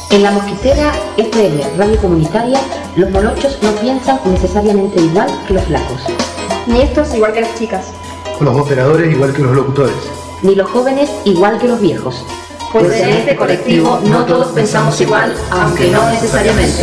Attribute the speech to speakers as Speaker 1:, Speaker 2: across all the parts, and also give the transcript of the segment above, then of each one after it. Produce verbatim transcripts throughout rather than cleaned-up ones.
Speaker 1: En La Mosquitera F M, radio comunitaria, los molochos no piensan necesariamente igual que los flacos.
Speaker 2: Ni estos igual que las chicas.
Speaker 3: O los operadores igual que los locutores.
Speaker 1: Ni los jóvenes igual que los viejos.
Speaker 2: Pues en este colectivo no todos pensamos igual, aunque no necesariamente.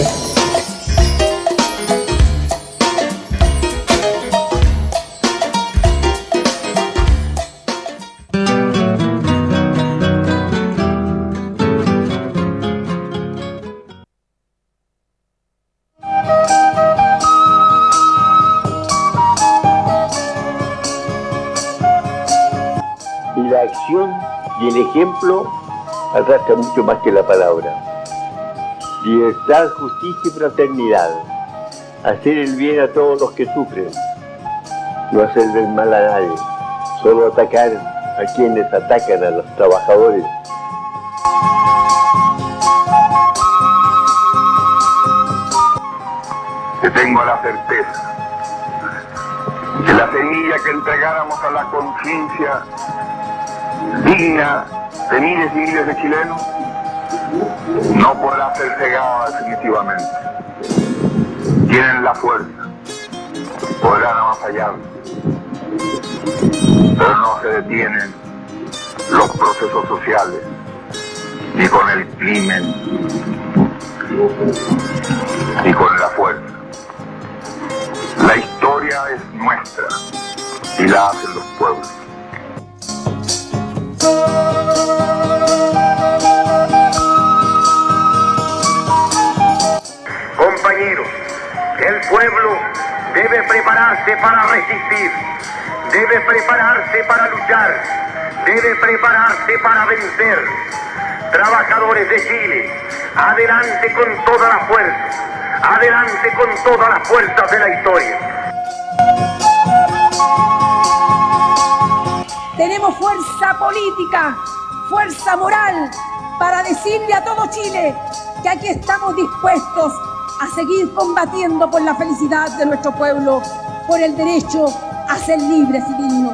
Speaker 4: Y el ejemplo arrastra mucho más que la palabra. Libertad, justicia y fraternidad. Hacer el bien a todos los que sufren. No hacer del mal a nadie. Solo atacar a quienes atacan a los trabajadores.
Speaker 5: Que tengo la certeza que la semilla que entregáramos a la conciencia digna de miles y miles de chilenos no podrá ser cegada definitivamente. Tienen la fuerza, podrán avasallar, pero no se detienen los procesos sociales ni con el crimen ni con la fuerza. La historia es nuestra y la hacen los pueblos.
Speaker 6: Compañeros, el pueblo debe prepararse para resistir, debe prepararse para luchar, debe prepararse para vencer. Trabajadores de Chile, adelante con toda la fuerza, adelante con todas las fuerzas de la historia.
Speaker 7: Tenemos fuerza política, fuerza moral para decirle a todo Chile que aquí estamos dispuestos a seguir combatiendo por la felicidad de nuestro pueblo, por el derecho a ser libres y dignos.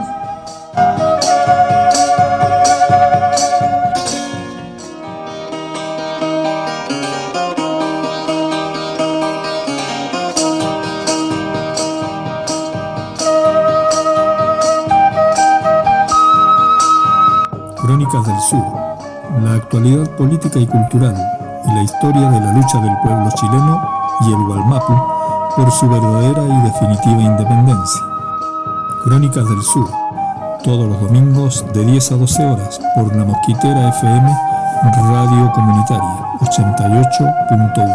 Speaker 8: Crónicas del Sur, la actualidad política y cultural y la historia de la lucha del pueblo chileno y el Gualmapu por su verdadera y definitiva independencia. Crónicas del Sur, todos los domingos de diez a doce horas por La Mosquitera F M, radio comunitaria ochenta y ocho punto uno.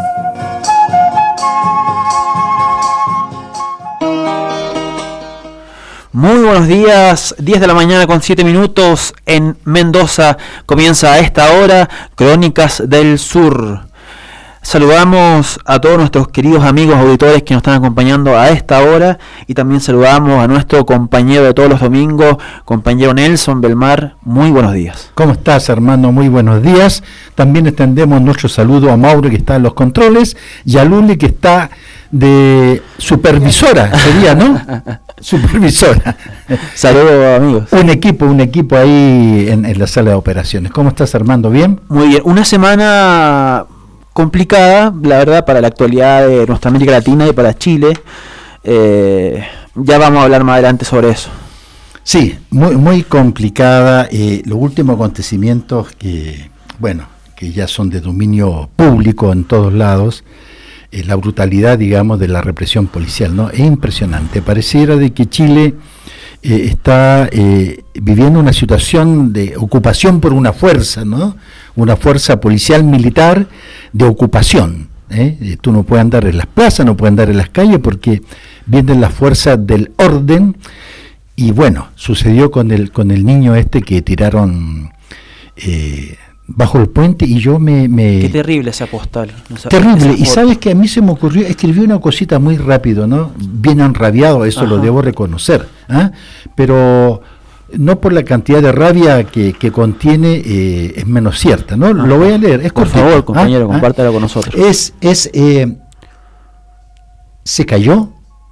Speaker 9: Muy buenos días, diez de la mañana con siete minutos en Mendoza. Comienza a esta hora Crónicas del Sur. Saludamos a todos nuestros queridos amigos auditores que nos están acompañando a esta hora y también saludamos a nuestro compañero de todos los domingos, compañero Nelson Belmar. Muy buenos días.
Speaker 10: ¿Cómo estás, hermano? Muy buenos días. También extendemos nuestro saludo a Mauro, que está en los controles, y a Luli, que está de supervisora, sería, ¿no? Supervisora.
Speaker 9: Saludos, amigos.
Speaker 10: Un equipo, un equipo ahí en, en la sala de operaciones. ¿Cómo estás, Armando? ¿Bien?
Speaker 9: Muy bien. Una semana complicada, la verdad, para la actualidad de nuestra América Latina y para Chile. Eh, ya vamos a hablar más adelante sobre eso.
Speaker 10: Sí, muy, muy complicada. Eh, los últimos acontecimientos que, bueno, que ya son de dominio público en todos lados. Eh, la brutalidad, digamos, de la represión policial, ¿no? Es impresionante. Pareciera de que Chile eh, está eh, viviendo una situación de ocupación por una fuerza, ¿no? Una fuerza policial militar de ocupación. ¿eh? Eh, tú no puedes andar en las plazas, no puedes andar en las calles porque vienen las fuerzas del orden. Y bueno, sucedió con el con el niño este que tiraron Eh, bajo el puente, y yo me... me
Speaker 9: Qué terrible esa postal. Esa,
Speaker 10: terrible,
Speaker 9: esa
Speaker 10: y sabes que a mí se me ocurrió, escribí una cosita muy rápido, ¿no? Bien enrabiado, eso Ajá. lo debo reconocer, ¿eh? Pero no por la cantidad de rabia que, que contiene, eh, es menos cierta, ¿no? Ajá. Lo voy a leer, es
Speaker 9: Por
Speaker 10: cortito,
Speaker 9: favor, compañero,
Speaker 10: ¿ah?
Speaker 9: compártelo con nosotros.
Speaker 10: Es, es, eh, se cayó,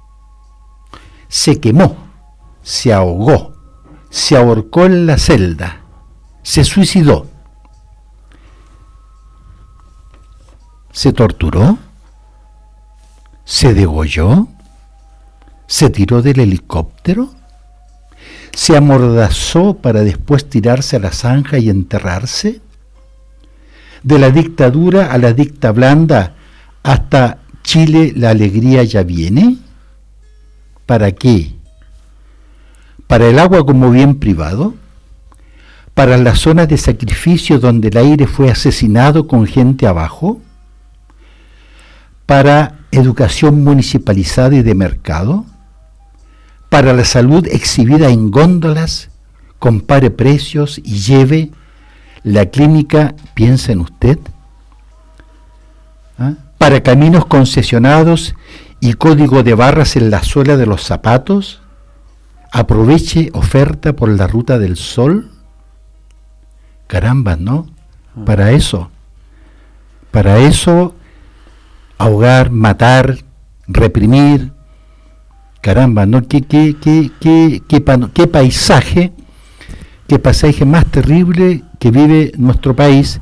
Speaker 10: se quemó, se ahogó, se ahorcó en la celda, se suicidó. ¿Se torturó? ¿Se degolló? ¿Se tiró del helicóptero? ¿Se amordazó para después tirarse a la zanja y enterrarse? De la dictadura a la dicta blanda, hasta Chile la alegría ya viene. ¿Para qué? ¿Para el agua como bien privado? ¿Para las zonas de sacrificio donde el aire fue asesinado con gente abajo? ¿Para educación municipalizada y de mercado? ¿Para la salud exhibida en góndolas? Compare precios y lleve la clínica, piensa en usted. ¿Ah? ¿Para caminos concesionados y código de barras en la suela de los zapatos? Aproveche oferta por la ruta del sol. Caramba, ¿no? Para eso, para eso, ahogar, matar, reprimir. Caramba, ¿no? ¿Qué, qué, qué, qué, qué, pan, qué paisaje, qué paisaje más terrible que vive nuestro país?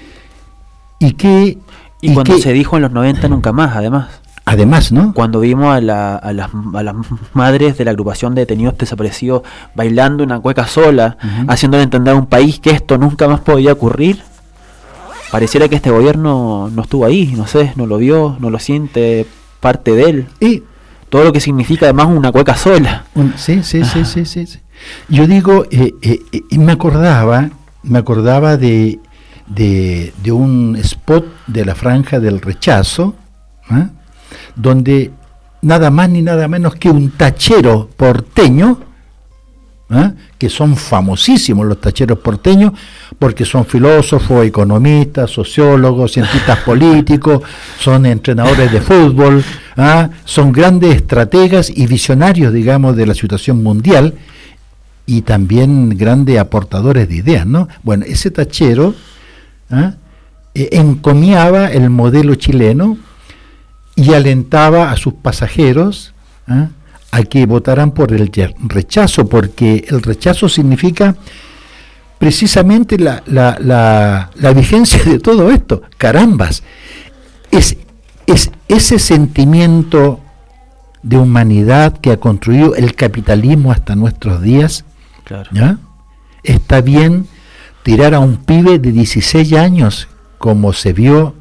Speaker 10: Y que...
Speaker 9: Y, y cuando que, se dijo en los noventa nunca más, además.
Speaker 10: Además, ¿no?
Speaker 9: Cuando vimos a, la, a, las, a las madres de la agrupación de detenidos desaparecidos bailando una cueca sola, uh-huh. haciéndole entender a un país que esto nunca más podía ocurrir, pareciera que este gobierno no estuvo ahí, no sé, no lo vio, no lo siente parte de él. Y todo lo que significa además una cueca sola.
Speaker 10: Un, sí, sí, sí, sí, sí, sí. Yo digo, eh, eh, eh, me acordaba, me acordaba de, de, de un spot de la Franja del Rechazo, ¿eh? donde nada más ni nada menos que un tachero porteño, ¿eh? que son famosísimos los tacheros porteños, porque son filósofos, economistas, sociólogos, cientistas políticos, son entrenadores de fútbol, ¿eh? son grandes estrategas y visionarios, digamos, de la situación mundial, y también grandes aportadores de ideas, ¿no? Bueno, ese tachero ¿eh? eh, encomiaba el modelo chileno y alentaba a sus pasajeros ¿eh? a que votaran por el rechazo, porque el rechazo significa precisamente la, la, la, la vigencia de todo esto. Carambas, es, es ese sentimiento de humanidad que ha construido el capitalismo hasta nuestros días.
Speaker 9: Claro.
Speaker 10: ¿Ya? Está bien tirar a un pibe de dieciséis años, como se vio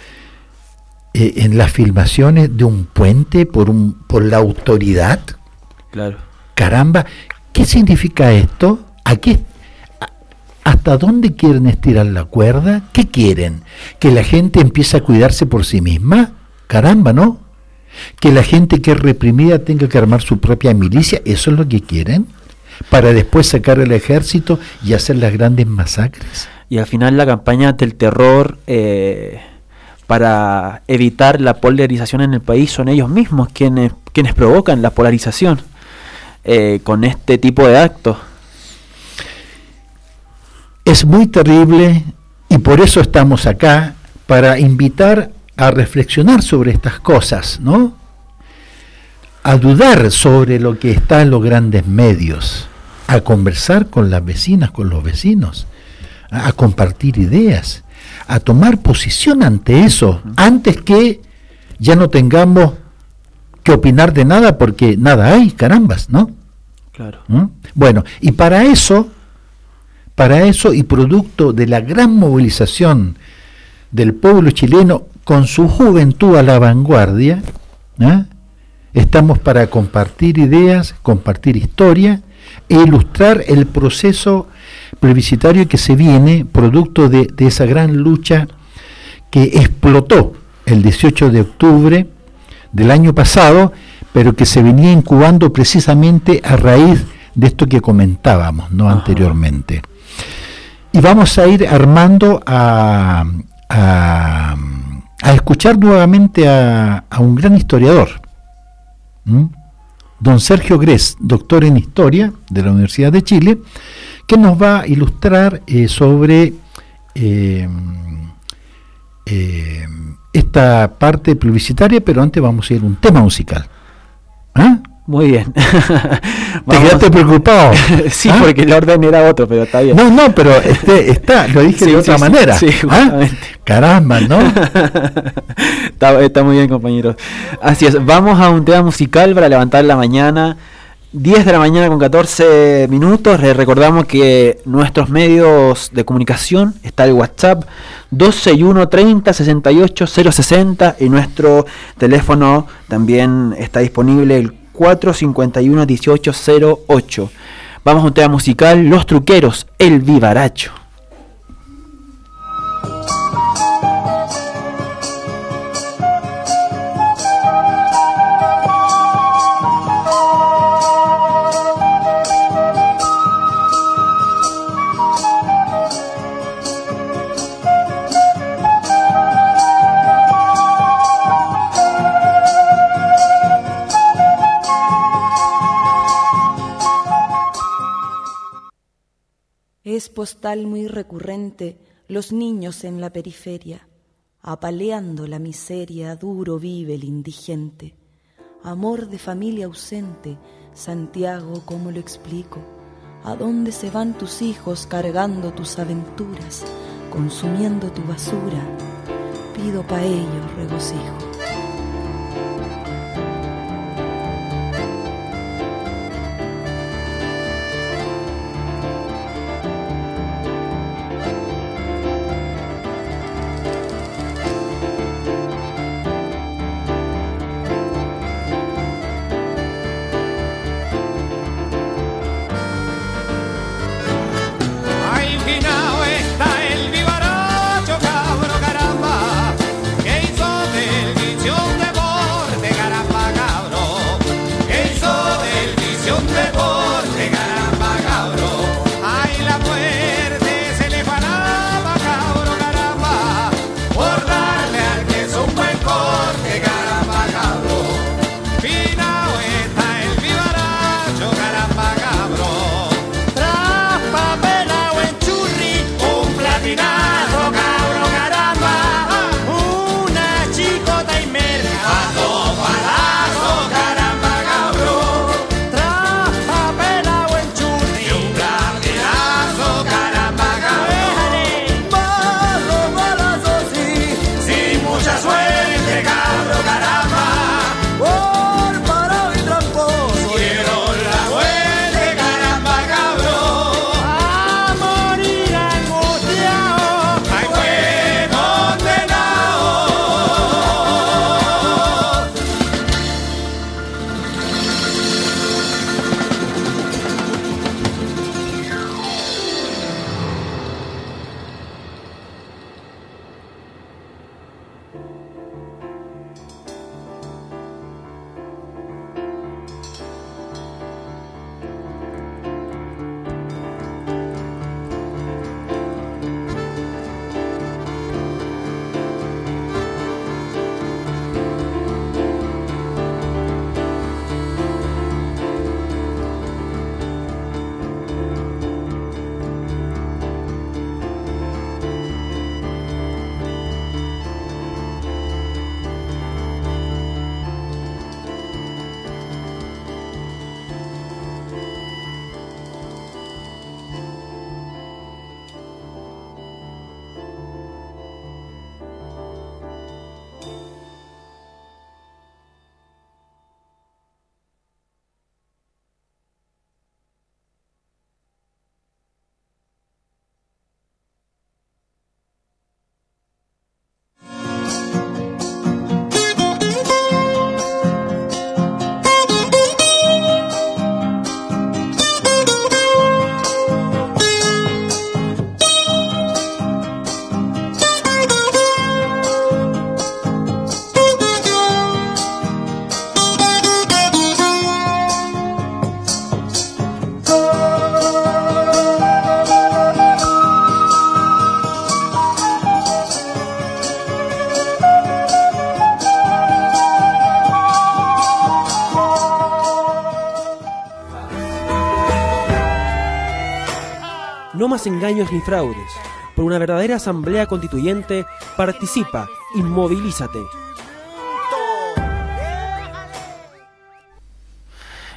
Speaker 10: Eh, en las filmaciones de un puente por un por la autoridad.
Speaker 9: Claro.
Speaker 10: Caramba, ¿qué significa esto? ¿A qué, a, ¿Hasta dónde quieren estirar la cuerda? ¿Qué quieren? ¿Que la gente empiece a cuidarse por sí misma? Caramba, ¿no? ¿Que la gente que es reprimida tenga que armar su propia milicia? ¿Eso es lo que quieren? ¿Para después sacar el ejército y hacer las grandes masacres?
Speaker 9: Y al final la campaña del terror... Eh para evitar la polarización en el país son ellos mismos quienes quienes provocan la polarización eh, con este tipo de actos.
Speaker 10: Es muy terrible y por eso estamos acá, para invitar a reflexionar sobre estas cosas, ¿no? A dudar sobre lo que está en los grandes medios, a conversar con las vecinas, con los vecinos, a, a compartir ideas, a tomar posición ante eso, antes que ya no tengamos que opinar de nada, porque nada hay, carambas, ¿no?
Speaker 9: Claro.
Speaker 10: ¿Mm? Bueno, y para eso, para eso y producto de la gran movilización del pueblo chileno con su juventud a la vanguardia, ¿eh? estamos para compartir ideas, compartir historia e ilustrar el proceso plebiscitario que se viene, producto de, de esa gran lucha que explotó el dieciocho de octubre del año pasado, pero que se venía incubando precisamente a raíz de esto que comentábamos, ¿no? anteriormente. Y vamos a ir armando a, a, a escuchar nuevamente a, a un gran historiador, ¿Mm? don Sergio Gress, doctor en Historia de la Universidad de Chile, que nos va a ilustrar eh, sobre eh, eh, esta parte publicitaria, pero antes vamos a ir a un tema musical. ¿Ah?
Speaker 9: Muy bien.
Speaker 10: ¿Te quedaste preocupado?
Speaker 9: Sí,
Speaker 10: ¿Ah?
Speaker 9: porque el orden era otro, pero está bien.
Speaker 10: No, no, pero este, está, lo dije
Speaker 9: Sí,
Speaker 10: de otra
Speaker 9: sí,
Speaker 10: manera.
Speaker 9: Sí, sí,
Speaker 10: ¿Ah? Caramba, ¿no?
Speaker 9: está, está muy bien, compañeros. Así es, vamos a un tema musical para levantar la mañana. diez de la mañana con catorce minutos. Les recordamos que nuestros medios de comunicación está el WhatsApp dos seis uno treinta sesenta y ocho cero sesenta y nuestro teléfono también está disponible el cuatro cincuenta y uno dieciocho cero ocho. Vamos a un tema musical, Los Truqueros, El Vivaracho.
Speaker 11: Es postal muy recurrente los niños en la periferia, apaleando la miseria, duro vive el indigente. Amor de familia ausente, Santiago, ¿cómo lo explico? ¿A dónde se van tus hijos cargando tus aventuras, consumiendo tu basura? Pido pa' ellos regocijo.
Speaker 12: No más engaños ni fraudes. Por una verdadera asamblea constituyente, participa y movilízate.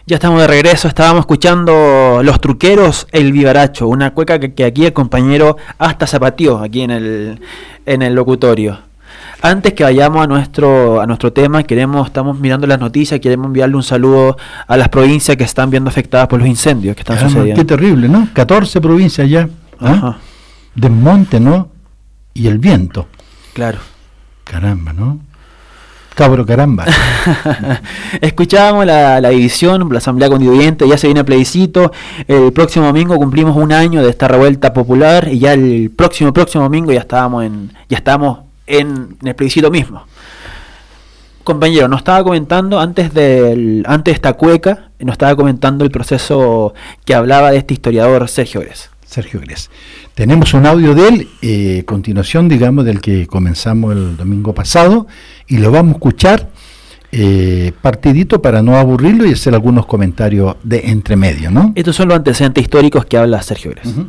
Speaker 9: Ya estamos de regreso, estábamos escuchando Los Truqueros, El Vivaracho, una cueca que, que aquí el compañero hasta zapateó aquí en el, en el locutorio. Antes que vayamos a nuestro a nuestro tema, queremos estamos mirando las noticias, queremos enviarle un saludo a las provincias que están viendo afectadas por los incendios que están
Speaker 10: Caramba,
Speaker 9: sucediendo.
Speaker 10: Qué terrible, ¿no? catorce provincias ya. ¿Ah? Desmonte, ¿no? Y el viento.
Speaker 9: Claro.
Speaker 10: Caramba, ¿no? Cabro caramba.
Speaker 9: Escuchábamos la, la división, la Asamblea Constituyente, ya se viene el plebiscito. El próximo domingo cumplimos un año de esta revuelta popular y ya el próximo próximo domingo ya estábamos en ya estamos en, en el plebiscito mismo. Compañero, nos estaba comentando antes del antes de esta cueca, nos estaba comentando el proceso que hablaba de este historiador Sergio Gres.
Speaker 10: Sergio Gres. Tenemos un audio de él, eh, continuación, digamos, del que comenzamos el domingo pasado, y lo vamos a escuchar eh, partidito para no aburrirlo y hacer algunos comentarios de entremedio, ¿no?
Speaker 9: Estos son los antecedentes históricos que habla Sergio Gres.
Speaker 13: Uh-huh.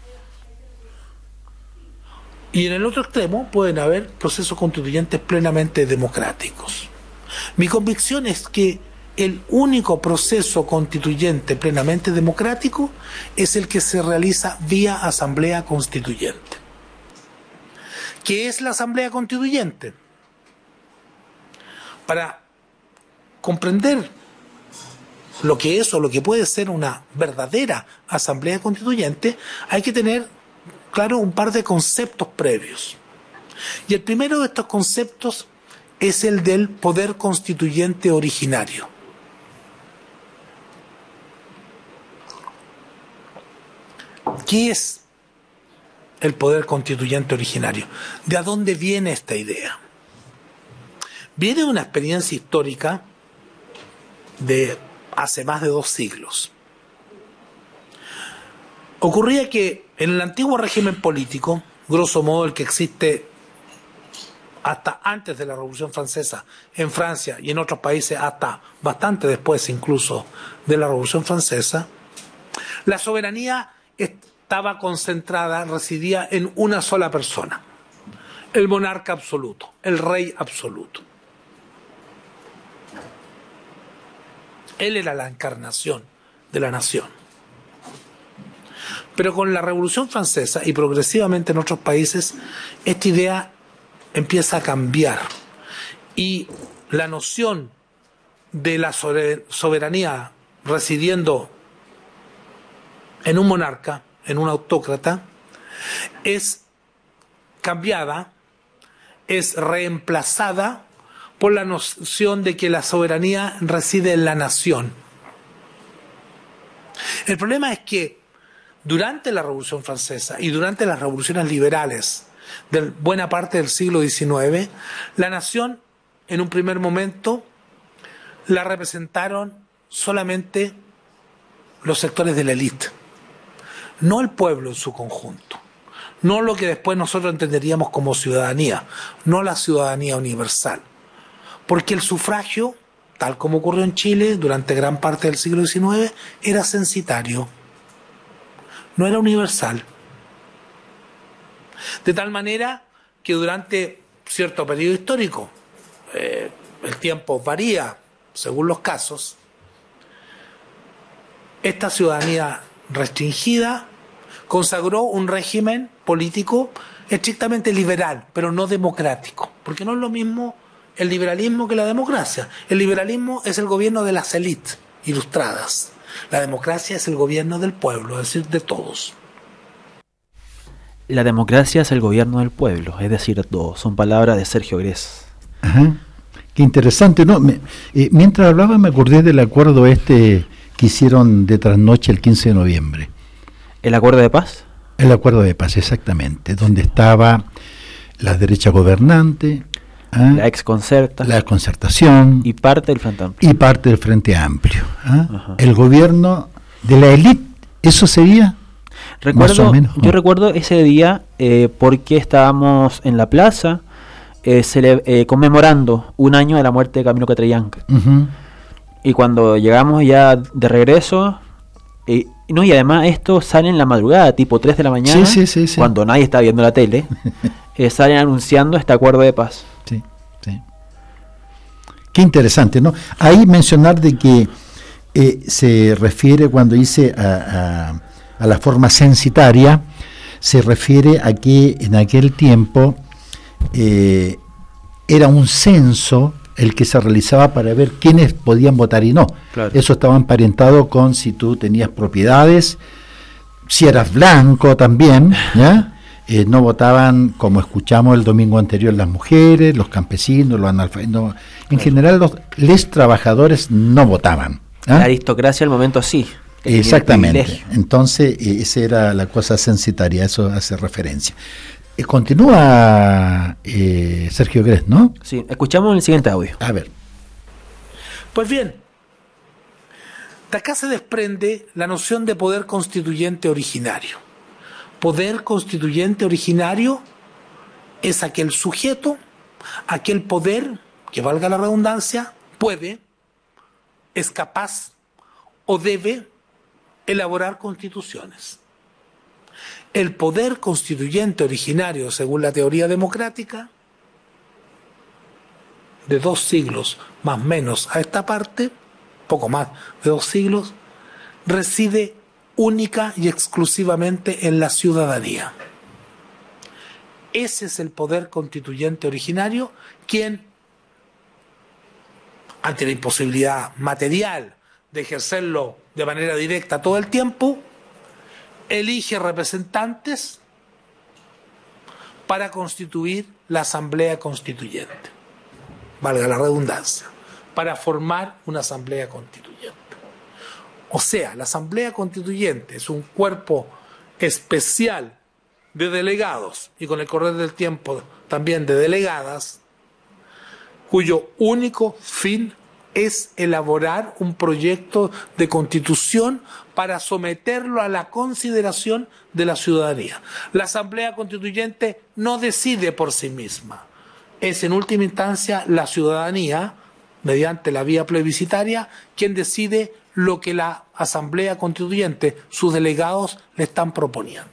Speaker 13: Y en el otro extremo pueden haber procesos constituyentes plenamente democráticos. Mi convicción es que el único proceso constituyente plenamente democrático es el que se realiza vía Asamblea Constituyente. ¿Qué es la Asamblea Constituyente? Para comprender lo que es o lo que puede ser una verdadera Asamblea Constituyente, hay que tener claro un par de conceptos previos. Y el primero de estos conceptos es el del poder constituyente originario. ¿Qué es el poder constituyente originario? ¿De dónde viene esta idea? Viene de una experiencia histórica de hace más de dos siglos. Ocurría que en el antiguo régimen político, grosso modo el que existe hasta antes de la Revolución Francesa en Francia y en otros países hasta bastante después incluso de la Revolución Francesa, la soberanía estaba concentrada, residía en una sola persona, el monarca absoluto, el rey absoluto. Él era la encarnación de la nación. Pero con la Revolución Francesa y progresivamente en otros países, esta idea empieza a cambiar y la noción de la soberanía residiendo en un monarca, en un autócrata, es cambiada, es reemplazada por la noción de que la soberanía reside en la nación. El problema es que durante la Revolución Francesa y durante las revoluciones liberales de buena parte del siglo diecinueve, la nación en un primer momento la representaron solamente los sectores de la élite, no el pueblo en su conjunto, no lo que después nosotros entenderíamos como ciudadanía, no la ciudadanía universal, porque el sufragio, tal como ocurrió en Chile durante gran parte del siglo diecinueve, era censitario, no era universal. De tal manera que durante cierto periodo histórico, eh, el tiempo varía según los casos, esta ciudadanía restringida consagró un régimen político estrictamente liberal, pero no democrático, porque no es lo mismo el liberalismo que la democracia. El liberalismo es el gobierno de las élites ilustradas, la democracia es el gobierno del pueblo, es decir, de todos.
Speaker 9: La democracia es el gobierno del pueblo, es decir, de todos. Son palabras de Sergio Gres.
Speaker 10: Ajá. Qué interesante, ¿no? Me, eh, mientras hablaba me acordé del acuerdo este que hicieron de trasnoche el quince de noviembre.
Speaker 9: ¿El acuerdo de paz?
Speaker 10: El acuerdo de paz, exactamente, donde estaba la derecha gobernante, ¿ah?
Speaker 9: la ex concerta,
Speaker 10: la concertación
Speaker 9: y parte del Frente Amplio.
Speaker 10: Y parte del Frente Amplio. ¿Ah? El gobierno de la élite, ¿eso sería?
Speaker 9: Recuerdo,
Speaker 10: más o menos,
Speaker 9: yo recuerdo ese día eh, porque estábamos en la plaza eh, cele- eh, conmemorando un año de la muerte de Camilo Catrillanca.
Speaker 10: Uh-huh.
Speaker 9: Y cuando llegamos ya de regreso, eh, no, y además esto sale en la madrugada, tipo tres de la mañana,
Speaker 10: sí, sí, sí, sí.
Speaker 9: cuando nadie está viendo la tele, eh, salen anunciando este acuerdo de paz.
Speaker 10: Sí, sí. Qué interesante, ¿no? Ahí mencionar de que eh, se refiere cuando dice a, a, a la forma censitaria, se refiere a que en aquel tiempo eh, era un censo el que se realizaba para ver quiénes podían votar y no. Claro. Eso estaba emparentado con si tú tenías propiedades, si eras blanco también, ¿ya? Eh, no votaban, como escuchamos el domingo anterior, las mujeres, los campesinos, los analfabetos. No, en claro. general, los les trabajadores no votaban. ¿Ah?
Speaker 9: La aristocracia al momento sí.
Speaker 10: Exactamente. Entonces, eh, esa era la cosa censitaria, eso hace referencia. Eh, continúa eh, Sergio Grez, ¿no?
Speaker 9: Sí, escuchamos el siguiente audio.
Speaker 10: A ver.
Speaker 13: Pues bien, de acá se desprende la noción de poder constituyente originario. Poder constituyente originario es aquel sujeto, aquel poder, que valga la redundancia, puede, es capaz o debe elaborar constituciones. El poder constituyente originario, según la teoría democrática, de dos siglos más o menos a esta parte, poco más de dos siglos, reside única y exclusivamente en la ciudadanía. Ese es el poder constituyente originario, quien, ante la imposibilidad material de ejercerlo de manera directa todo el tiempo, elige representantes para constituir la Asamblea Constituyente, valga la redundancia, para formar una Asamblea Constituyente. O sea, la Asamblea Constituyente es un cuerpo especial de delegados, y con el correr del tiempo también de delegadas, cuyo único fin es elaborar un proyecto de constitución para someterlo a la consideración de la ciudadanía. La Asamblea Constituyente no decide por sí misma. Es en última instancia la ciudadanía, mediante la vía plebiscitaria, quien decide lo que la Asamblea Constituyente, sus delegados, le están proponiendo.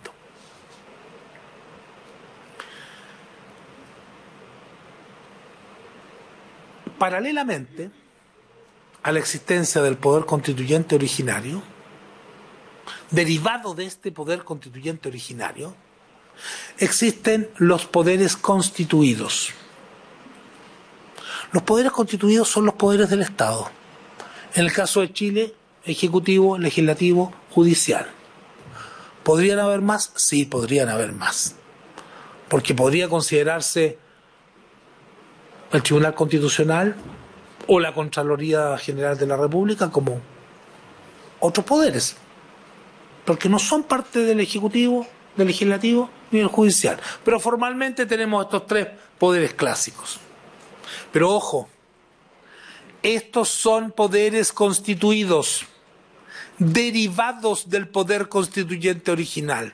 Speaker 13: Paralelamente a la existencia del poder constituyente originario, derivado de este poder constituyente originario, existen los poderes constituidos. Los poderes constituidos son los poderes del Estado. En el caso de Chile, ejecutivo, legislativo, judicial. ¿Podrían haber más? Sí, podrían haber más. Porque podría considerarse el Tribunal Constitucional o la Contraloría General de la República como otros poderes, porque no son parte del Ejecutivo, del Legislativo ni del Judicial. Pero formalmente tenemos estos tres poderes clásicos. Pero ojo, estos son poderes constituidos, derivados del poder constituyente original.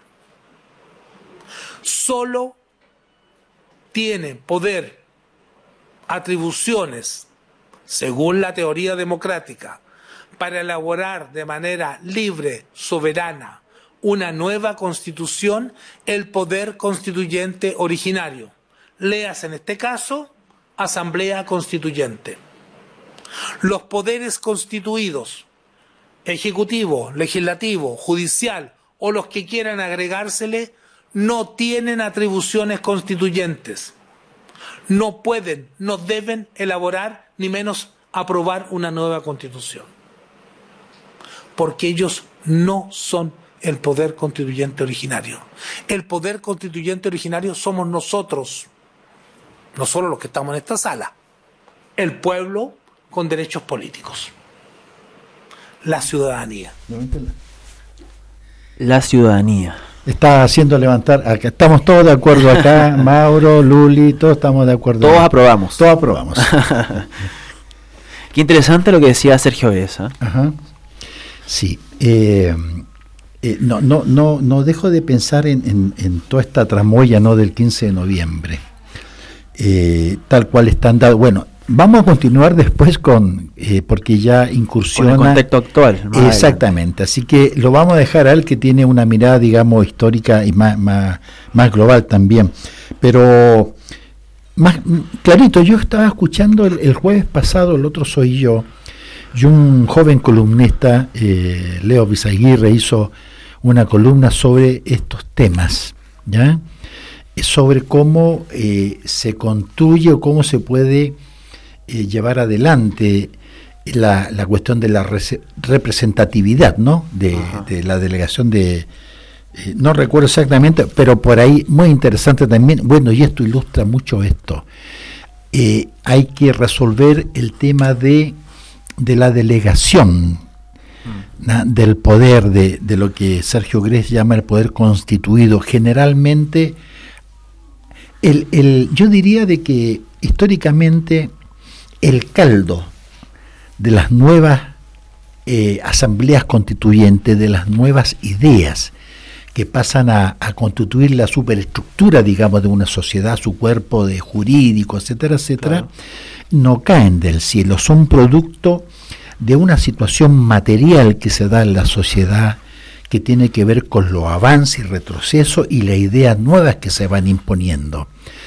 Speaker 13: Solo tiene poder, atribuciones, según la teoría democrática, para elaborar de manera libre, soberana, una nueva constitución, el poder constituyente originario. Léase en este caso, Asamblea Constituyente. Los poderes constituidos, ejecutivo, legislativo, judicial o los que quieran agregársele, no tienen atribuciones constituyentes. No pueden, no deben elaborar, ni menos aprobar una nueva constitución. Porque ellos no son el poder constituyente originario. El poder constituyente originario somos nosotros, no solo los que estamos en esta sala, el pueblo con derechos políticos, la ciudadanía.
Speaker 9: La ciudadanía.
Speaker 10: Está haciendo levantar, acá estamos todos de acuerdo acá, Mauro, Luli, todos estamos de acuerdo.
Speaker 9: Todos aprobamos.
Speaker 10: Todos aprobamos.
Speaker 9: Qué interesante lo que decía Sergio Grez. ¿eh?
Speaker 10: Ajá. Sí. Eh, eh, no, no, no, no dejo de pensar en, en, en toda esta tramoya, ¿no?, del quince de noviembre. Eh, tal cual están dados. Bueno, vamos a continuar después con, eh, porque ya incursiona...
Speaker 9: Con el contexto actual.
Speaker 10: Exactamente, así que lo vamos a dejar a él, que tiene una mirada, digamos, histórica y más, más, más global también. Pero, más clarito, yo estaba escuchando el, el jueves pasado, el otro soy yo, Y un joven columnista, eh, Leo Bizaguirre, hizo una columna sobre estos temas, ¿ya? Sobre cómo eh, se construye o cómo se puede eh, llevar adelante la, la cuestión de la res- representatividad, ¿no? De, de la delegación de... Eh, no recuerdo exactamente, pero por ahí muy interesante también. Bueno, y esto ilustra mucho esto. Eh, hay que resolver el tema de, de la delegación, mm. ¿no? Del poder, de, de lo que Sergio Gress llama el poder constituido. Generalmente, el, el, yo diría de que históricamente el caldo de las nuevas eh, asambleas constituyentes, de las nuevas ideas que pasan a, a constituir la superestructura, digamos, de una sociedad, su cuerpo de jurídico, etcétera, etcétera, claro. No caen del cielo, son producto de una situación material que se da en la sociedad, que tiene que ver con los avances y retrocesos y las ideas nuevas que se van imponiendo.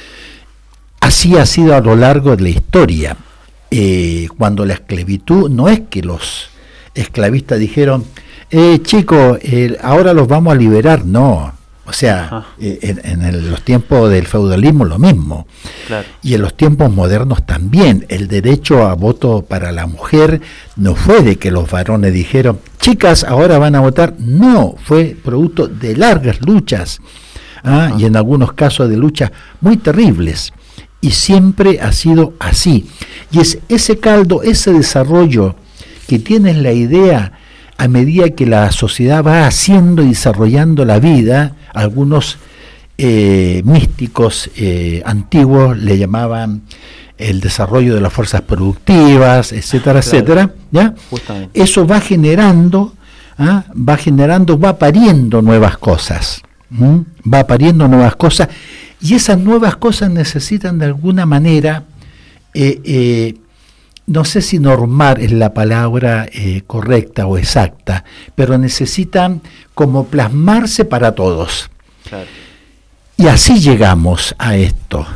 Speaker 10: Así ha sido a lo largo de la historia. Eh, cuando la esclavitud, no es que los esclavistas dijeron, Eh, chicos, eh, ahora los vamos a liberar, no, o sea, eh, en, en el, los tiempos del feudalismo lo mismo, claro. Y en los tiempos modernos también, el derecho a voto para la mujer no fue de que los varones dijeron, chicas, ahora van a votar, no, fue producto de largas luchas, ¿ah? Y en algunos casos de luchas muy terribles, y siempre ha sido así, y es ese caldo, ese desarrollo que tienes la idea a medida que la sociedad va haciendo y desarrollando la vida. Algunos eh, místicos eh, antiguos le llamaban el desarrollo de las fuerzas productivas, etcétera, claro. etcétera, ¿ya? Justamente. Eso va generando, ¿ah? va generando, va pariendo nuevas cosas, ¿m? va pariendo nuevas cosas, y esas nuevas cosas necesitan de alguna manera eh, eh, no sé si normar es la palabra eh, correcta o exacta, pero necesitan como plasmarse para todos. Claro. Y así llegamos a esto.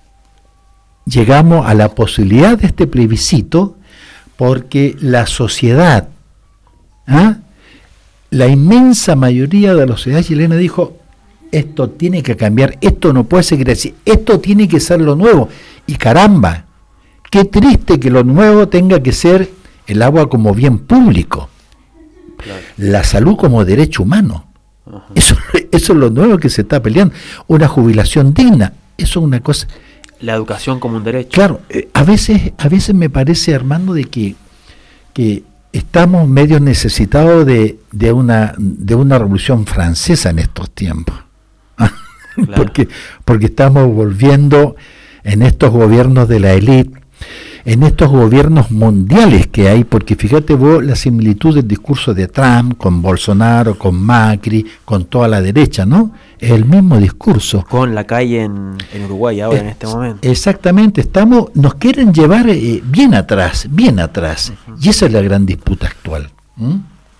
Speaker 10: Llegamos a la posibilidad de este plebiscito porque la sociedad, ¿ah? la inmensa mayoría de la sociedad chilena dijo, esto tiene que cambiar, esto no puede seguir así, esto tiene que ser lo nuevo. Y caramba, qué triste que lo nuevo tenga que ser el agua como bien público, claro. La salud como derecho humano. Eso, eso es lo nuevo que se está peleando. Una jubilación digna, eso es una cosa.
Speaker 9: La educación como un derecho.
Speaker 10: Claro, eh, a veces, a veces me parece, Armando, de que, que estamos medio necesitados de, de una, de una revolución francesa en estos tiempos. Claro. porque, porque estamos volviendo en estos gobiernos de la élite, en estos gobiernos mundiales que hay, porque fíjate vos la similitud del discurso de Trump con Bolsonaro, con Macri, con toda la derecha, ¿no? Es el mismo discurso.
Speaker 9: Con la calle en, en Uruguay ahora, eh, en este momento.
Speaker 10: Exactamente, estamos, nos quieren llevar eh, bien atrás, bien atrás, uh-huh. Y esa es la gran disputa actual. ¿Mm?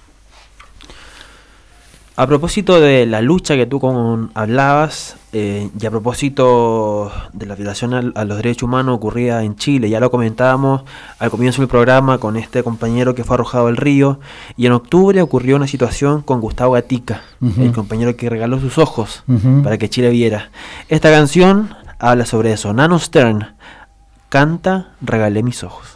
Speaker 9: A propósito de la lucha que tú con, hablabas, eh, y a propósito de la violación a, a los derechos humanos ocurrida en Chile, ya lo comentábamos al comienzo del programa con este compañero que fue arrojado al río, y en octubre ocurrió una situación con Gustavo Gatica, uh-huh. el compañero que regaló sus ojos uh-huh. para que Chile viera. Esta canción habla sobre eso. Nano Stern canta Regalé mis ojos.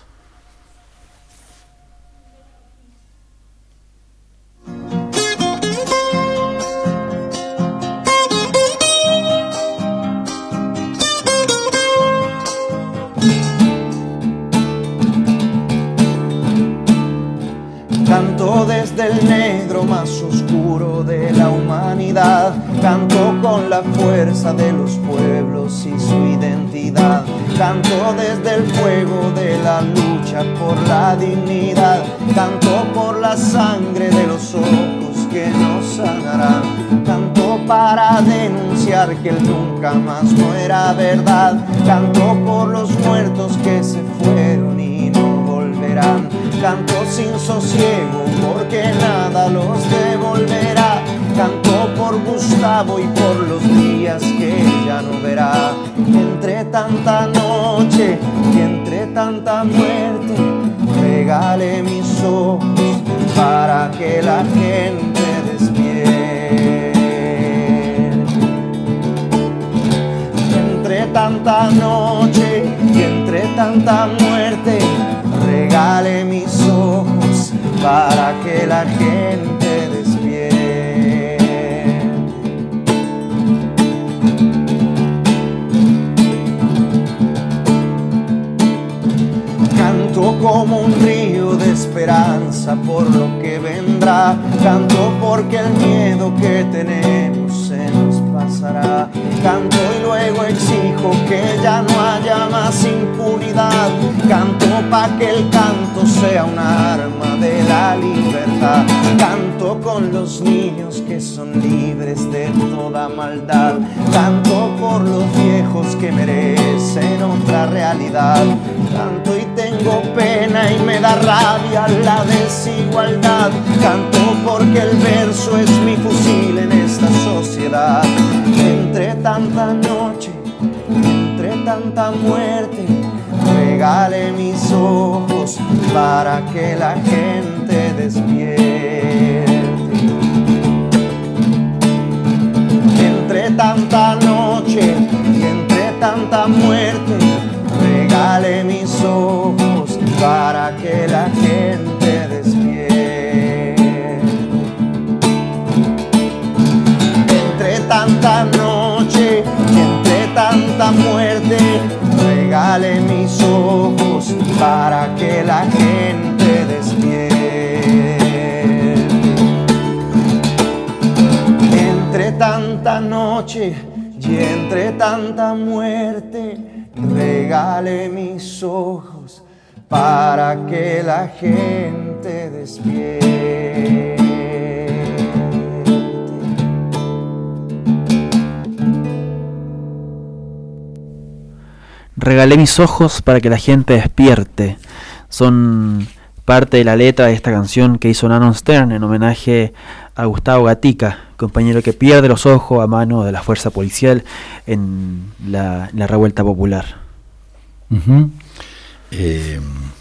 Speaker 14: Canto desde el negro más oscuro de la humanidad, canto con la fuerza de los pueblos y su identidad, canto desde el fuego de la lucha por la dignidad, canto por la sangre de los ojos que nos sanarán, canto para denunciar que el nunca más no era verdad, canto por los muertos que se fueron y no volverán, canto sin sosiego porque nada los devolverá, canto por Gustavo y por los días que ya no verá. Entre tanta noche y entre tanta muerte regale mis ojos para que la gente despierte. Entre tanta noche y entre tanta muerte, regale mis ojos para que la gente despierte. Canto como un río de esperanza por lo que vendrá, canto porque el miedo que tenemos se nos pasará, canto y luego exijo que ya no haya más impunidad, canto pa' que el canto sea un arma de la libertad, canto con los niños que son libres de toda maldad, canto por los viejos que merecen otra realidad, canto y tengo pena y me da rabia la desigualdad, canto porque el verso es mi fusil en esta sociedad. Entre tanta noche, entre tanta muerte, regale mis ojos para que la gente despierte. Entre tanta noche y entre tanta muerte, regale mis ojos para que la gente despierte. Entre tanta noche y entre tanta muerte, regale mis ojos para que la gente despierte. Entre tanta noche y entre tanta muerte, regale mis ojos para que la gente despierte.
Speaker 9: Regalé mis ojos para que la gente despierte. Son parte de la letra de esta canción que hizo Nanon Stern en homenaje a Gustavo Gatica, compañero que pierde los ojos a mano de la fuerza policial en la, en la revuelta popular.
Speaker 10: Uh-huh. eh,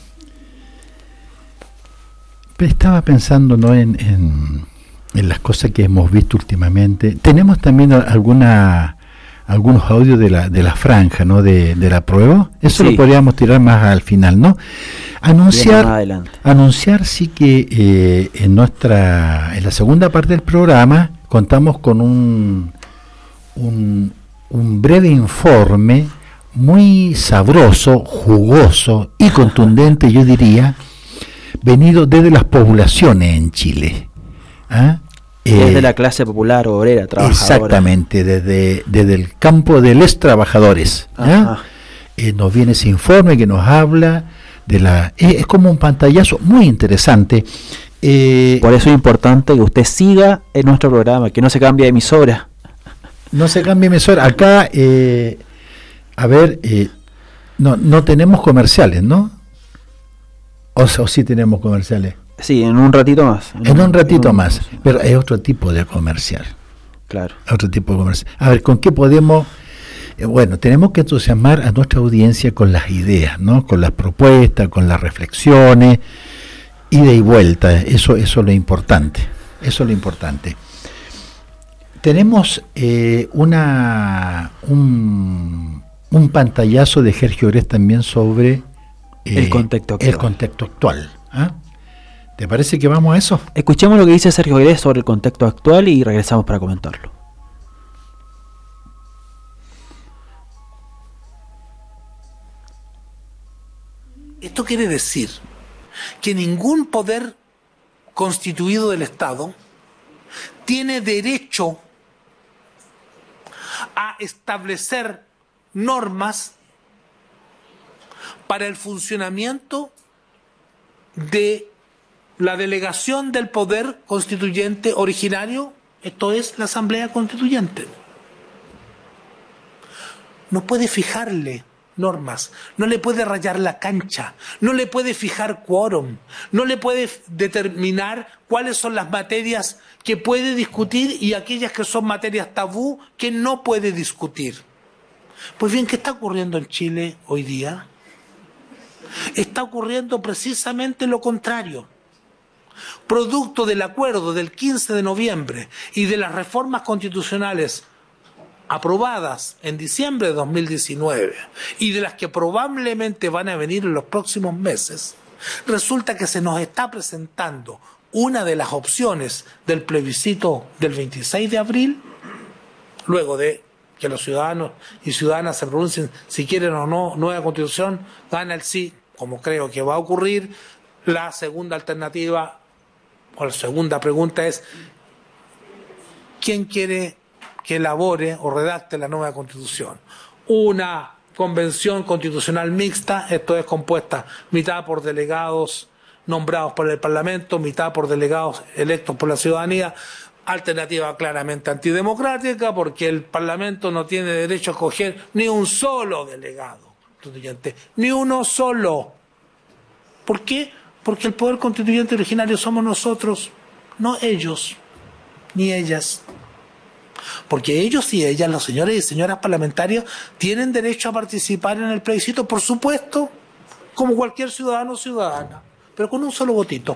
Speaker 10: estaba pensando, ¿no?, en, en, en las cosas que hemos visto últimamente. Tenemos también alguna algunos audios de la de la franja, ¿no?, de, de la prueba. Eso sí, lo podríamos tirar más al final, ¿no? Anunciar, anunciar sí que eh, en nuestra en la segunda parte del programa contamos con un un, un breve informe muy sabroso, jugoso y contundente, yo diría, venido desde las poblaciones en Chile. ¿Ah?
Speaker 9: Desde
Speaker 10: eh,
Speaker 9: la clase popular, obrera, trabajadora.
Speaker 10: Exactamente, desde, desde el campo de los trabajadores. ¿Ah? Eh, nos viene ese informe que nos habla de la... Eh, es como un pantallazo muy interesante. Eh,
Speaker 9: Por eso es importante que usted siga en nuestro programa, que no se cambie de emisora.
Speaker 10: No se cambie de emisora. Acá... Eh, A ver, eh, no no tenemos comerciales, ¿no? O, o sí tenemos comerciales.
Speaker 9: Sí, en un ratito más.
Speaker 10: En, en un ratito en un, más, sí. Pero es otro tipo de comercial.
Speaker 9: Claro.
Speaker 10: Otro tipo de comercial. A ver, ¿con qué podemos...? Eh, bueno, tenemos que entusiasmar a nuestra audiencia con las ideas, ¿no? Con las propuestas, con las reflexiones, ida y vuelta. Eso, eso es lo importante. Eso es lo importante. Tenemos eh, una... un... un pantallazo de Sergio Grés también sobre
Speaker 9: eh, el contexto actual.
Speaker 10: El contexto actual. ¿Ah? ¿Te parece que vamos a eso?
Speaker 9: Escuchemos lo que dice Sergio Grés sobre el contexto actual y regresamos para comentarlo.
Speaker 13: Esto quiere decir que ningún poder constituido del Estado tiene derecho a establecer normas para el funcionamiento de la delegación del poder constituyente originario, esto es la Asamblea Constituyente. No puede fijarle normas, no le puede rayar la cancha, no le puede fijar quórum, no le puede determinar cuáles son las materias que puede discutir y aquellas que son materias tabú que no puede discutir. Pues bien, ¿qué está ocurriendo en Chile hoy día? Está ocurriendo precisamente lo contrario. Producto del acuerdo del quince de noviembre y de las reformas constitucionales aprobadas en diciembre de dos mil diecinueve y de las que probablemente van a venir en los próximos meses, resulta que se nos está presentando una de las opciones del plebiscito del veintiséis de abril, luego de que los ciudadanos y ciudadanas se pronuncien si quieren o no nueva constitución, gana el sí, como creo que va a ocurrir. La segunda alternativa, o la segunda pregunta es, ¿quién quiere que elabore o redacte la nueva constitución? Una convención constitucional mixta, esto es compuesta mitad por delegados nombrados por el Parlamento, mitad por delegados electos por la ciudadanía. Alternativa claramente antidemocrática, porque el Parlamento no tiene derecho a escoger ni un solo delegado constituyente, ni uno solo. ¿Por qué? Porque el poder constituyente originario somos nosotros, no ellos, ni ellas. Porque ellos y ellas, los señores y señoras parlamentarios, tienen derecho a participar en el plebiscito, por supuesto, como cualquier ciudadano o ciudadana, pero con un solo votito.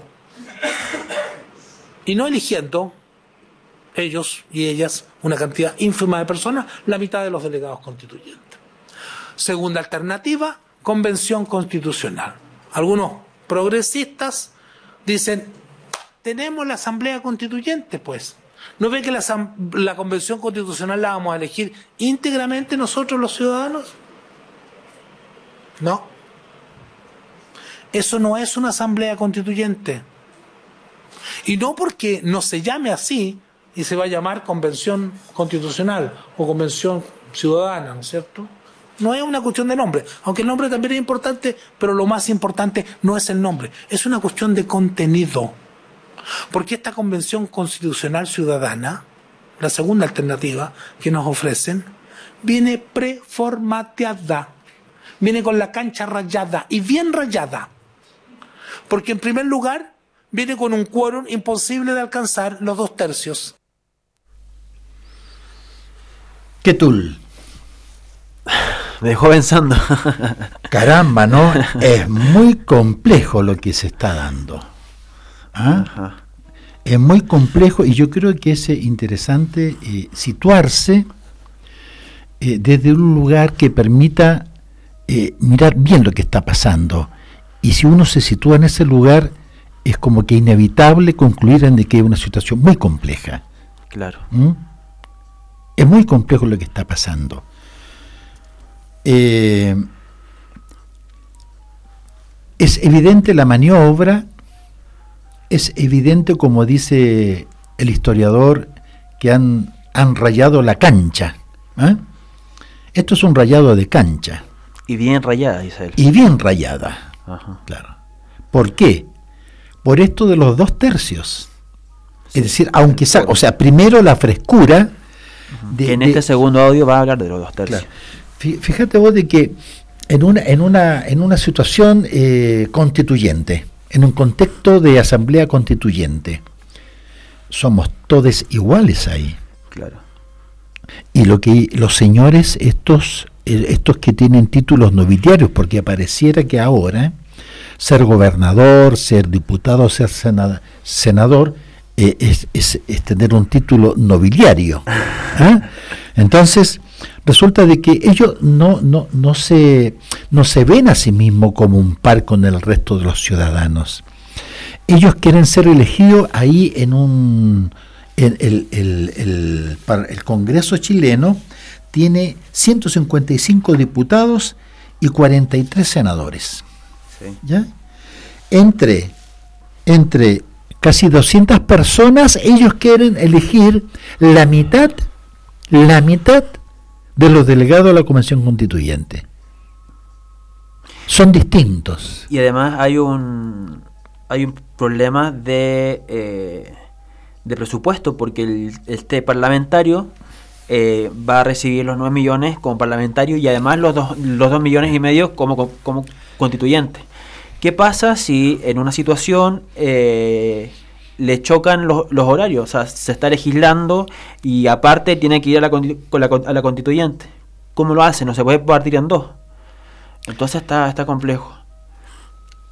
Speaker 13: Y no eligiendo ellos y ellas una cantidad ínfima de personas, la mitad de los delegados constituyentes. Segunda alternativa, convención constitucional. Algunos progresistas dicen, tenemos la asamblea constituyente, pues. ¿No ve que la, la convención constitucional la vamos a elegir íntegramente nosotros los ciudadanos? No. Eso no es una asamblea constituyente. Y no porque no se llame así y se va a llamar convención constitucional o convención ciudadana, ¿no es cierto? No es una cuestión de nombre, aunque el nombre también es importante, pero lo más importante no es el nombre, es una cuestión de contenido. Porque esta convención constitucional ciudadana, la segunda alternativa que nos ofrecen, viene preformateada, viene con la cancha rayada y bien rayada. Porque en primer lugar viene con un quórum imposible de alcanzar los dos tercios.
Speaker 10: ¿Qué tul?
Speaker 9: Me dejó pensando.
Speaker 10: Caramba, ¿no? Es muy complejo lo que se está dando. ¿Ah? Es muy complejo y yo creo que es interesante eh, situarse eh, desde un lugar que permita eh, mirar bien lo que está pasando. Y si uno se sitúa en ese lugar, es como que inevitable concluir en de que es una situación muy compleja.
Speaker 9: Claro.
Speaker 10: ¿Mm? Es muy complejo lo que está pasando. Eh, es evidente la maniobra, es evidente, como dice el historiador, que han, han rayado la cancha. ¿eh? Esto es un rayado de cancha.
Speaker 9: Y bien rayada, dice él.
Speaker 10: Y bien rayada. Ajá. Claro. ¿Por qué? Por esto de los dos tercios. Sí, es decir, aunque sea, o sea, primero la frescura.
Speaker 9: De, que en de, este segundo audio va a hablar de los dos tercios.
Speaker 10: Claro. Fíjate vos de que en una, en una, en una situación eh, constituyente, en un contexto de asamblea constituyente, somos todos iguales ahí.
Speaker 9: Claro.
Speaker 10: Y lo que los señores, estos, estos que tienen títulos nobiliarios, porque pareciera que ahora ser gobernador, ser diputado, ser senador, senador eh, es, es, es tener un título nobiliario. ¿eh? Entonces resulta de que ellos no, no, no, se, no se ven a sí mismos como un par con el resto de los ciudadanos. Ellos quieren ser elegidos ahí en un... El, el, el, el, el Congreso chileno tiene ciento cincuenta y cinco diputados y cuarenta y tres senadores. Sí. ¿Ya? Entre, entre casi doscientas personas, ellos quieren elegir la mitad, la mitad de los delegados de la Convención Constituyente. Son distintos.
Speaker 9: Y además hay un hay un problema de eh, de presupuesto, porque el, este parlamentario eh, va a recibir los nueve millones como parlamentario y además los dos, los dos millones y medio como, como constituyente. ¿Qué pasa si en una situación eh, le chocan los, los horarios? O sea, se está legislando y aparte tiene que ir a la, con la, a la constituyente. ¿Cómo lo hace? No se puede partir en dos. Entonces está, está complejo.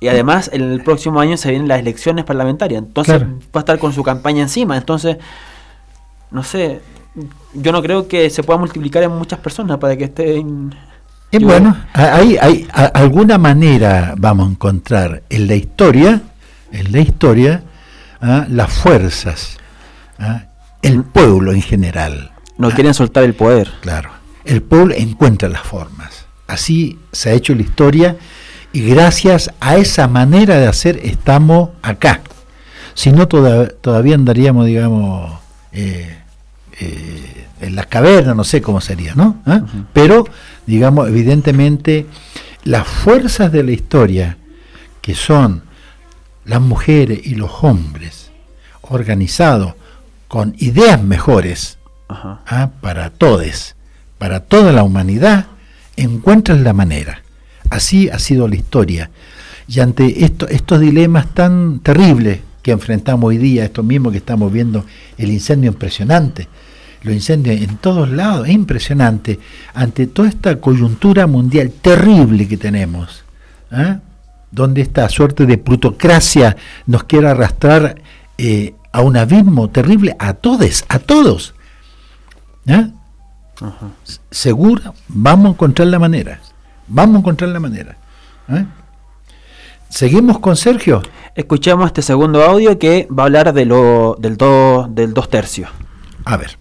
Speaker 9: Y además, en el próximo año se vienen las elecciones parlamentarias. Entonces, claro, va a estar con su campaña encima. Entonces, no sé, yo no creo que se pueda multiplicar en muchas personas para que estén...
Speaker 10: Y yo... bueno, hay, hay a, alguna manera vamos a encontrar en la historia, en la historia, ¿ah? las fuerzas, ¿ah? el pueblo en general.
Speaker 9: No
Speaker 10: ¿ah?
Speaker 9: quieren soltar el poder.
Speaker 10: Claro, el pueblo encuentra las formas. Así se ha hecho la historia. Y gracias a esa manera de hacer estamos acá. Si no, toda, todavía andaríamos, digamos, eh, eh, en las cavernas, no sé cómo sería, ¿no? ¿Eh? Uh-huh. Pero, digamos, evidentemente, las fuerzas de la historia, que son las mujeres y los hombres, organizados con ideas mejores, uh-huh, ¿ah? para todos, para toda la humanidad, encuentran la manera. Así ha sido la historia. Y ante esto, estos dilemas tan terribles que enfrentamos hoy día, esto mismo que estamos viendo, el incendio impresionante, los incendios en todos lados, es impresionante, ante toda esta coyuntura mundial terrible que tenemos, ¿eh? donde esta suerte de plutocracia nos quiere arrastrar eh, a un abismo terrible a todos, a todos. ¿eh? Uh-huh. Seguro, vamos a encontrar la manera. Vamos a encontrar la manera. ¿Eh? ¿Seguimos con Sergio?
Speaker 9: Escuchamos este segundo audio que va a hablar de lo, del, do, del dos tercios.
Speaker 10: A ver.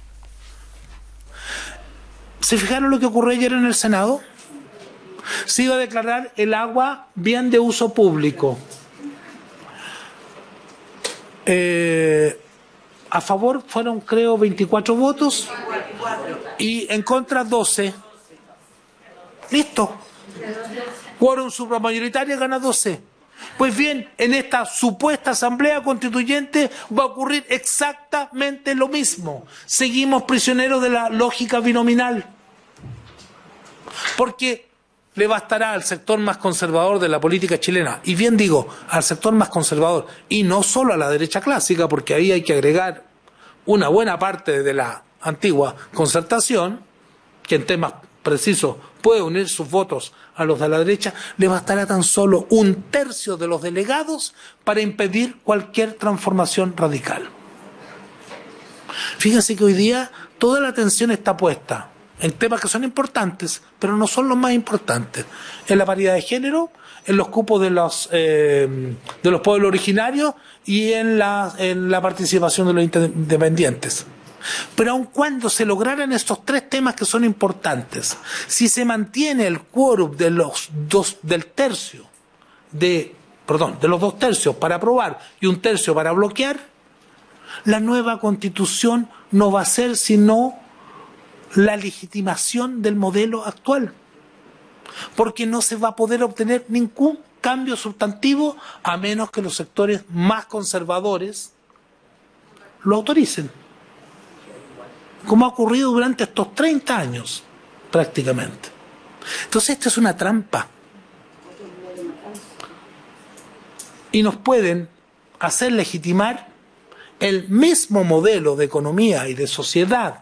Speaker 13: ¿Se fijaron lo que ocurrió ayer en el Senado? Se iba a declarar el agua bien de uso público. Eh, a favor fueron, creo, veinticuatro votos y en contra doce. Listo. Quórum supramayoritario gana doce. Pues bien, en esta supuesta asamblea constituyente va a ocurrir exactamente lo mismo. Seguimos prisioneros de la lógica binominal. Porque le bastará al sector más conservador de la política chilena, y bien digo, al sector más conservador, y no solo a la derecha clásica, porque ahí hay que agregar una buena parte de la antigua concertación, que en temas precisos puede unir sus votos a los de la derecha, le bastará tan solo un tercio de los delegados para impedir cualquier transformación radical. Fíjense que hoy día toda la atención está puesta en temas que son importantes, pero no son los más importantes. En la paridad de género, en los cupos de los eh, de los pueblos originarios y en la, en la participación de los independientes. Pero aun cuando se lograran estos tres temas que son importantes, si se mantiene el quórum de los dos del tercio de perdón de los dos tercios para aprobar y un tercio para bloquear, la nueva constitución no va a ser sino la legitimación del modelo actual, porque no se va a poder obtener ningún cambio sustantivo a menos que los sectores más conservadores lo autoricen, como ha ocurrido durante estos treinta años prácticamente. Entonces esta es una trampa y nos pueden hacer legitimar el mismo modelo de economía y de sociedad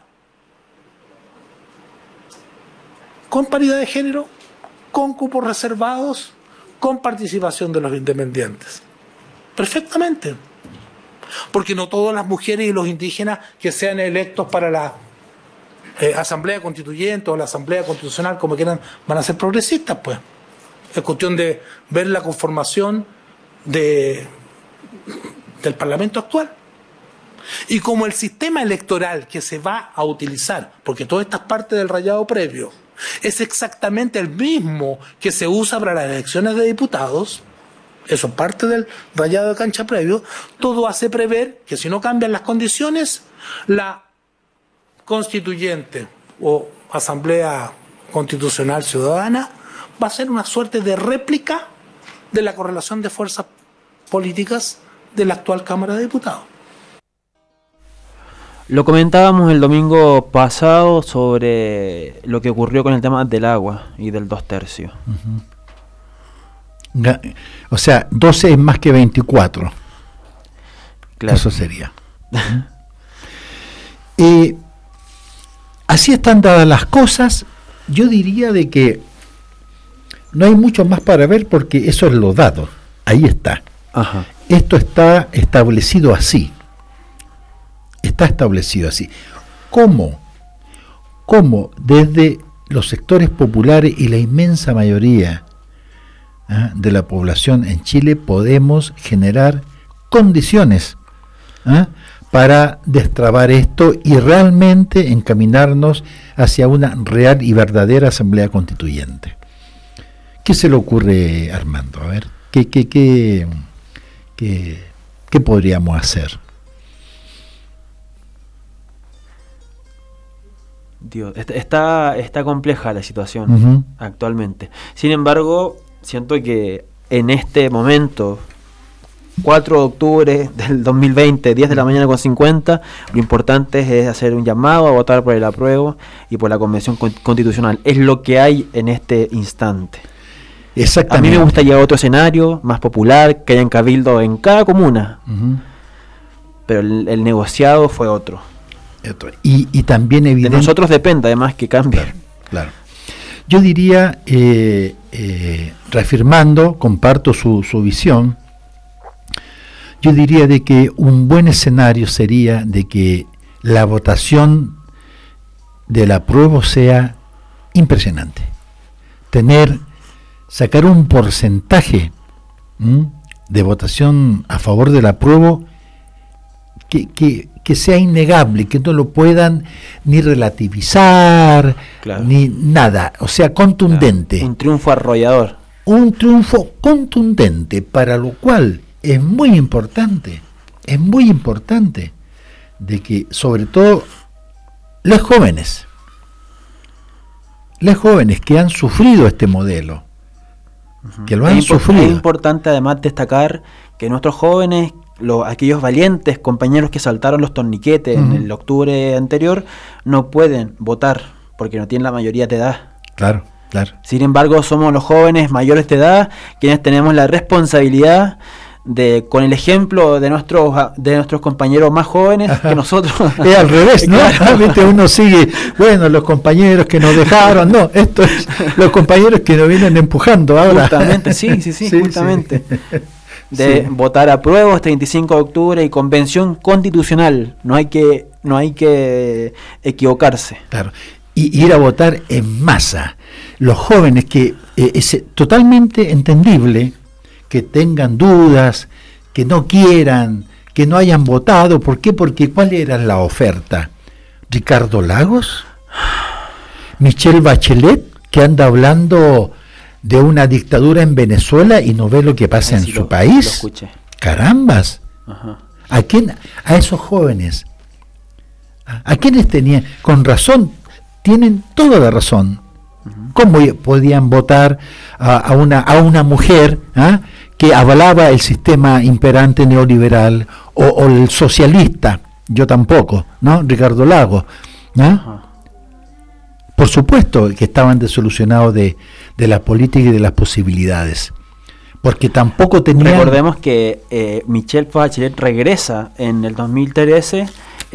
Speaker 13: con paridad de género, con cupos reservados, con participación de los independientes. Perfectamente. Porque no todas las mujeres y los indígenas que sean electos para la eh, Asamblea Constituyente o la Asamblea Constitucional, como quieran, van a ser progresistas, pues. Es cuestión de ver la conformación de, del Parlamento actual. Y como el sistema electoral que se va a utilizar, porque todas estas partes del rayado previo, es exactamente el mismo que se usa para las elecciones de diputados, eso es parte del rayado de cancha previo, todo hace prever que si no cambian las condiciones, la constituyente o Asamblea Constitucional Ciudadana va a ser una suerte de réplica de la correlación de fuerzas políticas de la actual Cámara de Diputados.
Speaker 9: Lo comentábamos el domingo pasado sobre lo que ocurrió con el tema del agua y del dos tercios.
Speaker 10: Uh-huh. O sea, doce es más que veinticuatro. Claro. Eso sería. eh, así están dadas las cosas. Yo diría de que no hay mucho más para ver porque eso es lo dado, ahí está.
Speaker 9: Ajá.
Speaker 10: Esto está establecido así, está establecido así. ¿Cómo? ¿Cómo desde los sectores populares y la inmensa mayoría ¿eh? de la población en Chile podemos generar condiciones ¿eh? para destrabar esto y realmente encaminarnos hacia una real y verdadera asamblea constituyente? ¿Qué se le ocurre, Armando? A ver, ¿qué, qué, qué, qué, qué podríamos hacer?
Speaker 9: Dios, está, está compleja la situación
Speaker 10: Uh-huh.
Speaker 9: actualmente. Sin embargo, siento que en este momento, cuatro de octubre del dos mil veinte, diez de la mañana con cincuenta, lo importante es hacer un llamado a votar por el apruebo y por la Convención Constitucional. Es lo que hay en este instante.
Speaker 10: Exactamente.
Speaker 9: A mí me gustaría otro escenario más popular, que hayan cabildo en cada comuna,
Speaker 10: Uh-huh.
Speaker 9: pero el, el negociado fue otro.
Speaker 10: Y, y también evidente...
Speaker 9: De nosotros depende además que cambie.
Speaker 10: Claro, claro. Yo diría, eh, eh, reafirmando, comparto su, su visión, yo diría de que un buen escenario sería de que la votación del apruebo sea impresionante. Tener, sacar un porcentaje ¿m? de votación a favor del apruebo que, que, que sea innegable, que no lo puedan ni relativizar,
Speaker 9: Claro.
Speaker 10: ni nada, o sea, contundente.
Speaker 9: Un triunfo arrollador.
Speaker 10: Un triunfo contundente, para lo cual es muy importante, es muy importante de que sobre todo los jóvenes, los jóvenes que han sufrido este modelo, que lo han
Speaker 9: es, impor-
Speaker 10: sufrido.
Speaker 9: es importante además destacar que nuestros jóvenes, los, aquellos valientes compañeros que saltaron los torniquetes
Speaker 10: Ujú.
Speaker 9: en el octubre anterior, no pueden votar porque no tienen la mayoría de edad.
Speaker 10: Claro, claro.
Speaker 9: Sin embargo, somos los jóvenes mayores de edad quienes tenemos la responsabilidad de, con el ejemplo de nuestros de nuestros compañeros más jóvenes que nosotros.
Speaker 10: Es al revés, ¿no?
Speaker 9: Claro.
Speaker 10: ¿Viste? Uno sigue, bueno, los compañeros que nos dejaron, no, esto es los compañeros que nos vienen empujando ahora.
Speaker 9: Justamente, sí, sí, sí,
Speaker 10: Sí,
Speaker 9: justamente.
Speaker 10: sí.
Speaker 9: De
Speaker 10: Sí.
Speaker 9: votar a prueba este veinticinco de octubre y convención constitucional. No hay que, no hay que equivocarse.
Speaker 10: Claro. Y ir a votar en masa. Los jóvenes que eh, es totalmente entendible que tengan dudas, que no quieran, que no hayan votado. ¿Por qué? Porque ¿cuál era la oferta? ¿Ricardo Lagos? ¿Michelle Bachelet, que anda hablando de una dictadura en Venezuela y no ve lo que pasa
Speaker 9: Ay,
Speaker 10: en
Speaker 9: sí,
Speaker 10: su
Speaker 9: lo- lo
Speaker 10: país?
Speaker 9: escuché.
Speaker 10: Carambas.
Speaker 9: Ajá.
Speaker 10: ¿A quién? A esos jóvenes. ¿A, a quiénes tenían? Con razón, tienen toda la razón. ¿Cómo podían votar a, a una a una mujer ¿ah? que avalaba el sistema imperante neoliberal o, o el socialista? Yo tampoco, ¿no? Ricardo Lagos, ¿no? Por supuesto que estaban desolucionados de, de la política y de las posibilidades, porque tampoco tenían...
Speaker 9: Recordemos que eh, Michelle Bachelet regresa en el dos mil trece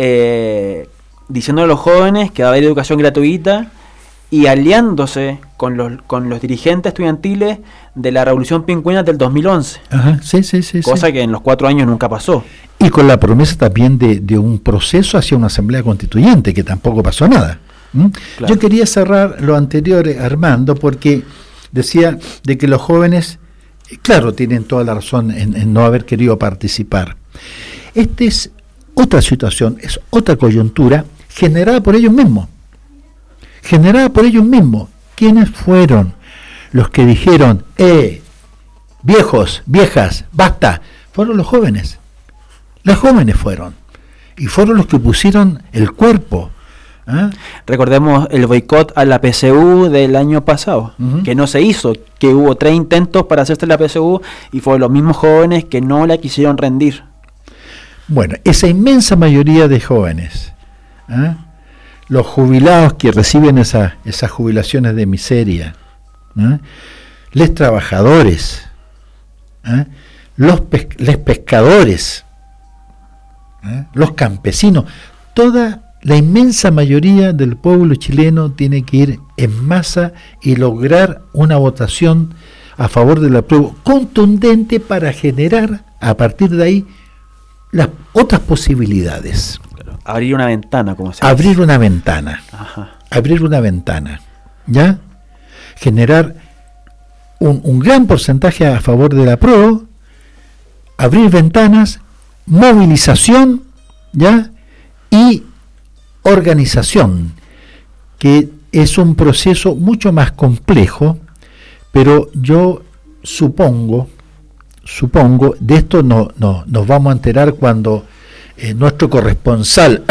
Speaker 9: eh, diciendo a los jóvenes que va a haber educación gratuita y aliándose con los con los dirigentes estudiantiles de la Revolución Pingüina del dos mil once.
Speaker 10: Ajá, sí, sí, sí,
Speaker 9: cosa
Speaker 10: sí.
Speaker 9: que en los cuatro años nunca pasó.
Speaker 10: Y con la promesa también de, de un proceso hacia una asamblea constituyente, que tampoco pasó nada. ¿Mm?
Speaker 9: Claro.
Speaker 10: Yo quería cerrar lo anterior, eh, Armando, porque decía de que los jóvenes, eh, claro, tienen toda la razón en, en no haber querido participar. Esta es otra situación, es otra coyuntura generada por ellos mismos. Generada por ellos mismos. ¿Quiénes fueron los que dijeron, eh, viejos, viejas, basta? Fueron los jóvenes. Los jóvenes fueron. Y fueron los que pusieron el cuerpo. ¿Ah?
Speaker 9: Recordemos el boicot a la P C U del año pasado,
Speaker 10: Ujú.
Speaker 9: que no se hizo, que hubo tres intentos para hacerse la P C U y fueron los mismos jóvenes que no la quisieron rendir.
Speaker 10: Bueno, esa inmensa mayoría de jóvenes, ¿ah? los jubilados que reciben esa, esas jubilaciones de miseria, ¿ah? les trabajadores, ¿ah? los pes- les pescadores, ¿ah? los campesinos, toda la inmensa mayoría del pueblo chileno tiene que ir en masa y lograr una votación a favor del apruebo contundente para generar a partir de ahí las otras posibilidades.
Speaker 9: Claro, abrir una ventana, como se
Speaker 10: abrir
Speaker 9: dice.
Speaker 10: una ventana,
Speaker 9: Ajá.
Speaker 10: abrir una ventana, ¿ya? Generar un, un gran porcentaje a favor del apruebo, abrir ventanas, movilización, ¿ya? Y organización, que es un proceso mucho más complejo, pero yo supongo, supongo, de esto no, no, nos vamos a enterar cuando eh, nuestro corresponsal,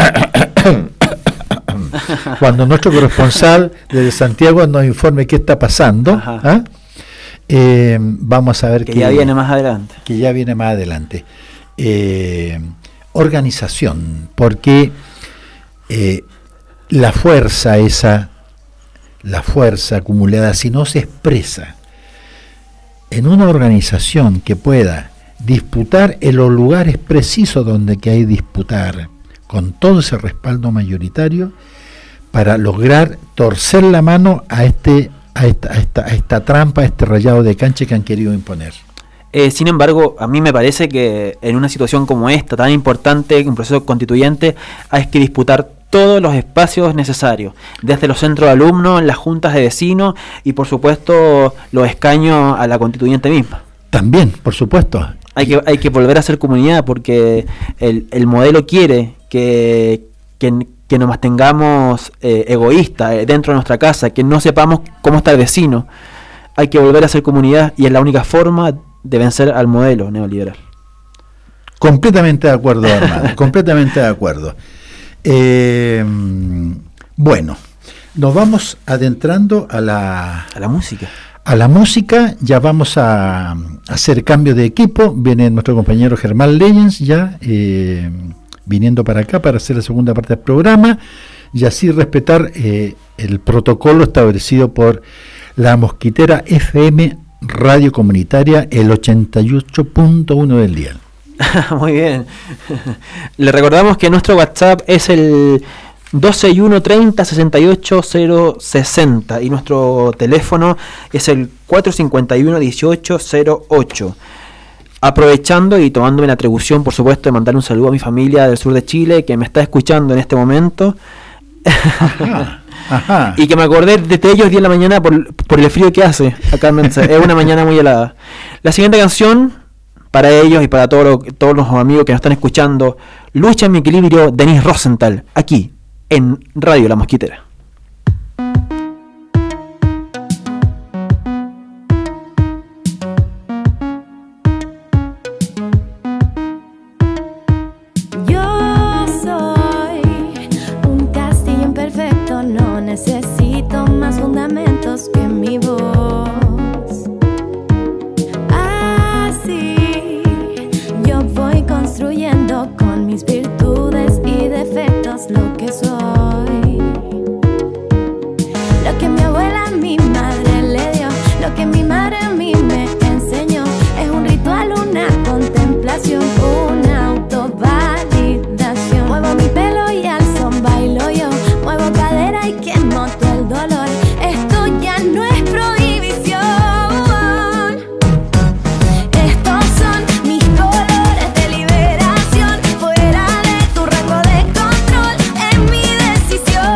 Speaker 10: cuando nuestro corresponsal desde Santiago nos informe qué está pasando, ¿ah? eh, vamos a ver
Speaker 9: que
Speaker 10: que
Speaker 9: ya viene más adelante.
Speaker 10: Que ya viene más adelante. Eh, organización, porque eh, la fuerza esa, la fuerza acumulada, si no se expresa en una organización que pueda disputar en los lugares precisos donde que hay que disputar, con todo ese respaldo mayoritario, para lograr torcer la mano a este a esta, a esta, a esta trampa, a este rayado de cancha que han querido imponer.
Speaker 9: Eh, sin embargo, a mí me parece que en una situación como esta, tan importante, un proceso constituyente, hay que disputar todos los espacios necesarios, desde los centros de alumnos, las juntas de vecinos y por supuesto los escaños a la constituyente misma.
Speaker 10: También, por supuesto.
Speaker 9: Hay que, hay que volver a ser comunidad porque el, el modelo quiere que, que, que nos mantengamos eh, egoístas eh, dentro de nuestra casa, que no sepamos cómo está el vecino. Hay que volver a ser comunidad y es la única forma de vencer al modelo neoliberal.
Speaker 10: Completamente de acuerdo, hermano, completamente de acuerdo. Eh, bueno, nos vamos adentrando a la
Speaker 9: a la música.
Speaker 10: A la música, ya vamos a, a hacer cambio de equipo. Viene nuestro compañero Germán Leyens ya eh, viniendo para acá para hacer la segunda parte del programa y así respetar eh, el protocolo establecido por la Mosquitera F M Radio Comunitaria, el ochenta y ocho punto uno del dial.
Speaker 9: Muy bien. Le recordamos que nuestro WhatsApp es el dos seis uno treinta sesenta y ocho cero sesenta y nuestro teléfono es el cuatro cinco uno dieciocho cero ocho. Aprovechando y tomándome la atribución, por supuesto, de mandar un saludo a mi familia del sur de Chile que me está escuchando en este momento.
Speaker 10: Ajá, ajá.
Speaker 9: Y que me acordé de ellos diez de la mañana por, por el frío que hace acá en Mensa. Es una mañana muy helada. La siguiente canción, para ellos y para todo lo, todos los amigos que nos están escuchando, Lucha en mi equilibrio, Denis Rosenthal, aquí en Radio La Mosquitera.
Speaker 15: Yo soy un castillo imperfecto, no necesito más fundamentos que mi voz. Así yo voy construyendo con mis virtudes y defectos lo que soy. Lo que mi abuela a mi madre le dio, lo que mi madre a mí me enseñó, es un ritual, una contemplación, una autovalidación. Muevo mi pelo y al son bailo yo, muevo cadera y quemo todo el dolor. Esto ya no es prohibición. Estos son mis colores de liberación, fuera de tu rango de control, es mi decisión.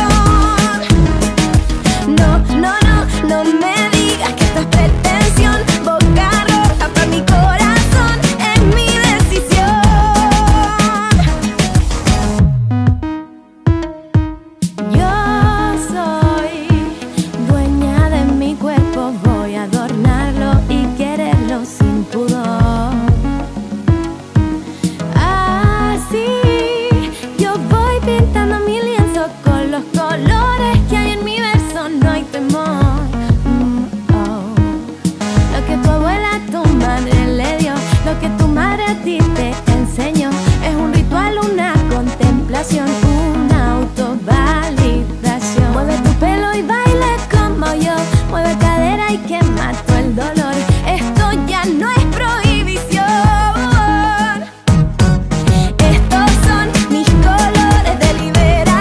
Speaker 15: No, no, no, no me digas que esto es pretensión, boca roja para mi corazón, es mi decisión. Yo soy dueña de mi cuerpo, voy a adornarlo y quererlo sin pudor. Así yo voy pintando mi lienzo con los colores que hay en mi verso, no hay temor. Mm, oh. Lo que tu abuela a tu madre le dio, lo que tu madre a ti te enseñó, es un ritual, una contemplación, una autovalidación. Mueve tu pelo y baila como yo, mueve cadera y quema todo el dolor. Esto ya no es prohibición. Estos son mis colores de liberación.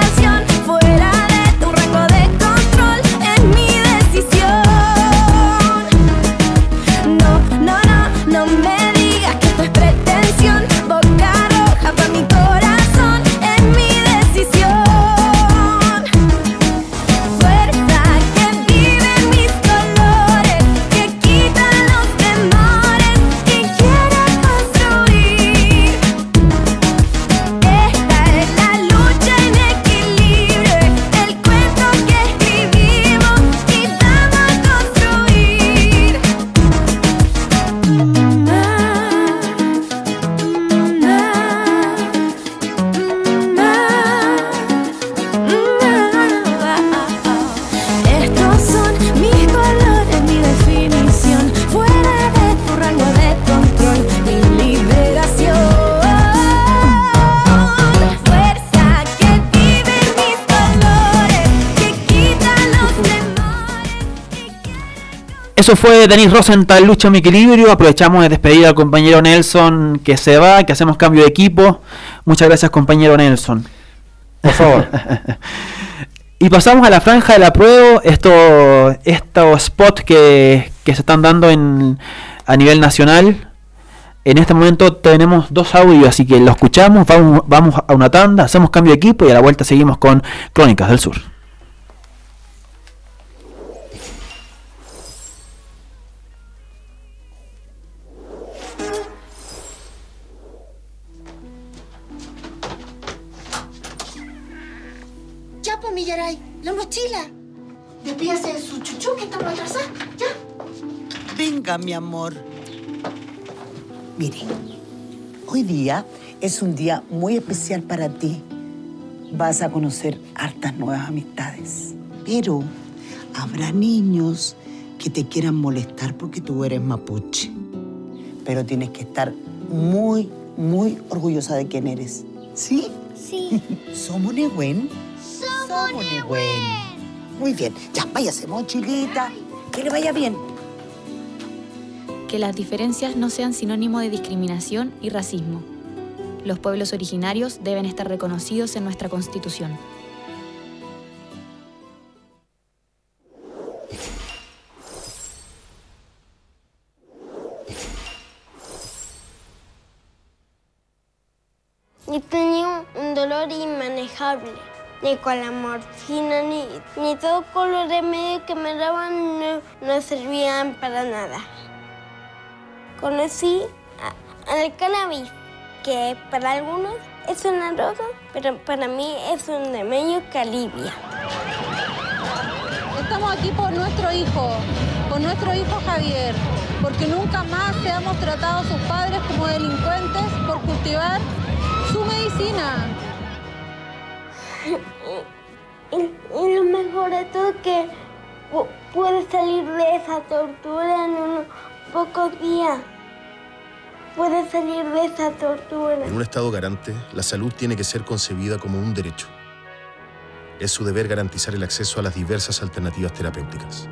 Speaker 9: Eso fue Denis Rosenthal, Lucha mi equilibrio. Aprovechamos de despedir al compañero Nelson que se va, que hacemos cambio de equipo. Muchas gracias, compañero Nelson.
Speaker 10: Por favor.
Speaker 9: Y pasamos a la franja del apruebo. Esto, estos spots que, que se están dando en, a nivel nacional. En este momento tenemos dos audios, así que lo escuchamos, vamos, vamos a una tanda, hacemos cambio de equipo y a la vuelta seguimos con Crónicas del Sur.
Speaker 16: Millaray, la mochila. Despídase de su chuchú que estamos atrasados. Ya.
Speaker 17: Venga, mi amor. Mire, hoy día es un día muy especial para ti. Vas a conocer hartas nuevas amistades. Pero habrá niños que te quieran molestar porque tú eres mapuche. Pero tienes que estar muy, muy orgullosa de quién eres. ¿Sí?
Speaker 16: Sí.
Speaker 17: ¿Somos Nehuen? Somos Nehuen. Muy bien. Ya, váyase, mochilita. Que le vaya bien.
Speaker 18: Que las diferencias no sean sinónimo de discriminación y racismo. Los pueblos originarios deben estar reconocidos en nuestra Constitución.
Speaker 19: Yo tenía un dolor inmanejable. Ni con la morfina, ni, ni todo con los remedios que me daban no, no servían para nada. Conocí al cannabis, que para algunos es una droga, pero para mí es un remedio que alivia.
Speaker 20: Estamos aquí por nuestro hijo, por nuestro hijo Javier, porque nunca más seamos tratados sus padres como delincuentes por cultivar su medicina.
Speaker 19: Y, y lo mejor de todo es que puede salir de esa tortura en unos pocos días. Puede salir de esa tortura.
Speaker 21: En un Estado garante, la salud tiene que ser concebida como un derecho. Es su deber garantizar el acceso a las diversas alternativas terapéuticas.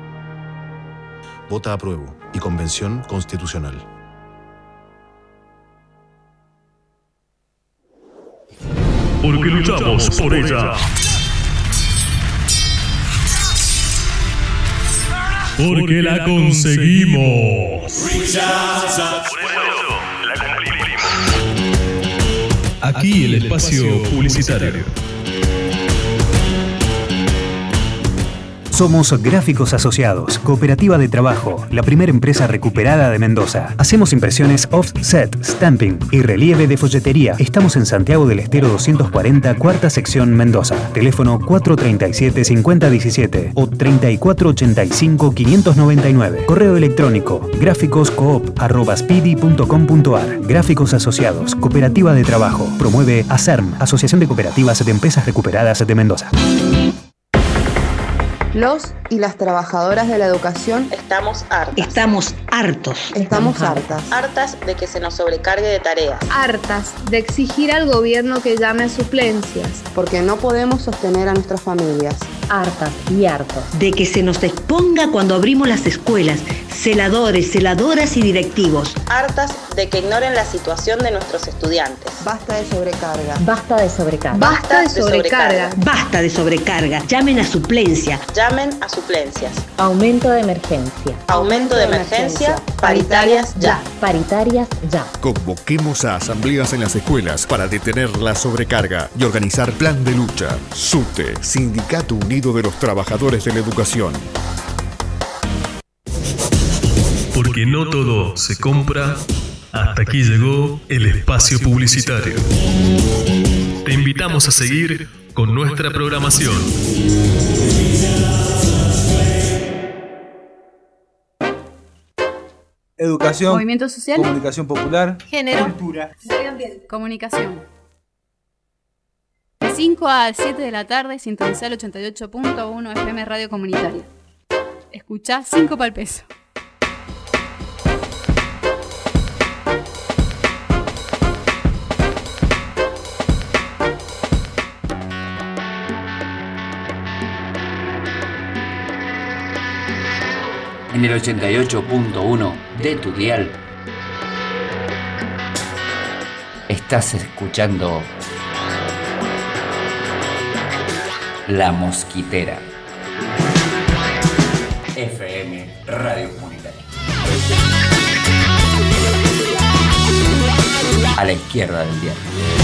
Speaker 21: Vota apruebo y Convención Constitucional.
Speaker 22: Porque luchamos por ella. Porque la conseguimos. Aquí el espacio publicitario.
Speaker 23: Somos Gráficos Asociados, cooperativa de trabajo, la primera empresa recuperada de Mendoza. Hacemos impresiones offset, stamping y relieve de folletería. Estamos en Santiago del Estero doscientos cuarenta, cuarta sección Mendoza. Teléfono cuatro treinta y siete, cincuenta diecisiete o treinta y cuatro ochenta y cinco, quinientos noventa y nueve. Correo electrónico gráficoscoop arroba speedy punto com punto ar. Gráficos Asociados, cooperativa de trabajo. Promueve ASERM, Asociación de Cooperativas de Empresas Recuperadas de Mendoza.
Speaker 24: Los y las trabajadoras de la educación
Speaker 25: estamos hartas.
Speaker 24: Estamos hartos. Estamos hartas.
Speaker 25: Hartas de que se nos sobrecargue de tareas.
Speaker 24: Hartas de exigir al gobierno que llame a suplencias. Porque no podemos sostener a nuestras familias.
Speaker 26: Hartas y hartos
Speaker 27: de que se nos exponga cuando abrimos las escuelas, celadores, celadoras y directivos.
Speaker 25: Hartas de que ignoren la situación de nuestros estudiantes.
Speaker 24: Basta de sobrecarga.
Speaker 26: Basta de sobrecarga.
Speaker 24: Basta de sobrecarga.
Speaker 27: Basta de sobrecarga. Llamen a suplencia.
Speaker 25: Llamen a suplencias.
Speaker 26: Aumento de emergencia.
Speaker 25: Aumento de emergencia. Paritarias ya.
Speaker 26: Paritarias ya.
Speaker 28: Convoquemos a asambleas en las escuelas para detener la sobrecarga y organizar plan de lucha. SUTE, Sindicato Unido de los Trabajadores de la Educación.
Speaker 22: Porque no todo se compra. Hasta aquí llegó el espacio publicitario. Te invitamos a seguir con nuestra programación.
Speaker 29: Educación,
Speaker 30: movimiento social,
Speaker 29: comunicación popular,
Speaker 30: género, cultura, medio ambiente, comunicación. De cinco a siete de la tarde, sintonizar el ochenta y ocho punto uno F M Radio Comunitaria. Escuchá cinco pa'l peso.
Speaker 31: En
Speaker 1: En el ochenta y ocho punto uno de tu dial estás escuchando La Mosquitera. F M Radio Comunitaria. A la izquierda del dial.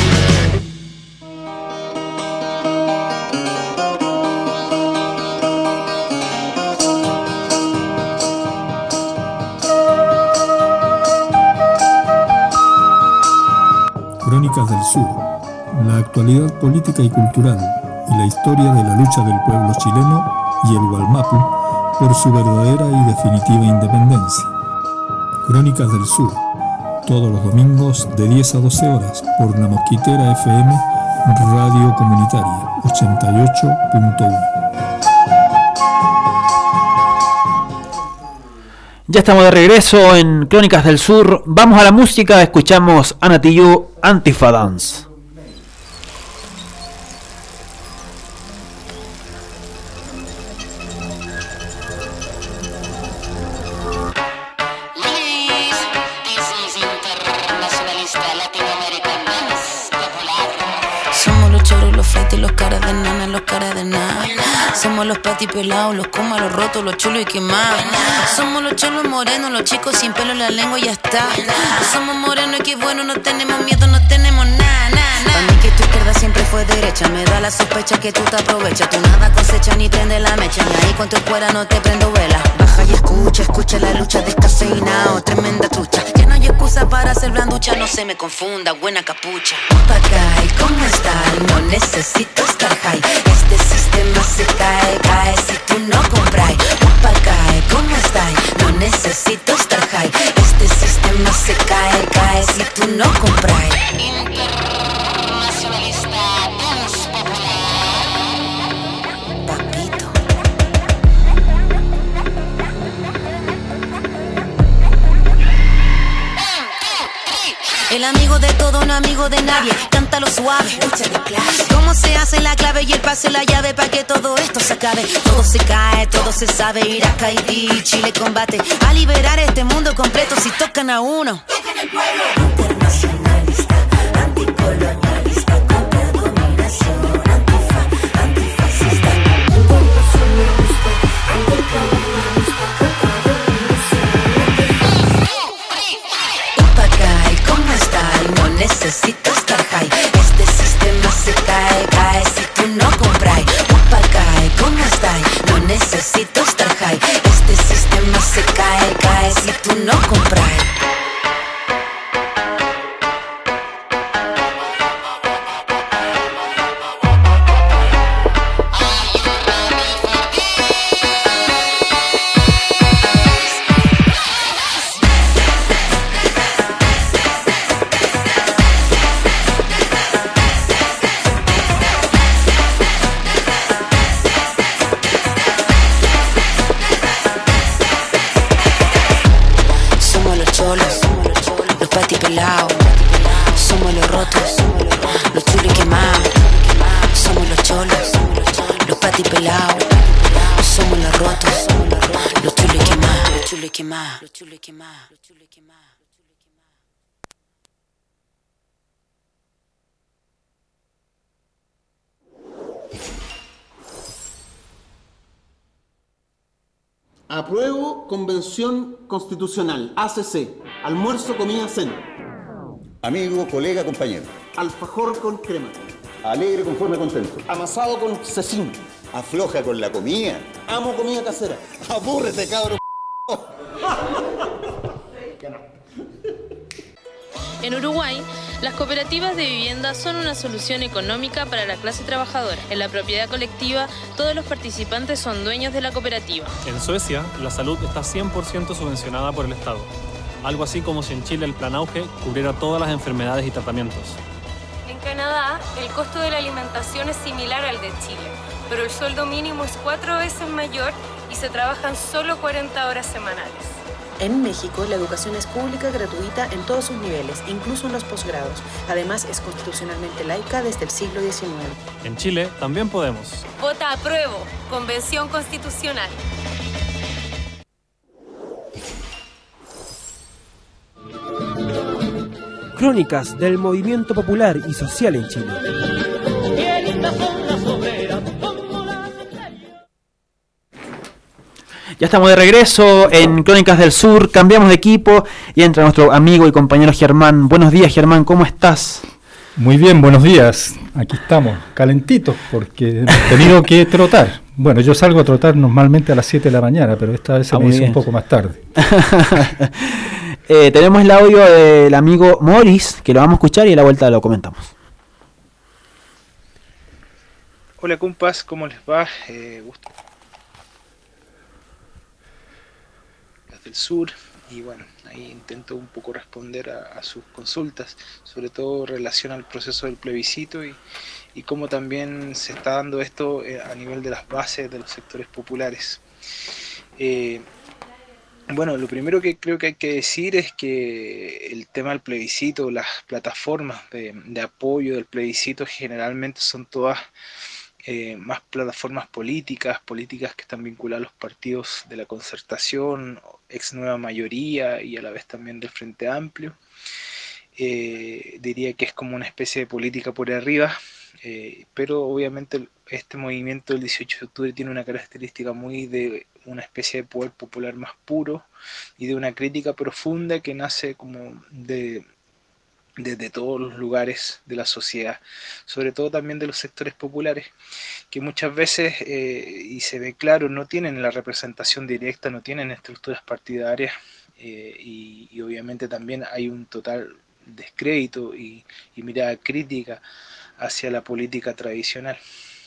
Speaker 2: Crónicas del Sur, la actualidad política y cultural y la historia de la lucha del pueblo chileno y el Gualmapu por su verdadera y definitiva independencia. Crónicas del Sur, todos los domingos de diez a doce horas por La Mosquitera F M, Radio Comunitaria ochenta y ocho punto uno.
Speaker 9: Ya estamos de regreso en Crónicas del Sur. Vamos a la música, escuchamos a Natillo Antifa Dance.
Speaker 3: Somos los choros, los fleites, los caras de nana, los caras de nada. Somos los patis pelados, los comas, los rotos, los chulos y quemados. Somos los cholos morenos, los chicos sin pelo en la lengua y ya está. Somos morenos y qué bueno, no tenemos miedo, no tenemos nada, nada, nada. Para mí que tu izquierda siempre fue derecha, me da la sospecha que tú te aprovechas. Tú nada cosecha ni prende la mecha, ni ahí con tu escuela no te prendo vela. Baja y escucha, escucha la lucha descafeinado, tremenda trucha. Ya no hay excusa para ser blanducha, no se me confunda, buena capucha. Papagay, ¿cómo estás? No necesito estar high, este sistema se cae, cae si tú no compras. Papagay, ¿cómo estás? No necesito estar high, este sistema se cae, cae si tú no compras. Internacionalista dance popular. Papito. El amigo de todo, no amigo de nadie. Cántalo suave, escúchale clase. Cómo se hace la clave y el pase la llave para que todo esto se acabe. Todo se cae, todo se sabe. Irak, Haití, Chile combate a liberar este mundo completo si tocan a uno. Tocan el pueblo. Internacionalista, anticolonialista, contra dominación, antifa, antifascista. Internacionalista, anticolonialista, contra dominación. Upacay, ¿cómo estás? No necesito estar high, este sistema se cae, cae si tú no compras. Upacay, ¿cómo estás? No necesito estar high, este sistema se cae, cae si tú no compras. Los patis pelados, somos los rotos, los chulos quemados. Somos los cholos, los patis pelados, somos los rotos, los chulos quemados, los chulos quemados, los chulos quemados, los chulos quemados.
Speaker 4: Apruebo Convención Constitucional, A C C, almuerzo, comida, cena.
Speaker 5: Amigo, colega, compañero.
Speaker 4: Alfajor con crema.
Speaker 5: Alegre, conforme, contento.
Speaker 4: Amasado con cecina.
Speaker 5: Afloja con la comida.
Speaker 4: Amo comida casera.
Speaker 5: Abúrrete, cabrón.
Speaker 6: En Uruguay, las cooperativas de vivienda son una solución económica para la clase trabajadora. En la propiedad colectiva, todos los participantes son dueños de la cooperativa.
Speaker 7: En Suecia, la salud está cien por ciento subvencionada por el Estado. Algo así como si en Chile el Plan Auge cubriera todas las enfermedades y tratamientos.
Speaker 6: En Canadá, el costo de la alimentación es similar al de Chile, pero el sueldo mínimo es cuatro veces mayor y se trabajan solo cuarenta horas semanales.
Speaker 8: En México, la educación es pública, gratuita en todos sus niveles, incluso en los posgrados. Además, es constitucionalmente laica desde el siglo diecinueve.
Speaker 7: En Chile también podemos.
Speaker 6: Vota apruebo. Convención Constitucional.
Speaker 10: Crónicas del movimiento popular y social en Chile.
Speaker 9: Ya estamos de regreso en Crónicas del Sur, cambiamos de equipo y entra nuestro amigo y compañero Germán. Buenos días, Germán, ¿cómo estás?
Speaker 2: Muy bien, buenos días. Aquí estamos, calentitos, porque hemos tenido que trotar. Bueno, yo salgo a trotar normalmente a las siete de la mañana, pero esta vez se ah, me hizo bien. Un poco más tarde.
Speaker 9: eh, tenemos el audio del amigo Morris, que lo vamos a escuchar y a la vuelta lo comentamos.
Speaker 11: Hola, compas, ¿cómo les va? Eh, gusto. Del sur, y bueno, ahí intento un poco responder a, a sus consultas, sobre todo en relación al proceso del plebiscito y, y cómo también se está dando esto eh, a nivel de las bases de los sectores populares. Eh, bueno, lo primero que creo que hay que decir es que el tema del plebiscito, las plataformas de, de apoyo del plebiscito generalmente son todas Eh, más plataformas políticas, políticas que están vinculadas a los partidos de la concertación, ex nueva mayoría y a la vez también del Frente Amplio. Eh, diría que es como una especie de política por arriba, eh, pero obviamente este movimiento del dieciocho de octubre tiene una característica muy de una especie de poder popular más puro y de una crítica profunda que nace como de... desde todos los lugares de la sociedad, sobre todo también de los sectores populares, que muchas veces, eh, y se ve claro, no tienen la representación directa, no tienen estructuras partidarias, eh, y, y obviamente también hay un total descrédito y, y mirada crítica hacia la política tradicional.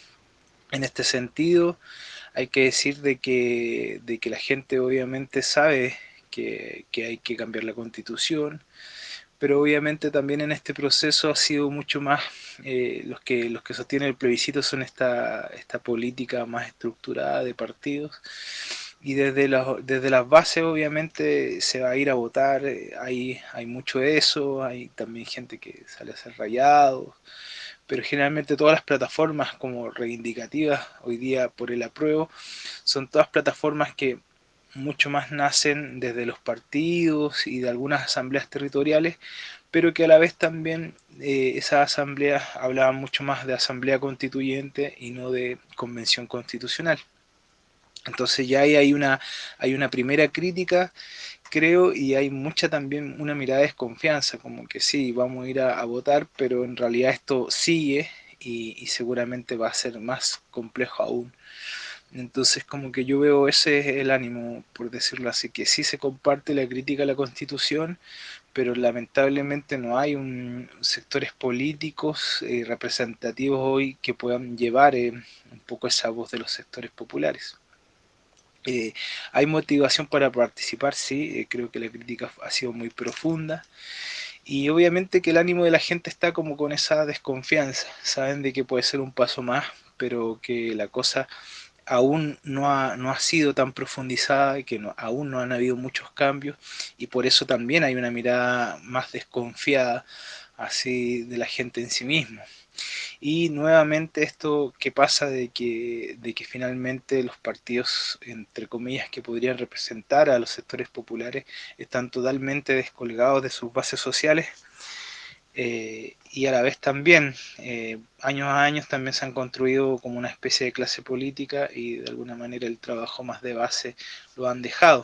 Speaker 11: En este sentido, hay que decir de que, de que la gente obviamente sabe que, que hay que cambiar la Constitución, pero obviamente también en este proceso ha sido mucho más, eh, los que los que sostienen el plebiscito son esta, esta política más estructurada de partidos, y desde, la, desde las bases obviamente se va a ir a votar, eh, hay, hay mucho de eso, hay también gente que sale a hacer rayados, pero generalmente todas las plataformas como reivindicativas hoy día por el apruebo son todas plataformas que mucho más nacen desde los partidos y de algunas asambleas territoriales, pero que a la vez también eh, esas asambleas hablaban mucho más de asamblea constituyente y no de convención constitucional. Entonces ya ahí hay una, hay una primera crítica, creo, y hay mucha también una mirada de desconfianza, como que sí, vamos a ir a, a votar, pero en realidad esto sigue y, y seguramente va a ser más complejo aún. Entonces como que yo veo ese es el ánimo, por decirlo así, que sí se comparte la crítica a la Constitución, pero lamentablemente no hay un, sectores políticos eh, representativos hoy que puedan llevar eh, un poco esa voz de los sectores populares. Eh, hay motivación para participar, sí, eh, creo que la crítica ha sido muy profunda, y obviamente que el ánimo de la gente está como con esa desconfianza, saben de que puede ser un paso más, pero que la cosa aún no ha, no ha sido tan profundizada y que no, aún no han habido muchos cambios, y por eso también hay una mirada más desconfiada así de la gente en sí misma. Y nuevamente esto que pasa de que, de que finalmente los partidos, entre comillas, que podrían representar a los sectores populares están totalmente descolgados de sus bases sociales. Eh, y a la vez también, eh, años a años también se han construido como una especie de clase política y de alguna manera el trabajo más de base lo han dejado.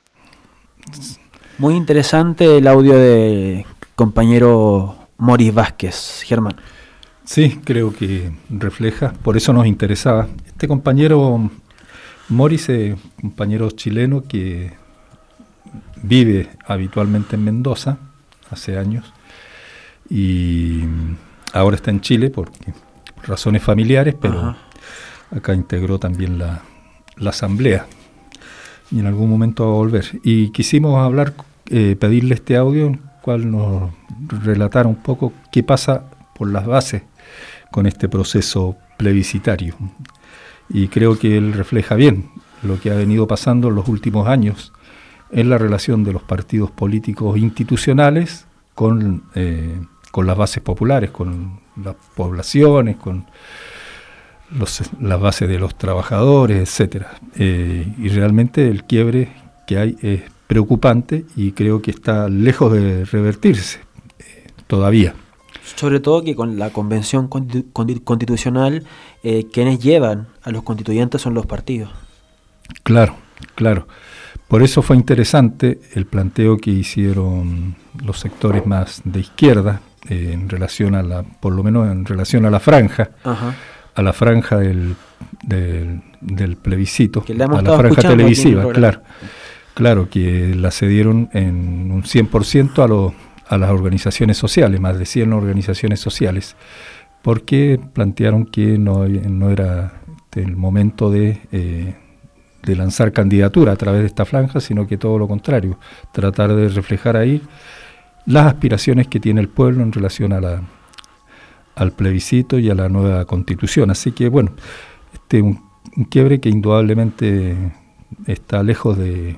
Speaker 9: Muy interesante el audio de compañero Morris Vázquez, Germán.
Speaker 2: Sí, creo que refleja, por eso nos interesaba. Este compañero Morris es un compañero chileno que vive habitualmente en Mendoza hace años, y ahora está en Chile por razones familiares, pero Ajá. acá integró también la, la asamblea y en algún momento va a volver. Y quisimos hablar, eh, pedirle este audio, en el cual nos relatara un poco qué pasa por las bases con este proceso plebiscitario. Y creo que él refleja bien lo que ha venido pasando en los últimos años en la relación de los partidos políticos institucionales con... Eh, con las bases populares, con las poblaciones, con los, las bases de los trabajadores, etcétera. Eh, y realmente el quiebre que hay es preocupante y creo que está lejos de revertirse. Eh, todavía.
Speaker 9: Sobre todo que con la convención constitu- constitucional, eh, quienes llevan a los constituyentes son los partidos.
Speaker 2: Claro, claro. Por eso fue interesante el planteo que hicieron los sectores más de izquierda, eh, en relación a la, por lo menos en relación a la franja, Ajá. a la franja del, del, del plebiscito,
Speaker 9: que le hemos
Speaker 2: a la franja televisiva, claro, claro, que la cedieron en un cien por ciento a los a las organizaciones sociales, más de cien organizaciones sociales, porque plantearon que no, no era el momento de, eh, de lanzar candidatura a través de esta franja, sino que todo lo contrario, tratar de reflejar ahí las aspiraciones que tiene el pueblo en relación a la, al plebiscito y a la nueva constitución. Así que, bueno, este un, un quiebre que indudablemente está lejos de...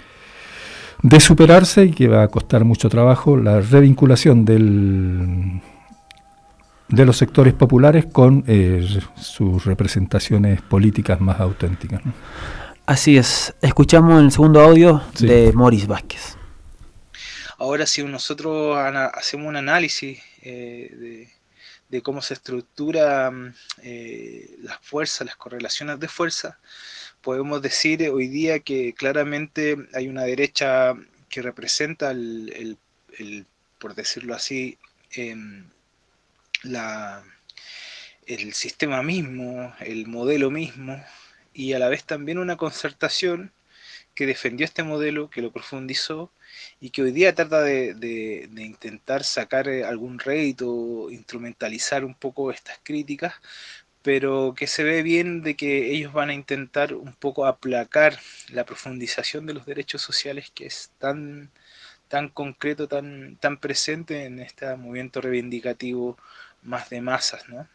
Speaker 2: de superarse y que va a costar mucho trabajo la revinculación del, de los sectores populares con eh, sus representaciones políticas más auténticas, ¿no?
Speaker 9: Así es. Escuchamos el segundo audio sí. de Morris Vázquez.
Speaker 11: Ahora, si nosotros ana- hacemos un análisis eh, de, de cómo se estructura eh, las fuerzas, las correlaciones de fuerza, podemos decir hoy día que claramente hay una derecha que representa el, el, el por decirlo así, eh, la, el sistema mismo, el modelo mismo, y a la vez también una concertación que defendió este modelo, que lo profundizó, y que hoy día trata de, de, de intentar sacar algún rédito, instrumentalizar un poco estas críticas, pero que se ve bien de que ellos van a intentar un poco aplacar la profundización de los derechos sociales, que es tan, tan concreto, tan, tan presente en este movimiento reivindicativo más de masas, ¿no?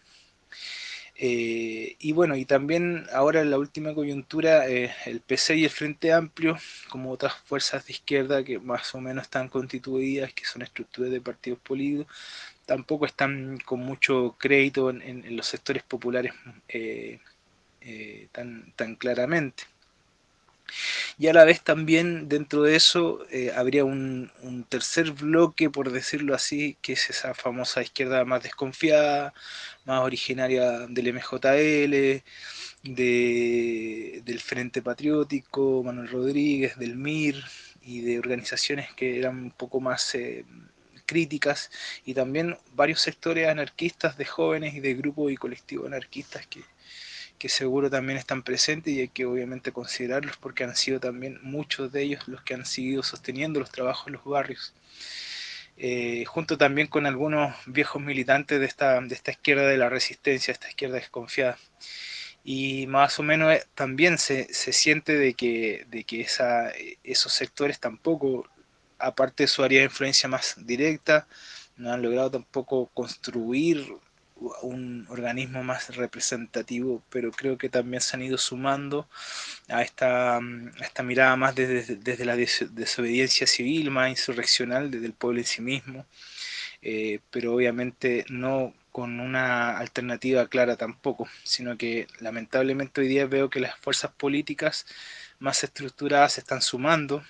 Speaker 11: Eh, y bueno, y también ahora en la última coyuntura, eh, el P C y el Frente Amplio, como otras fuerzas de izquierda que más o menos están constituidas, que son estructuras de partidos políticos, tampoco están con mucho crédito en, en, en los sectores populares eh, eh, tan, tan claramente. Y a la vez también dentro de eso eh, habría un, un tercer bloque, por decirlo así, que es esa famosa izquierda más desconfiada, más originaria del M J L, de, del Frente Patriótico, Manuel Rodríguez, del M I R y de organizaciones que eran un poco más eh, críticas, y también varios sectores anarquistas de jóvenes y de grupos y colectivos anarquistas que que seguro también están presentes y hay que obviamente considerarlos porque han sido también muchos de ellos los que han seguido sosteniendo los trabajos en los barrios, eh, junto también con algunos viejos militantes de esta, de esta izquierda de la resistencia, esta izquierda desconfiada. Y más o menos también se, se siente de que, de que esa, esos sectores tampoco, aparte de su área de influencia más directa, no han logrado tampoco construir un organismo más representativo, pero creo que también se han ido sumando a esta, a esta mirada más desde, desde la des, desobediencia civil, más insurreccional, desde el pueblo en sí mismo, eh, pero obviamente no con una alternativa clara tampoco, sino que lamentablemente hoy día veo que las fuerzas políticas más estructuradas se están sumando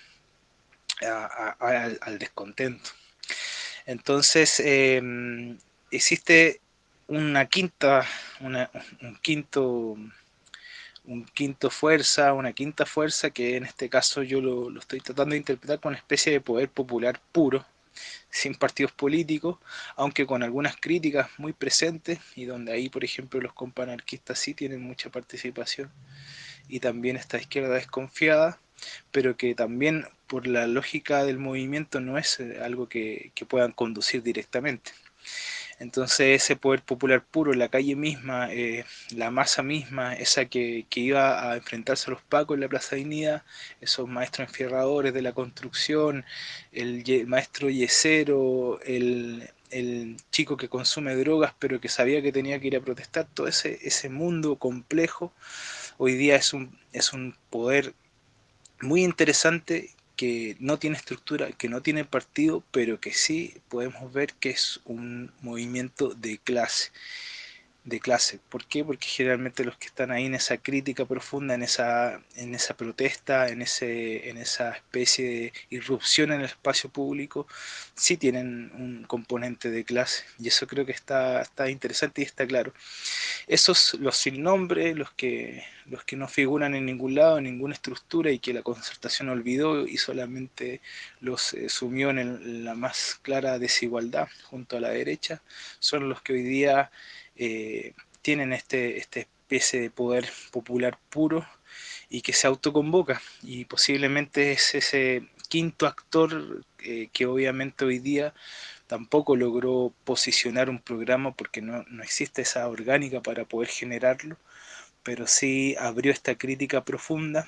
Speaker 11: a, a, a, al descontento. Entonces eh, existe una quinta, una, un quinto, un quinto fuerza, una quinta fuerza que en este caso yo lo, lo estoy tratando de interpretar como una especie de poder popular puro, sin partidos políticos, aunque con algunas críticas muy presentes, y donde ahí, por ejemplo, los compas anarquistas sí tienen mucha participación, y también esta izquierda desconfiada, pero que también por la lógica del movimiento no es algo que, que puedan conducir directamente. Entonces ese poder popular puro, la calle misma, eh, la masa misma, esa que, que iba a enfrentarse a los pacos en la Plaza Dignidad, esos maestros enfierradores de la construcción, el, el maestro yesero, el, el chico que consume drogas pero que sabía que tenía que ir a protestar, todo ese, ese mundo complejo, hoy día es un, es un poder muy interesante que no tiene estructura, que no tiene partido, pero que sí podemos ver que es un movimiento de clase. de clase. ¿Por qué? Porque generalmente los que están ahí en esa crítica profunda, en esa, en esa protesta, en, ese, en esa especie de irrupción en el espacio público, sí tienen un componente de clase, y eso creo que está, está interesante y está claro. Esos, los sin nombre, los que, los que no figuran en ningún lado, en ninguna estructura, y que la Concertación olvidó y solamente los eh, sumió en, el, en la más clara desigualdad junto a la derecha, son los que hoy día eh, tienen este, esta especie de poder popular puro y que se autoconvoca, y posiblemente es ese quinto actor eh, que obviamente hoy día tampoco logró posicionar un programa porque no, no existe esa orgánica para poder generarlo, pero sí abrió esta crítica profunda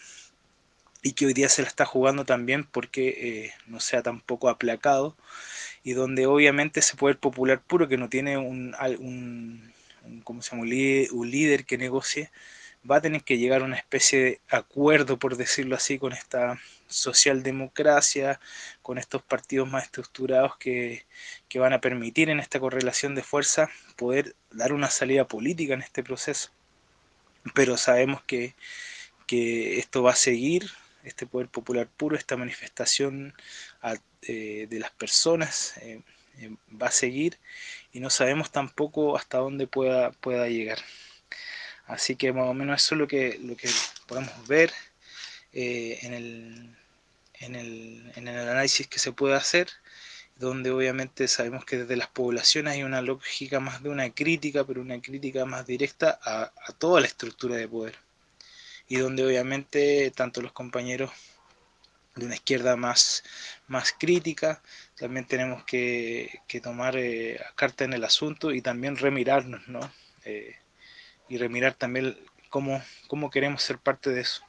Speaker 11: y que hoy día se la está jugando también porque eh, no sea tampoco aplacado, y donde obviamente ese poder popular puro que no tiene un, un, un, ¿cómo se llama? un, líder, un líder que negocie, va a tener que llegar a una especie de acuerdo, por decirlo así, con esta socialdemocracia, con estos partidos más estructurados que, que van a permitir en esta correlación de fuerza poder dar una salida política en este proceso. Pero sabemos que, que esto va a seguir, este poder popular puro, esta manifestación a, eh, de las personas eh, eh, va a seguir, y no sabemos tampoco hasta dónde pueda, pueda llegar. Así que más o menos eso es lo que, lo que podemos ver eh, en, el, en, el, en el análisis que se puede hacer, donde obviamente sabemos que desde las poblaciones hay una lógica más de una crítica, pero una crítica más directa a, a toda la estructura de poder, y donde obviamente tanto los compañeros de una izquierda más, más crítica, también tenemos que, que tomar eh, carta en el asunto y también remirarnos, ¿no? Eh, y remirar también cómo, cómo queremos ser parte de eso.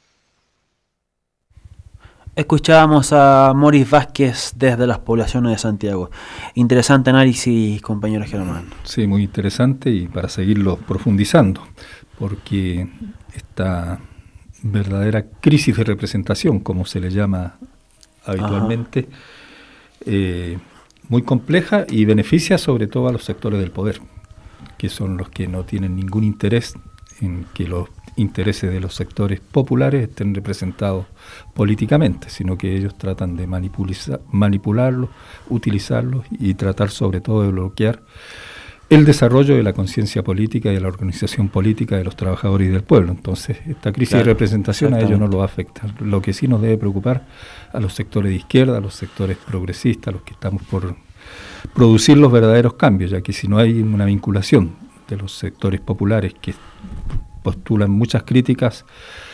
Speaker 9: Escuchábamos a Moris Vázquez desde las poblaciones de Santiago. Interesante análisis, compañero Germán.
Speaker 2: Sí, muy interesante, y para seguirlo profundizando, porque esta verdadera crisis de representación, como se le llama habitualmente, eh, muy compleja, y beneficia sobre todo a los sectores del poder, que son los que no tienen ningún interés en que los intereses de los sectores populares estén representados políticamente, sino que ellos tratan de manipularlos, utilizarlos y tratar sobre todo de bloquear el desarrollo de la conciencia política y de la organización política de los trabajadores y del pueblo. Entonces, esta crisis claro, de representación a ellos no los afecta. Lo que sí nos debe preocupar a los sectores de izquierda, a los sectores progresistas, a los que estamos por producir los verdaderos cambios, ya que si no hay una vinculación de los sectores populares que postulan muchas críticas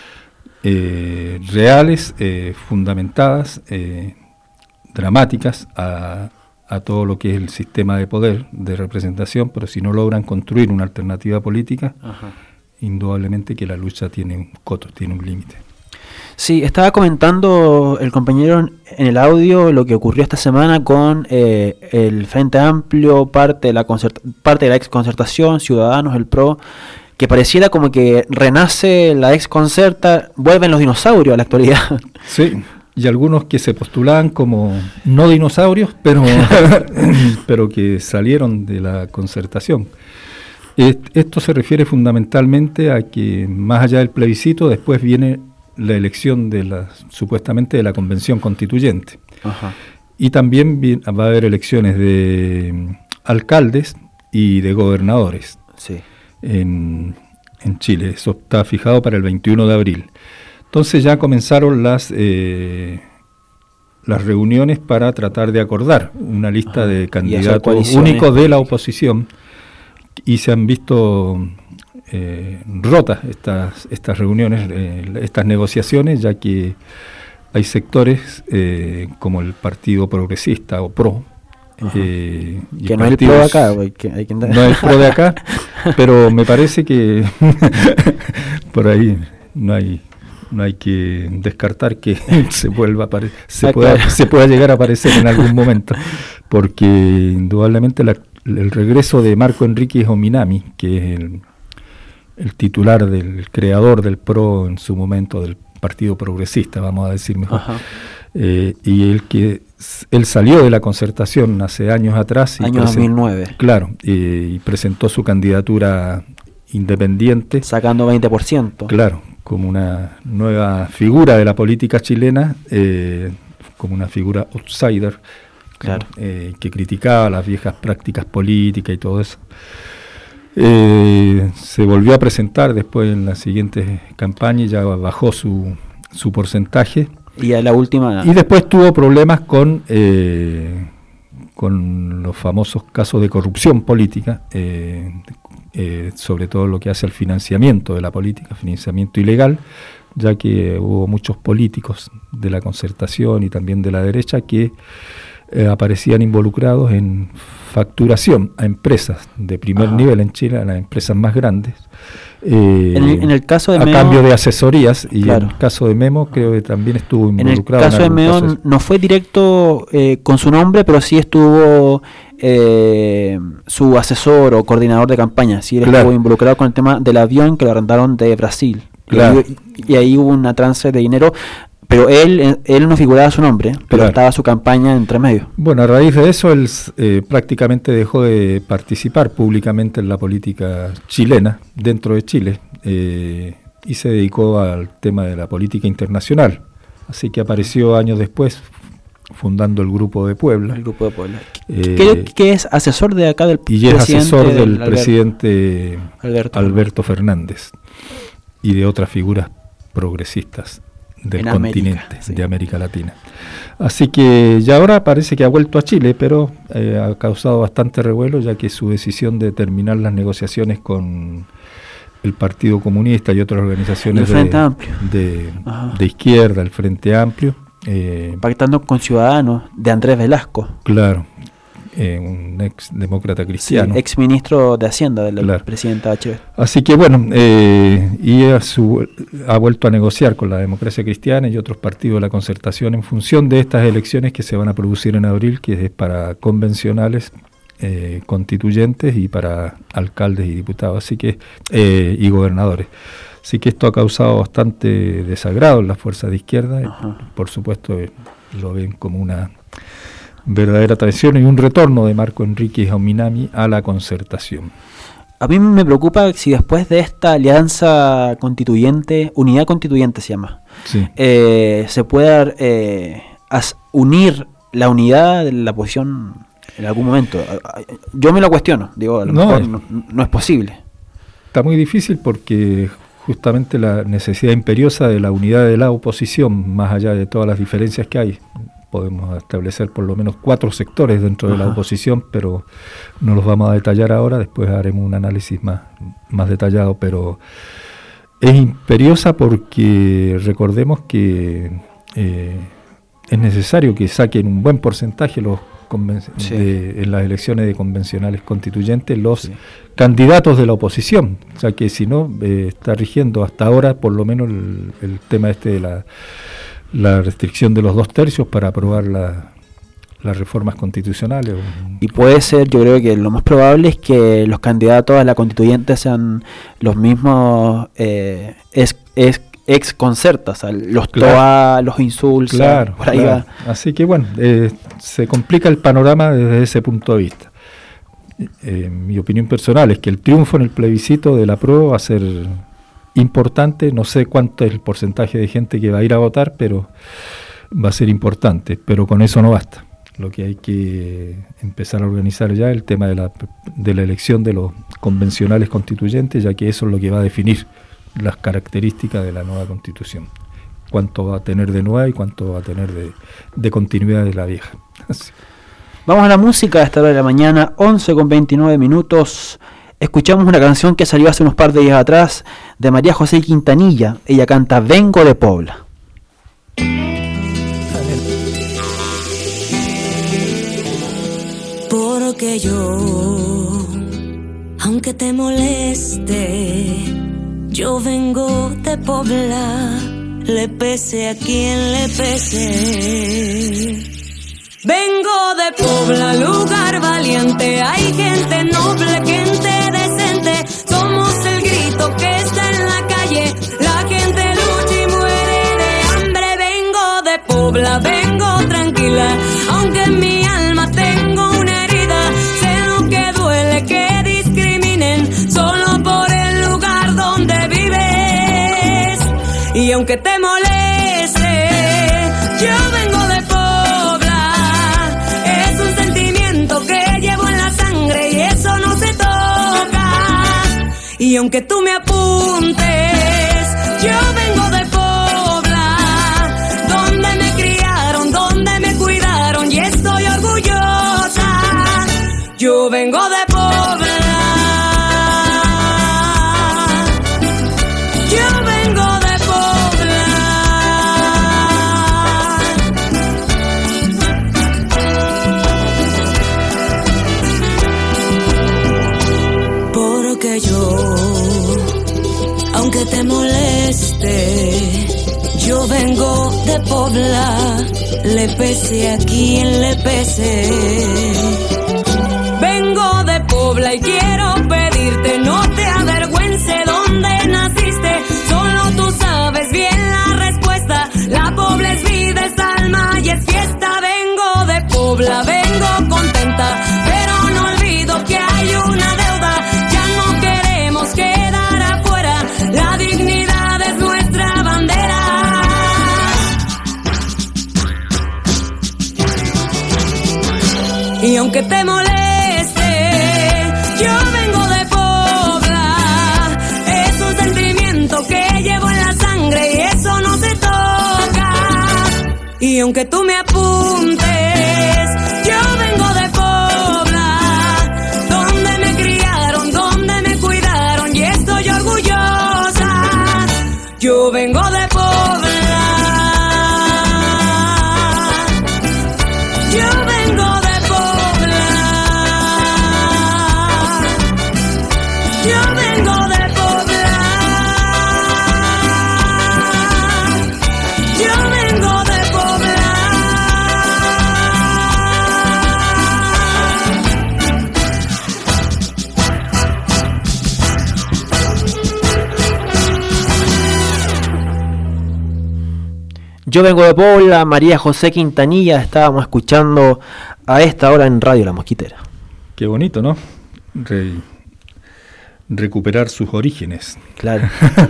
Speaker 2: eh, reales, eh, fundamentadas, eh, dramáticas a, a todo lo que es el sistema de poder, de representación, pero si no logran construir una alternativa política, Ajá. indudablemente que la lucha tiene un coto, tiene un límite.
Speaker 9: Sí, estaba comentando el compañero en el audio lo que ocurrió esta semana con eh, el Frente Amplio, parte de la concerta- parte de la ex concertación, Ciudadanos, el P R O, que pareciera como que renace la ex concerta, vuelven los dinosaurios a la actualidad.
Speaker 2: Sí, y algunos que se postulaban como no dinosaurios, pero, pero que salieron de la concertación. Esto se refiere fundamentalmente a que más allá del plebiscito, después viene la elección de la supuestamente de la convención constituyente. Ajá. Y también vi, va a haber elecciones de alcaldes y de gobernadores
Speaker 9: sí.
Speaker 2: en, en Chile. Eso está fijado para el veintiuno de abril. Entonces ya comenzaron las eh, las reuniones para tratar de acordar una lista Ajá. de candidatos únicos de la oposición, y se han visto Eh, rotas estas estas reuniones, eh, estas negociaciones, ya que hay sectores eh, como el Partido Progresista o P R O, eh, y
Speaker 9: que no es el P R O de acá, hay que, hay que
Speaker 2: no es el P R O de acá, pero me parece que por ahí no hay no hay que descartar que se vuelva a apare- se ah, pueda claro. se pueda llegar a aparecer en algún momento, porque indudablemente la, el regreso de Marco Enríquez Ominami, que es el el titular del el creador del P R O en su momento, del Partido Progresista, vamos a decir mejor, Eh, y él, que, él salió de la Concertación hace años atrás. Y
Speaker 9: Año dos mil nueve.
Speaker 2: Claro, eh, y presentó su candidatura independiente.
Speaker 9: Sacando veinte por ciento.
Speaker 2: Claro, como una nueva figura de la política chilena, eh, como una figura outsider,
Speaker 9: claro.
Speaker 2: ¿no? eh, que criticaba las viejas prácticas políticas y todo eso. Eh, se volvió a presentar después en las siguientes campañas, ya bajó su, su porcentaje.
Speaker 9: Y a la última...
Speaker 2: Y después tuvo problemas con, eh, con los famosos casos de corrupción política, eh, eh, sobre todo lo que hace al financiamiento de la política, financiamiento ilegal, ya que hubo muchos políticos de la Concertación y también de la derecha que eh, aparecían involucrados en facturación a empresas de primer Ajá. nivel en Chile, a las empresas más grandes, eh,
Speaker 9: en, el, en el caso de
Speaker 2: a
Speaker 9: Meo,
Speaker 2: cambio de asesorías, y
Speaker 9: claro.
Speaker 2: en el caso de Memo creo que también estuvo
Speaker 9: En
Speaker 2: involucrado.
Speaker 9: el caso
Speaker 2: en
Speaker 9: de Meo
Speaker 2: caso.
Speaker 9: no fue directo eh, con su nombre, pero sí estuvo eh, su asesor o coordinador de campaña, sí él claro. estuvo involucrado con el tema del avión que lo arrendaron de Brasil.
Speaker 2: Claro.
Speaker 9: Y, y ahí hubo una trance de dinero, pero él él no figuraba su nombre, pero
Speaker 2: claro.
Speaker 9: estaba su campaña entre medio.
Speaker 2: Bueno, a raíz de eso él eh, prácticamente dejó de participar públicamente en la política chilena, dentro de Chile, eh, y se dedicó al tema de la política internacional. Así que apareció años después fundando el Grupo de Puebla.
Speaker 9: El Grupo de Puebla. Eh, Creo que es asesor de acá del
Speaker 2: y presidente. Y es asesor del, del Alberto, presidente
Speaker 9: Alberto.
Speaker 2: Alberto Fernández y de otras figuras progresistas del
Speaker 9: en
Speaker 2: continente,
Speaker 9: América, sí.
Speaker 2: de América Latina. Así que ya ahora parece que ha vuelto a Chile, pero eh, ha causado bastante revuelo, ya que su decisión de terminar las negociaciones con el Partido Comunista y otras organizaciones
Speaker 9: el Frente
Speaker 2: de,
Speaker 9: Amplio.
Speaker 2: de, de izquierda, el Frente Amplio. Eh,
Speaker 9: Pactando con Ciudadanos, de Andrés Velasco.
Speaker 2: Claro, eh, un ex demócrata cristiano.
Speaker 9: Sí, ex ministro de Hacienda del
Speaker 2: claro.
Speaker 9: presidente Bachelet.
Speaker 2: Así que bueno, eh, y a su, ha vuelto a negociar con la Democracia Cristiana y otros partidos de la Concertación en función de estas elecciones que se van a producir en abril, que es para convencionales, eh, constituyentes y para alcaldes y diputados, así que eh, y gobernadores. Así que esto ha causado bastante desagrado en las fuerzas de izquierda. Ajá. Por supuesto, eh, lo ven como una verdadera traición y un retorno de Marco Enrique Jauminami a la Concertación.
Speaker 9: A mí me preocupa si después de esta alianza constituyente, unidad constituyente se llama,
Speaker 2: sí.
Speaker 9: eh, se pueda eh, as, unir la unidad de la oposición en algún momento. Yo me lo cuestiono, digo, a lo
Speaker 2: no,
Speaker 9: mejor
Speaker 2: es,
Speaker 9: no, no es posible.
Speaker 2: Está muy difícil porque justamente la necesidad imperiosa de la unidad de la oposición, más allá de todas las diferencias que hay, podemos establecer por lo menos cuatro sectores dentro de Ajá. la oposición, pero no los vamos a detallar ahora, después haremos un análisis más, más detallado, pero es imperiosa porque recordemos que eh, es necesario que saquen un buen porcentaje los conven- sí. de, en las elecciones de convencionales constituyentes los sí. candidatos de la oposición, o sea que si no, eh, está rigiendo hasta ahora por lo menos el, el tema este de la la restricción de los dos tercios para aprobar la, las reformas constitucionales.
Speaker 9: Y puede ser, yo creo que lo más probable es que los candidatos a la constituyente sean los mismos eh, ex, ex, ex concertas, o sea, los claro. TOA, los Insulsa,
Speaker 2: claro,
Speaker 9: por ahí
Speaker 2: claro. va. Así que bueno, eh, se complica el panorama desde ese punto de vista. Eh, mi opinión personal es que el triunfo en el plebiscito de la prueba va a ser importante, no sé cuánto es el porcentaje de gente que va a ir a votar, pero va a ser importante, pero con eso no basta. Lo que hay que empezar a organizar ya es el tema de la, de la elección de los convencionales constituyentes, ya que eso es lo que va a definir las características de la nueva constitución. Cuánto va a tener de nueva y cuánto va a tener de, de continuidad de la vieja. Así.
Speaker 9: Vamos a la música a esta hora de la mañana, once con veintinueve minutos. Escuchamos una canción que salió hace unos par de días atrás de María José Quintanilla. Ella canta Vengo de Pobla.
Speaker 12: Porque yo, aunque te moleste, yo vengo de Pobla, le pese a quien le pese. Vengo de Pobla, lugar valiente, hay gente noble, gente decente, somos el grito que está en la calle, la gente lucha y muere de hambre. Vengo de Pobla, vengo aunque tú me apuntes, yo vengo de Pobla, donde me criaron, donde me cuidaron y estoy orgullosa. Yo vengo de Pobla. Yo vengo de Pobla. Porque yo, aunque te moleste, yo vengo de Pobla, le pese a quien le pese. Vengo de Pobla y quiero pedirte, no te avergüence donde naciste, solo tú sabes bien la respuesta. La Pobla es vida, es alma y es fiesta. Vengo de Pobla, vengo contenta, pero no olvido que hay una deuda. Ya no queremos quedar afuera, la dignidad es nuestra bandera. Y aunque te moleste, yo vengo de Pobla, es un sentimiento que llevo en la sangre y eso no se toca. Y aunque tú me apuntes, yo vengo de Pobla, donde me criaron, donde me cuidaron y estoy orgullosa. Yo vengo de Pobla. Yo vengo de Yo vengo de Pobla. Yo vengo de Pobla.
Speaker 9: Yo vengo de Pobla, María José Quintanilla, estábamos escuchando a esta hora en Radio La Mosquitera.
Speaker 2: Qué bonito, ¿no? Re- recuperar sus orígenes.
Speaker 9: Claro.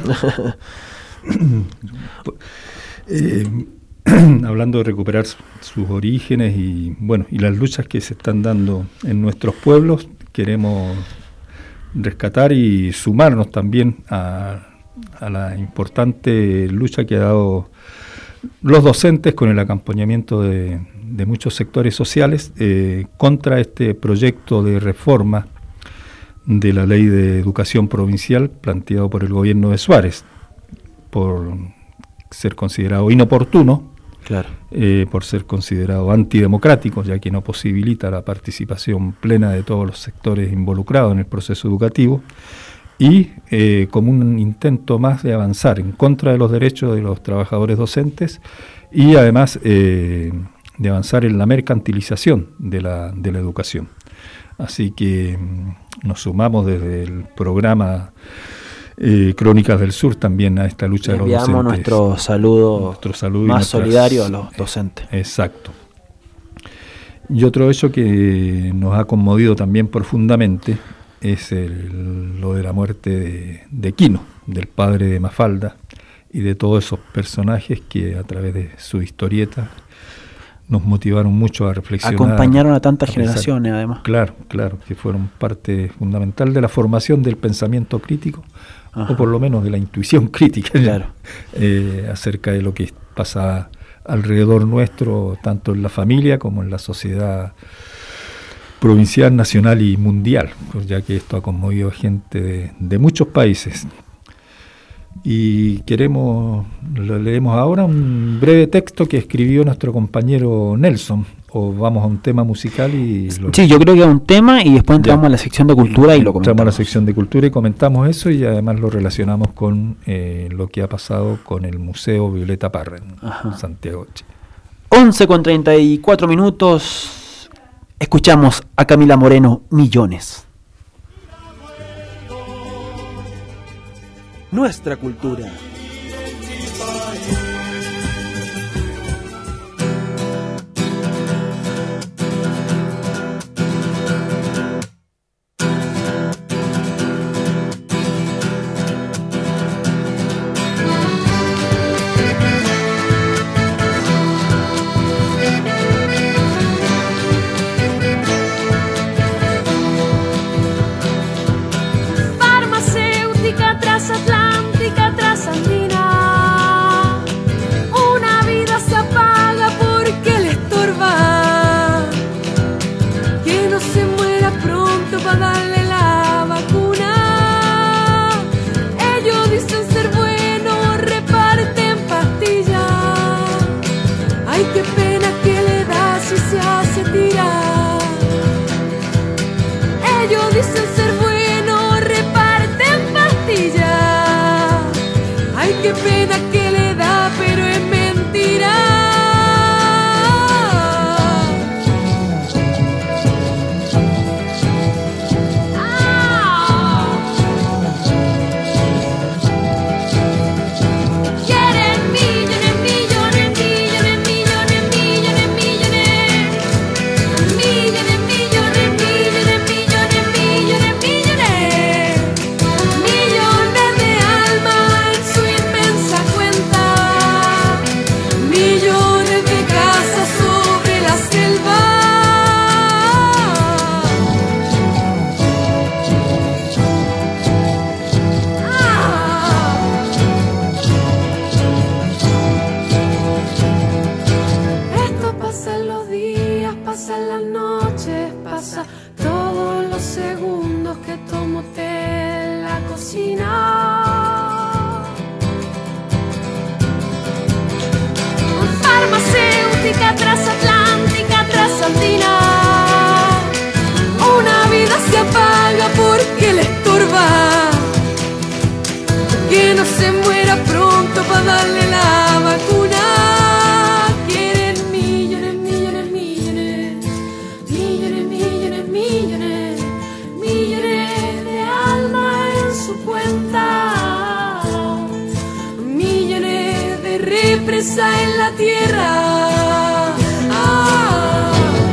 Speaker 2: eh, hablando de recuperar sus orígenes y bueno, y las luchas que se están dando en nuestros pueblos, queremos rescatar y sumarnos también a, a la importante lucha que ha dado los docentes con el acompañamiento de, de muchos sectores sociales eh, contra este proyecto de reforma de la Ley de Educación Provincial planteado por el gobierno de Suárez, por ser considerado inoportuno,
Speaker 9: claro.
Speaker 2: eh, por ser considerado antidemocrático, ya que no posibilita la participación plena de todos los sectores involucrados en el proceso educativo, y eh, como un intento más de avanzar en contra de los derechos de los trabajadores docentes y además eh, de avanzar en la mercantilización de la, de la educación. Así que mm, nos sumamos desde el programa eh, Crónicas del Sur también a esta lucha de los docentes.
Speaker 9: Enviamos nuestro saludo,
Speaker 2: nuestro saludo
Speaker 9: más
Speaker 2: nuestras,
Speaker 9: solidario a los docentes.
Speaker 2: Eh, exacto. Y otro hecho que nos ha conmovido también profundamente es el, lo de la muerte de, de Quino, del padre de Mafalda, y de todos esos personajes que a través de su historieta nos motivaron mucho a reflexionar.
Speaker 9: Acompañaron a tantas
Speaker 2: a pensar.
Speaker 9: generaciones, además.
Speaker 2: Claro, claro, que fueron parte fundamental de la formación del pensamiento crítico, Ajá. o por lo menos de la intuición crítica,
Speaker 9: claro.
Speaker 2: eh, acerca de lo que pasa alrededor nuestro, tanto en la familia como en la sociedad provincial, nacional y mundial, pues ya que esto ha conmovido a gente de, de muchos países. Y queremos, lo leemos ahora, un breve texto que escribió nuestro compañero Nelson, o vamos a un tema musical y... Lo...
Speaker 9: Sí, yo creo que es un tema y después entramos ya. a la sección de cultura y lo comentamos.
Speaker 2: Entramos a la sección de cultura y comentamos eso y además lo relacionamos con eh, lo que ha pasado con el Museo Violeta Parra en Ajá. Santiago, Chile.
Speaker 9: once con treinta y cuatro minutos, escuchamos a Camila Moreno, Millones.
Speaker 10: Nuestra cultura.
Speaker 12: Farmacéutica
Speaker 13: qué pena que le da, pero es mentira. Farmacéutica transatlántica, trasandina. Una vida se apaga porque le estorba. Que no se muera pronto para darle la vacuna. Quieren millones, millones, millones. Millones, millones, millones. Millones de alma en su cuenta. Millones de represa en la tierra. Ah.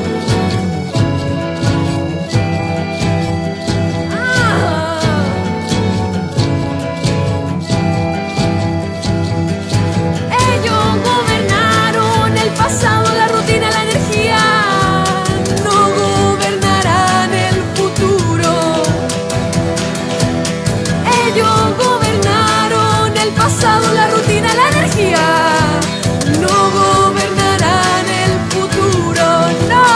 Speaker 13: Ah. Ellos gobernaron el pasado, la rutina, la energía. No gobernarán el futuro. Ellos gobernaron el pasado, la rutina, la energía. No gobernarán el futuro, no.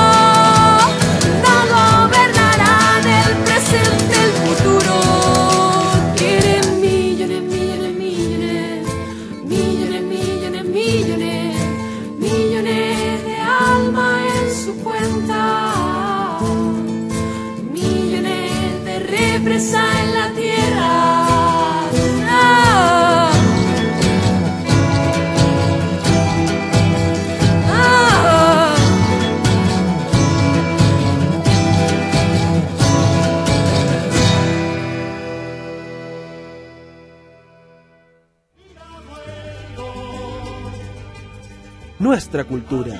Speaker 13: No gobernarán el presente, el futuro. Quieren millones, millones, millones. Millones, millones, millones. Millones de alma en su cuenta. Millones de represa en la tierra. Ah. Ah.
Speaker 10: Nuestra cultura.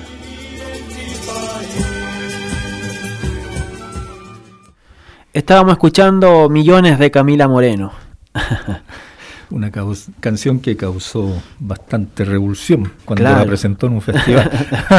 Speaker 9: Estábamos escuchando Millones de Camila Moreno.
Speaker 2: Una caus- canción que causó bastante revolución cuando
Speaker 9: Claro.
Speaker 2: la presentó en un festival.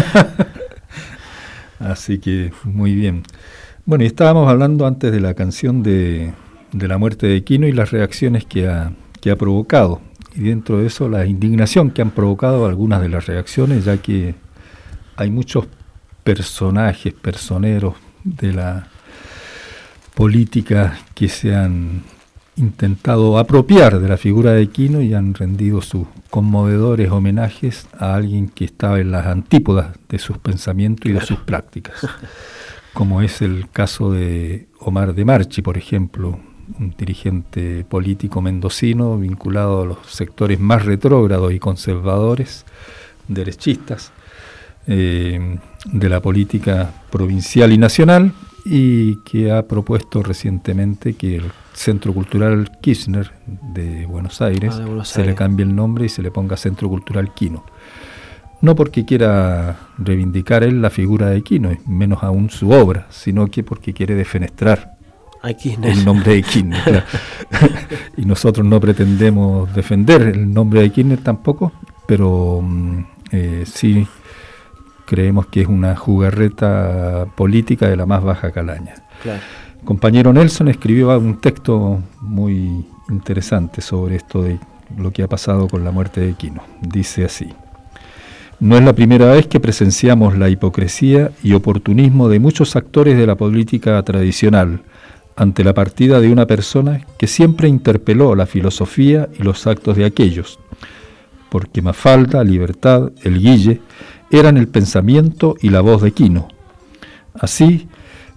Speaker 2: Así que muy bien. Bueno, y estábamos hablando antes de la canción de, de la muerte de Quino y las reacciones que ha, que ha provocado. Y dentro de eso la indignación que han provocado algunas de las reacciones, ya que hay muchos personajes, personeros de la política que se han intentado apropiar de la figura de Quino y han rendido sus conmovedores homenajes a alguien que estaba en las antípodas de sus pensamientos y de sus prácticas, como es el caso de Omar de Marchi, por ejemplo, un dirigente político mendocino vinculado a los sectores más retrógrados y conservadores, derechistas, eh, de la política provincial y nacional, y que ha propuesto recientemente que el Centro Cultural Kirchner de Buenos Aires,
Speaker 9: ah, de Buenos
Speaker 2: se
Speaker 9: Aires.
Speaker 2: le cambie el nombre y se le ponga Centro Cultural Quino. No porque quiera reivindicar él la figura de Quino, menos aún su obra, sino que porque quiere defenestrar
Speaker 9: Ay, Kirchner.
Speaker 2: el nombre de Kirchner. Claro. Y nosotros no pretendemos defender el nombre de Kirchner tampoco, pero eh, sí creemos que es una jugarreta política de la más baja calaña.
Speaker 9: Claro.
Speaker 2: Compañero Nelson escribió un texto muy interesante sobre esto de lo que ha pasado con la muerte de Quino. Dice así: no es la primera vez que presenciamos la hipocresía y oportunismo de muchos actores de la política tradicional ante la partida de una persona que siempre interpeló la filosofía y los actos de aquellos, porque Mafalda, Libertad, el Guille eran el pensamiento y la voz de Quino. Así,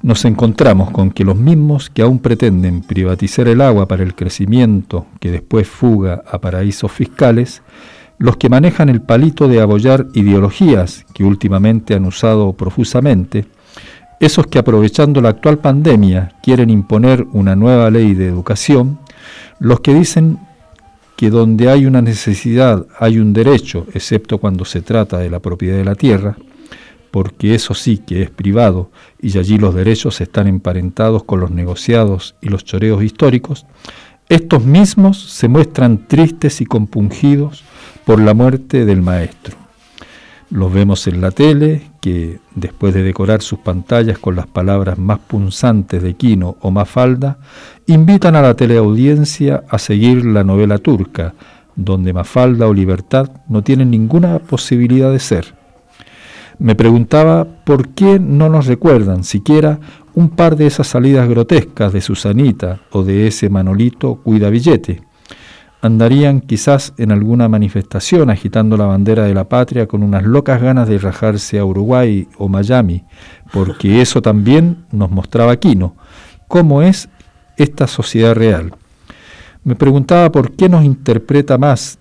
Speaker 2: nos encontramos con que los mismos que aún pretenden privatizar el agua para el crecimiento que después fuga a paraísos fiscales, los que manejan el palito de abollar ideologías que últimamente han usado profusamente, esos que aprovechando la actual pandemia quieren imponer una nueva ley de educación, los que dicen que donde hay una necesidad hay un derecho, excepto cuando se trata de la propiedad de la tierra, porque eso sí que es privado y allí los derechos están emparentados con los negociados y los choreos históricos, estos mismos se muestran tristes y compungidos por la muerte del maestro. Los vemos en la tele, que después de decorar sus pantallas con las palabras más punzantes de Quino o Mafalda, invitan a la teleaudiencia a seguir la novela turca, donde Mafalda o Libertad no tienen ninguna posibilidad de ser. Me preguntaba por qué no nos recuerdan siquiera un par de esas salidas grotescas de Susanita o de ese Manolito Cuidabillete. Andarían quizás en alguna manifestación agitando la bandera de la patria con unas locas ganas de rajarse a Uruguay o Miami, porque eso también nos mostraba Quino, cómo es esta sociedad real. Me preguntaba por qué nos interpreta más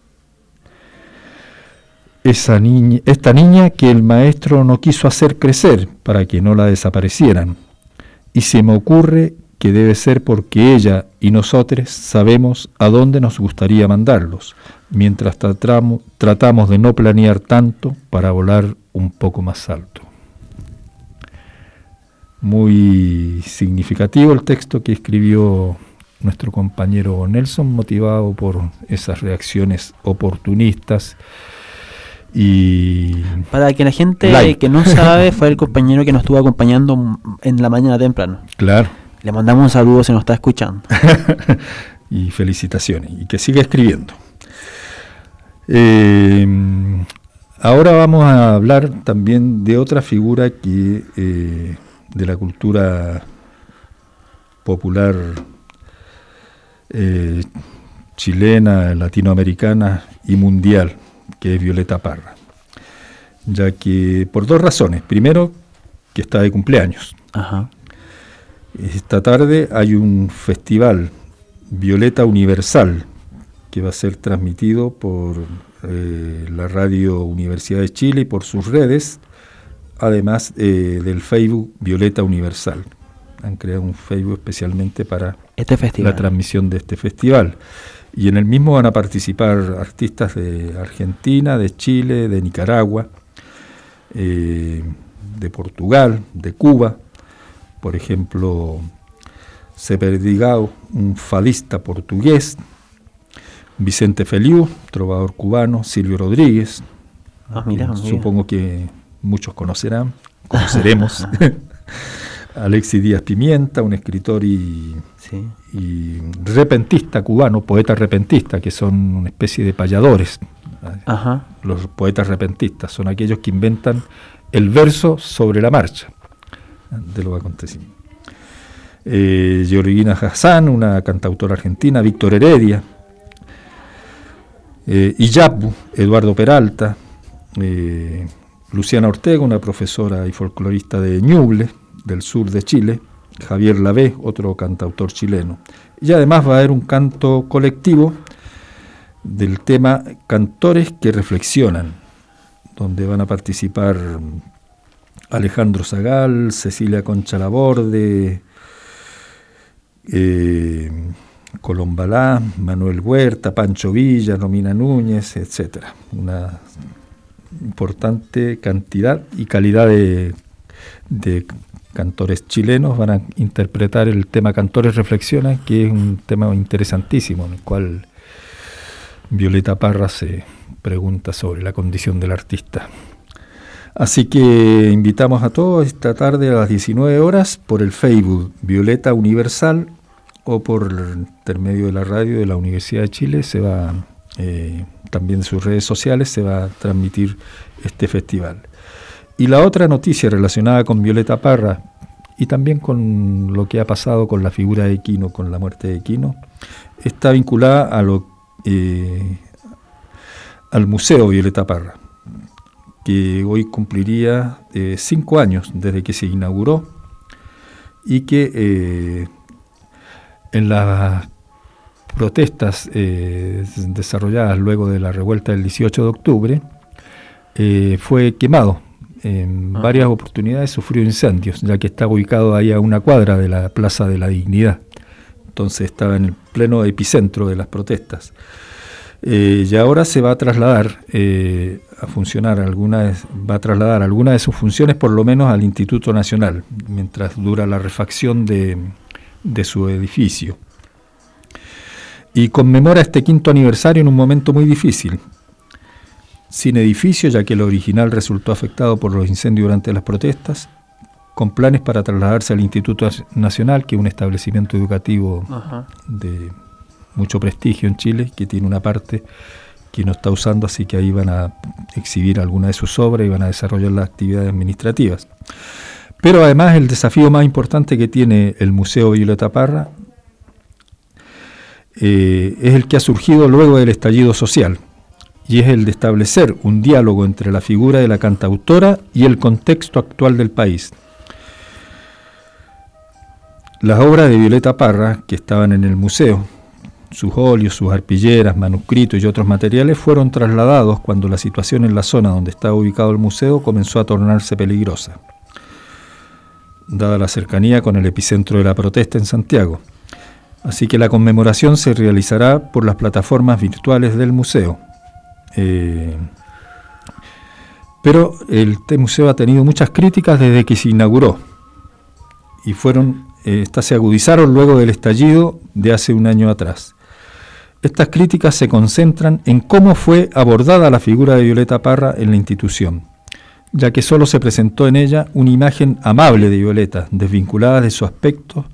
Speaker 2: esa niña, esta niña que el maestro no quiso hacer crecer para que no la desaparecieran. Y se me ocurre que debe ser porque ella y nosotros sabemos a dónde nos gustaría mandarlos, mientras tratamos, tratamos de no planear tanto para volar un poco más alto. Muy significativo el texto que escribió nuestro compañero Nelson, motivado por esas reacciones oportunistas. Y
Speaker 9: para que la gente
Speaker 2: like.
Speaker 9: que no sabe, fue el compañero que nos estuvo acompañando en la mañana temprano.
Speaker 2: Claro.
Speaker 9: Le mandamos un saludo si nos está escuchando.
Speaker 2: Y felicitaciones. Y que siga escribiendo. Eh, ahora vamos a hablar también de otra figura que eh, de la cultura popular eh, chilena, latinoamericana y mundial, que es Violeta Parra, ya que por dos razones. Primero, que está de cumpleaños.
Speaker 9: Ajá.
Speaker 2: Esta tarde hay un festival Violeta Universal que va a ser transmitido por eh, la Radio Universidad de Chile y por sus redes, además eh, del Facebook Violeta Universal. Han creado un Facebook especialmente para
Speaker 9: este festival,
Speaker 2: la transmisión de este festival. Y en el mismo van a participar artistas de Argentina, de Chile, de Nicaragua, eh, de Portugal, de Cuba. Por ejemplo, Seperdigao, un fadista portugués, Vicente Feliu, trovador cubano, Silvio Rodríguez,
Speaker 9: ah, mira,
Speaker 2: eh, supongo que muchos conocerán, conoceremos, Alexis Díaz Pimienta, un escritor y,
Speaker 9: sí.
Speaker 2: y repentista cubano, poeta repentista, que son una especie de payadores.
Speaker 9: Ajá.
Speaker 2: Los poetas repentistas son aquellos que inventan el verso sobre la marcha de los acontecimientos. Eh, Georgina Hassan, una cantautora argentina, Víctor Heredia, eh, Iyapu, Eduardo Peralta, eh, Luciana Ortega, una profesora y folclorista de Ñuble, del sur de Chile, Javier Lavé, otro cantautor chileno. Y además va a haber un canto colectivo del tema Cantores que Reflexionan, donde van a participar Alejandro Zagal, Cecilia Concha Laborde, eh, Colombalá, Manuel Huerta, Pancho Villa, Romina Núñez, etcétera. Una importante cantidad y calidad de, de cantores chilenos van a interpretar el tema Cantores Reflexionan, que es un tema interesantísimo, en el cual Violeta Parra se pregunta sobre la condición del artista. Así que invitamos a todos esta tarde a las diecinueve horas por el Facebook Violeta Universal o por intermedio de la radio de la Universidad de Chile. Se va eh, también de sus redes sociales se va a transmitir este festival. Y la otra noticia relacionada con Violeta Parra y también con lo que ha pasado con la figura de Quino, con la muerte de Quino, está vinculada a lo, eh, al Museo Violeta Parra, que hoy cumpliría eh, cinco años desde que se inauguró y que eh, en las protestas eh, desarrolladas luego de la revuelta del dieciocho de octubre eh, fue quemado. En Ajá. varias oportunidades sufrió incendios, ya que está ubicado ahí a una cuadra de la Plaza de la Dignidad. Entonces estaba en el pleno epicentro de las protestas. Eh, y ahora se va a trasladar eh, a funcionar algunas, va a trasladar algunas de sus funciones por lo menos al Instituto Nacional, mientras dura la refacción de, de su edificio. Y conmemora este quinto aniversario en un momento muy difícil. Sin edificio, ya que el original resultó afectado por los incendios durante las protestas, con planes para trasladarse al Instituto Nacional, que es un establecimiento educativo Ajá. de mucho prestigio en Chile, que tiene una parte que no está usando, así que ahí van a exhibir algunas de sus obras y van a desarrollar las actividades administrativas. Pero además el desafío más importante que tiene el Museo Violeta Parra eh, es el que ha surgido luego del estallido social, y es el de establecer un diálogo entre la figura de la cantautora y el contexto actual del país. Las obras de Violeta Parra, que estaban en el museo, sus óleos, sus arpilleras, manuscritos y otros materiales fueron trasladados cuando la situación en la zona donde estaba ubicado el museo comenzó a tornarse peligrosa, dada la cercanía con el epicentro de la protesta en Santiago. Así que la conmemoración se realizará por las plataformas virtuales del museo. Eh, pero el este museo ha tenido muchas críticas desde que se inauguró, y fueron eh, estas se agudizaron luego del estallido de hace un año atrás. Estas críticas se concentran en cómo fue abordada la figura de Violeta Parra en la institución, ya que solo se presentó en ella una imagen amable de Violeta, desvinculada de su aspecto,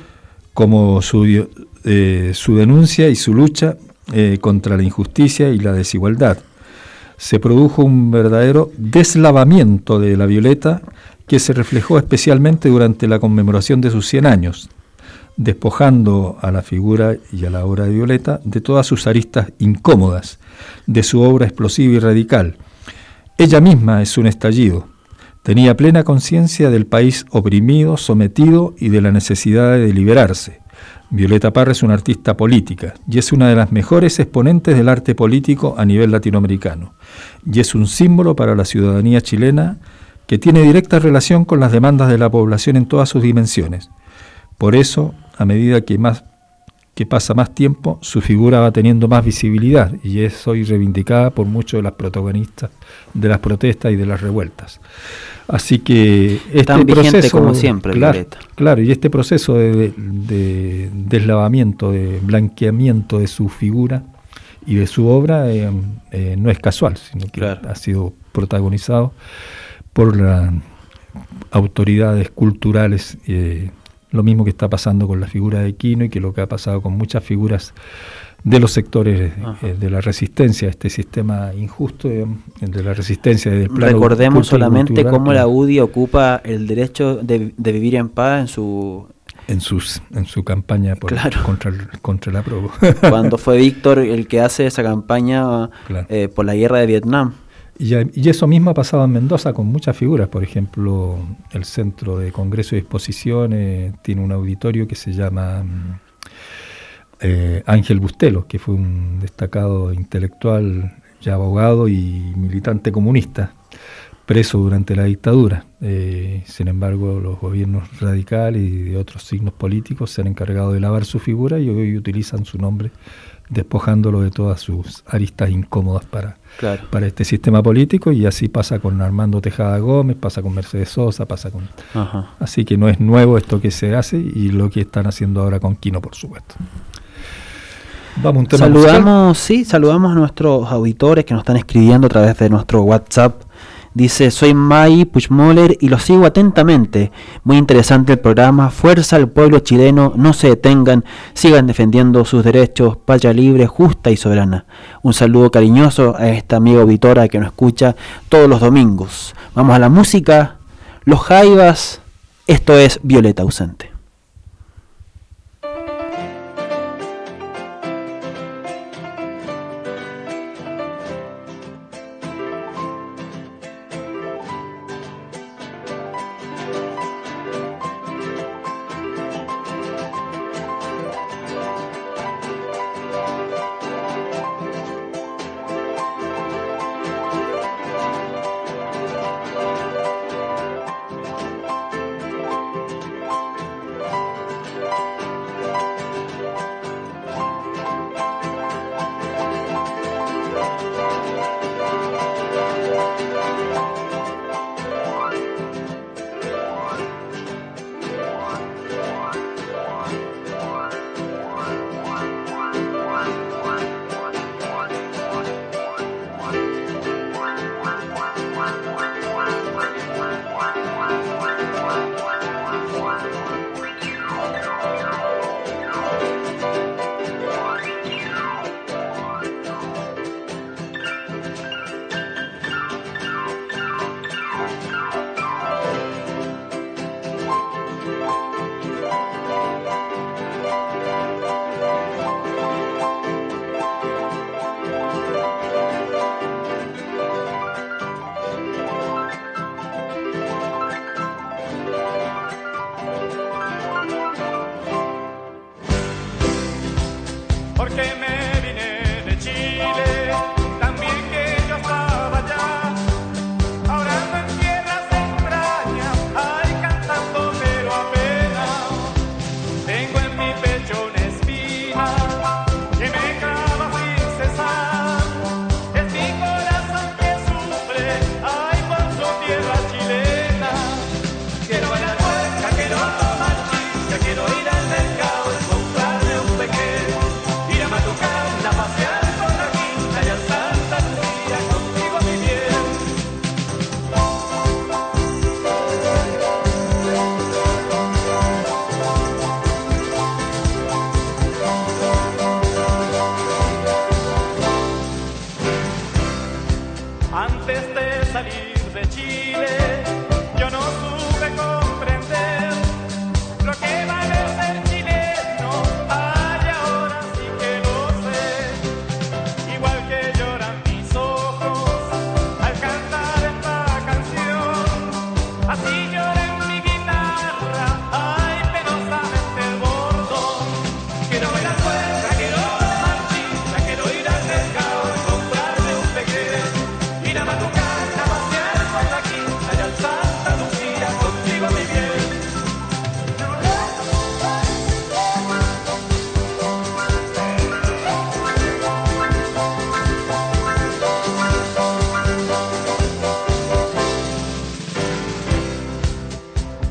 Speaker 2: como su, eh, su denuncia y su lucha eh, contra la injusticia y la desigualdad. Se produjo un verdadero deslavamiento de la Violeta, que se reflejó especialmente durante la conmemoración de sus cien años, despojando a la figura y a la obra de Violeta de todas sus aristas incómodas, de su obra explosiva y radical. Ella misma es un estallido. Tenía plena conciencia del país oprimido, sometido y de la necesidad de liberarse. Violeta Parra es una artista política y es una de las mejores exponentes del arte político a nivel latinoamericano, y es un símbolo para la ciudadanía chilena que tiene directa relación con las demandas de la población en todas sus dimensiones. Por eso, a medida que más que pasa más tiempo, su figura va teniendo más visibilidad y es hoy reivindicada por muchos de las protagonistas de las protestas y de las revueltas. Así que este
Speaker 9: tan vigente
Speaker 2: proceso,
Speaker 9: como siempre,
Speaker 2: claro,
Speaker 9: Violeta.
Speaker 2: Claro, y este proceso de, de, de deslavamiento, de blanqueamiento de su figura y de su obra eh, eh, no es casual, sino que claro. ha sido protagonizado por las autoridades culturales, eh, lo mismo que está pasando con la figura de Quino y que lo que ha pasado con muchas figuras de los sectores eh, de la resistencia a este sistema injusto, eh, de la resistencia del plano.
Speaker 9: Recordemos solamente cultural, cómo la U D I ocupa el derecho de, de vivir en paz en su
Speaker 2: en sus en su campaña por,
Speaker 9: claro.
Speaker 2: contra el, contra el apruebo.
Speaker 9: Cuando fue Víctor el que hace esa campaña claro. eh, por la guerra de Vietnam.
Speaker 2: Y, y eso mismo ha pasado en Mendoza con muchas figuras. Por ejemplo, el Centro de Congreso y Exposiciones tiene un auditorio que se llama eh, Ángel Bustelo, que fue un destacado intelectual, ya abogado y militante comunista, preso durante la dictadura. Eh, sin embargo, los gobiernos radicales y de otros signos políticos se han encargado de lavar su figura y hoy utilizan su nombre, despojándolo de todas sus aristas incómodas para, claro. para este sistema político, y así pasa con Armando Tejada Gómez, pasa con Mercedes Sosa, pasa con... Ajá. Así que no es nuevo esto que se hace y lo que están haciendo ahora con Quino, por supuesto. Vamos a un tema
Speaker 9: saludamos,
Speaker 2: musical.
Speaker 9: Sí, saludamos a nuestros auditores que nos están escribiendo a través de nuestro WhatsApp. Dice, soy May Puchmoller y lo sigo atentamente. Muy interesante el programa. Fuerza al pueblo chileno, no se detengan, sigan defendiendo sus derechos, patria libre, justa y soberana. Un saludo cariñoso a esta amiga auditora que nos escucha todos los domingos. Vamos a la música. Los Jaivas, esto es Violeta Ausente.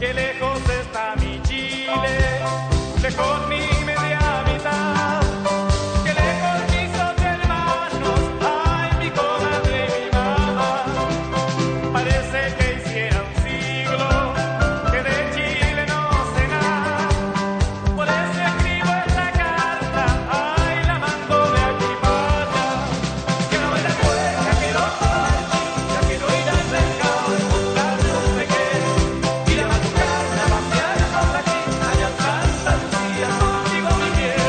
Speaker 14: que lejos está mi Chile, lejos mi media mitad, que lejos mis otros hermanos, ay, mi comadre y mi mamá. Parece que hiciera un siglo que de Chile no sé nada, por eso escribo esta carta, ay, la mando de aquí para allá. Que no me la cuelga, que no parche, ya quiero ir al mercado y comprarme un pequeño, ir a madrugar, a pasear por la quinta y al Santa Lucía, contigo mi piel.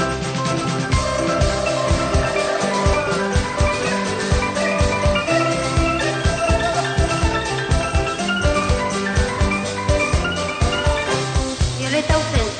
Speaker 15: Violeta ausente.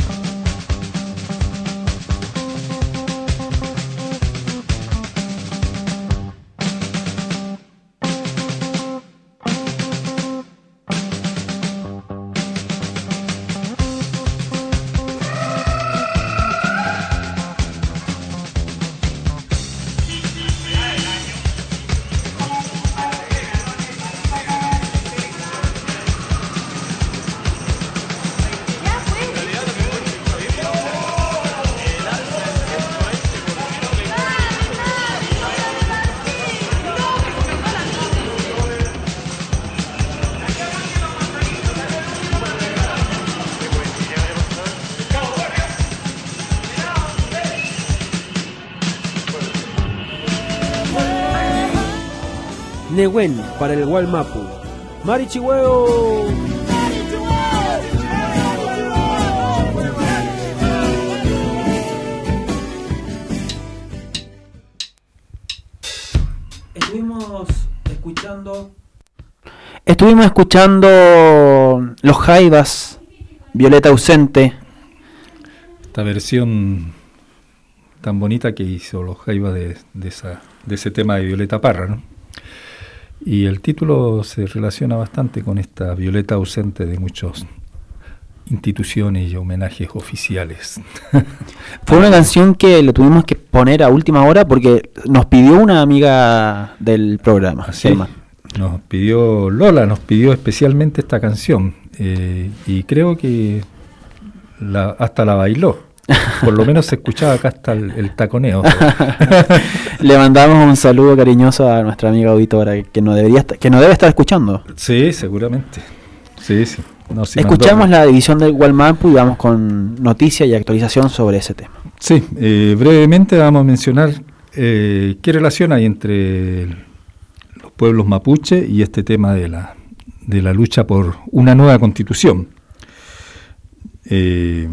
Speaker 10: Nehuen para el Gualmapu. Marichihueo.
Speaker 9: Estuvimos escuchando. Estuvimos escuchando Los Jaivas, Violeta ausente.
Speaker 2: Esta versión tan bonita que hizo Los Jaivas de, de, esa, de ese tema de Violeta Parra, ¿no? Y el título se relaciona bastante con esta Violeta ausente de muchas instituciones y homenajes oficiales.
Speaker 9: Fue una canción que lo tuvimos que poner a última hora porque nos pidió una amiga del programa.
Speaker 2: Así, nos pidió Lola, nos pidió especialmente esta canción eh, y creo que la, hasta la bailó. Por lo menos se escuchaba acá hasta el, el taconeo.
Speaker 9: Le mandamos un saludo cariñoso a nuestra amiga auditora que no debería estar, que no debe estar escuchando.
Speaker 2: Sí, seguramente. Sí, sí. No, sí
Speaker 9: Escuchamos
Speaker 2: mandó.
Speaker 9: La división del Gualmapu y vamos con noticias y actualización sobre ese tema.
Speaker 2: Sí, eh, brevemente vamos a mencionar eh, qué relación hay entre el, los pueblos mapuche y este tema de la, de la lucha por una nueva constitución. Eh,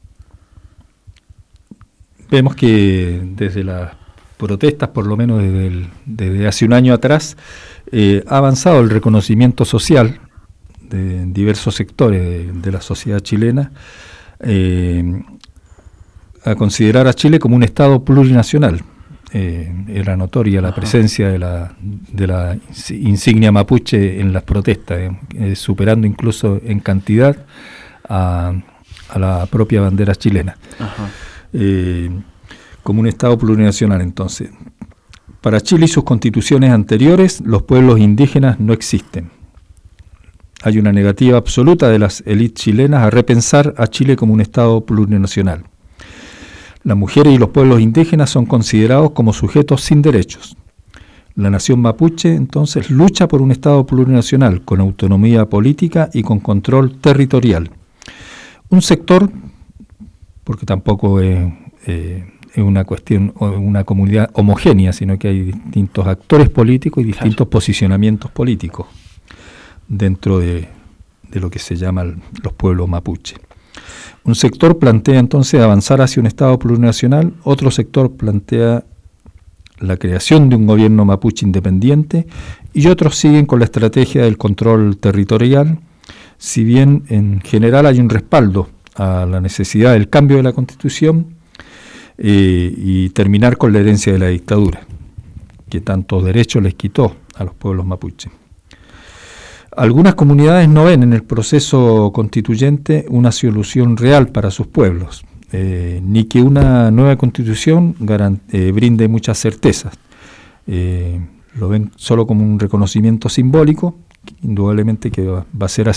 Speaker 2: Vemos que desde las protestas, por lo menos desde, el, desde hace un año atrás, eh, ha avanzado el reconocimiento social de diversos sectores de, de la sociedad chilena eh, a considerar a Chile como un Estado plurinacional. Eh, era notoria la presencia de la, de la insignia mapuche en las protestas, eh, eh, superando incluso en cantidad a, a la propia bandera chilena.
Speaker 9: Ajá.
Speaker 2: Eh, como un Estado plurinacional. Entonces, para Chile y sus constituciones anteriores, los pueblos indígenas no existen. Hay una negativa absoluta de las élites chilenas a repensar a Chile como un Estado plurinacional. Las mujeres y los pueblos indígenas son considerados como sujetos sin derechos. La nación mapuche, entonces, lucha por un Estado plurinacional, con autonomía política y con control territorial. Un sector, porque tampoco es, eh, es una cuestión, una comunidad homogénea, sino que hay distintos actores políticos y distintos posicionamientos políticos dentro de, de lo que se llaman los pueblos mapuche. Un sector plantea entonces avanzar hacia un Estado plurinacional, otro sector plantea la creación de un gobierno mapuche independiente y otros siguen con la estrategia del control territorial, si bien en general hay un respaldo a la necesidad del cambio de la Constitución eh, y terminar con la herencia de la dictadura, que tantos derechos les quitó a los pueblos mapuches. Algunas comunidades no ven en el proceso constituyente una solución real para sus pueblos, eh, ni que una nueva Constitución garant- eh, brinde muchas certezas. Eh, lo ven solo como un reconocimiento simbólico, indudablemente que va, va a ser así,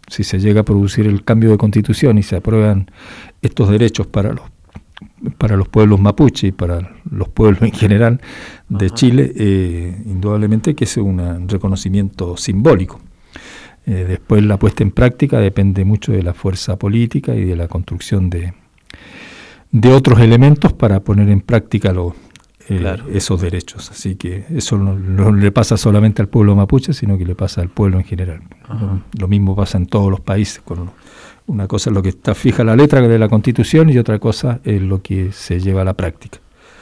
Speaker 2: si se llega a producir el cambio de constitución y se aprueban estos derechos para los para los pueblos mapuche y para los pueblos en general de Ajá. Chile, eh, indudablemente que es un reconocimiento simbólico. Eh, después la puesta en práctica depende mucho de la fuerza política y de la construcción de, de otros elementos para poner en práctica lo, eh, claro. esos derechos. Así que eso no, no le pasa solamente al pueblo mapuche, sino que le pasa al pueblo en general. Lo, lo mismo pasa en todos los países. Con una cosa es lo que está fija la letra de la Constitución y otra cosa es lo que se lleva a la práctica.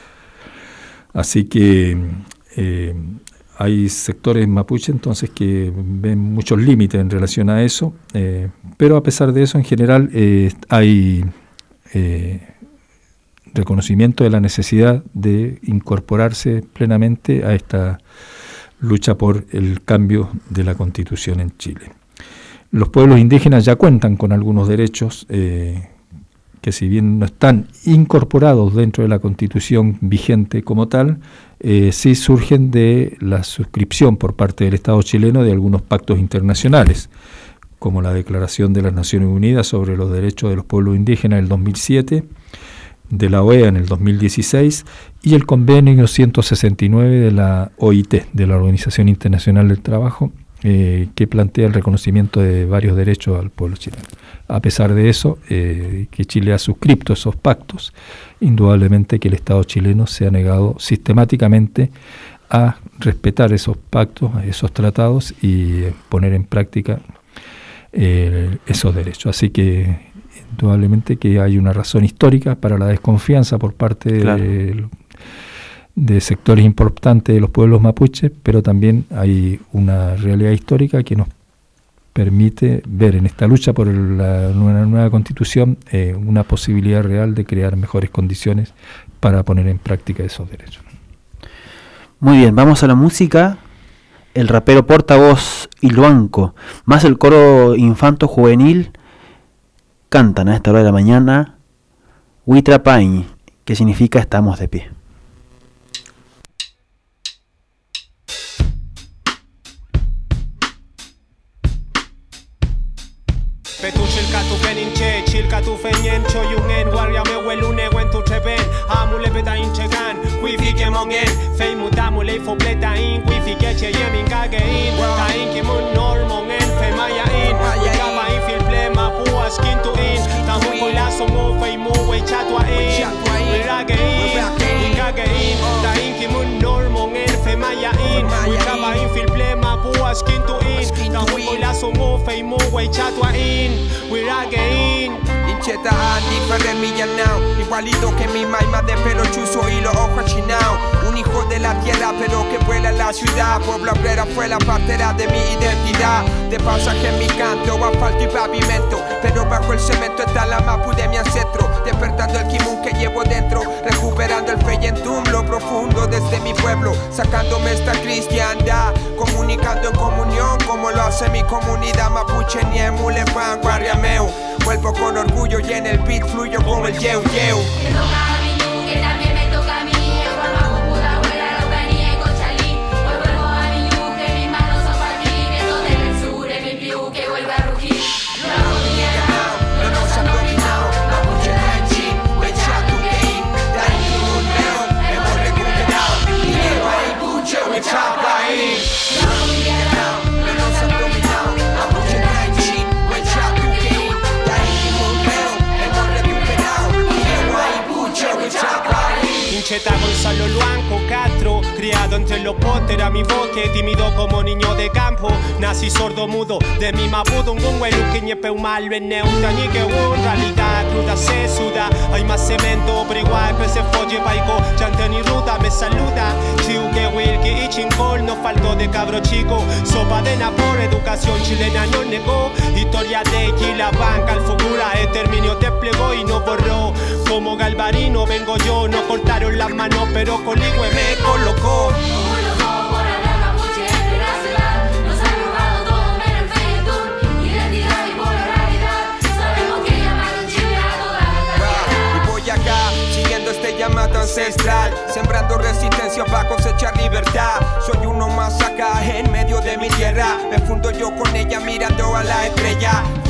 Speaker 2: Así que eh, hay sectores mapuche entonces que ven muchos límites en relación a eso, eh, pero a pesar de eso en general eh, hay eh, reconocimiento de la necesidad de incorporarse plenamente a esta lucha por el cambio de la Constitución en Chile. Los pueblos indígenas ya cuentan con algunos derechos eh, que si bien no están incorporados dentro de la Constitución vigente como tal, eh, sí surgen de la suscripción por parte del Estado chileno de algunos pactos internacionales, como la Declaración de las Naciones Unidas sobre los Derechos de los Pueblos Indígenas del dos mil siete, de la O E A en el dos mil dieciséis y el Convenio ciento sesenta y nueve de la O I T, de la Organización Internacional del Trabajo, Eh, que plantea el reconocimiento de varios derechos al pueblo chileno. A pesar de eso, eh, que Chile ha suscrito esos pactos, indudablemente que el Estado chileno se ha negado sistemáticamente a respetar esos pactos, esos tratados y eh, poner en práctica eh, esos derechos. Así que indudablemente que hay una razón histórica para la desconfianza por parte claro. de de sectores importantes de los pueblos mapuches, pero también hay una realidad histórica que nos permite ver en esta lucha por la, una nueva constitución eh, una posibilidad real de crear mejores condiciones para poner en práctica esos derechos.
Speaker 9: Muy bien, vamos a la música. El rapero portavoz Iluanco, más el coro infanto juvenil, cantan a esta hora de la mañana Huitrapañ, que significa estamos de pie.
Speaker 14: Petuchilka tu peninche, chilka tu feñen, choyungen, warria me huelune, wen tu treven, amule beta inchegan, wifi que mongen, fei mutamule fo pleta in, wifi que che yemin kagein, ta in ki mun normongen, fe maya in, kaba in fil plema pua skin tu in, ta hun kola songo fei mu we chatwa in, we ragein, kagein, ta in ki mun normongen, fe maya in, kaba in fil plema pua skin tu in, ta hun kola songo fei mu we chatwa in. We're again.
Speaker 15: Incheta Andy, Ferrer Millanao, igualito que mi maima de pelo chuzo y los ojos achinados. Un hijo de la tierra pero que vuela en la ciudad. Pueblo obrera fue la partera de mi identidad. De pasaje en mi canto, asfalto y pavimento, pero bajo el cemento está la mapu de mi ancestro. Despertando el kimun que llevo dentro, recuperando el feyentum, lo profundo desde mi pueblo, sacándome esta cristiandad, comunicando en comunión como lo hace mi comunidad mapuche, niemule, pan, guarriameu. Vuelvo con orgullo y en el beat fluyo como el yeu yeu.
Speaker 16: Me toca a mí, que también me toca a mí. El Gualmapu, puta abuela, Araucanía y Conchalí. Hoy vuelvo a mi yu, que mis manos son para ti. Viento del sur, es mi piu, que vuelve a rugir. La rodilla
Speaker 15: no nos han dominado. Mapuche Nanchi, Huechatu Kein, Dani Mundeo, hemos recuperado. Y lleva el buche, Huechapa ahí. La rodilla no nos han dominado. Mapuche Nanchi, Huechatu Kein, Dani Mundeo, hemos recuperado. Y lleva el buche, Huechapa ahí.
Speaker 14: Incheta Gonzalo Luanco Castro, criado entre los potes, a mi boque, tímido como niño de campo. Nací sordo mudo, de mi mapudo, un gungüelu que ñepe un mal veneuta, ni que un realidad cruda se suda. Hay más cemento, pero igual que se folle paico, chante ni ruta me saluda. Chiu que wilki y chincol, no faltó de cabro chico. Sopa de napor, educación chilena no negó. Historia de Quila Banca, al Fugura, exterminio desplegó y no borró. Como Galvarino vengo yo, no cortaron las manos, pero Coligüe me colocó.
Speaker 15: Este llamado ancestral, sembrando resistencia para cosechar libertad. Soy uno más acá en medio de mi tierra, me fundo yo con ella mirando a la estrella.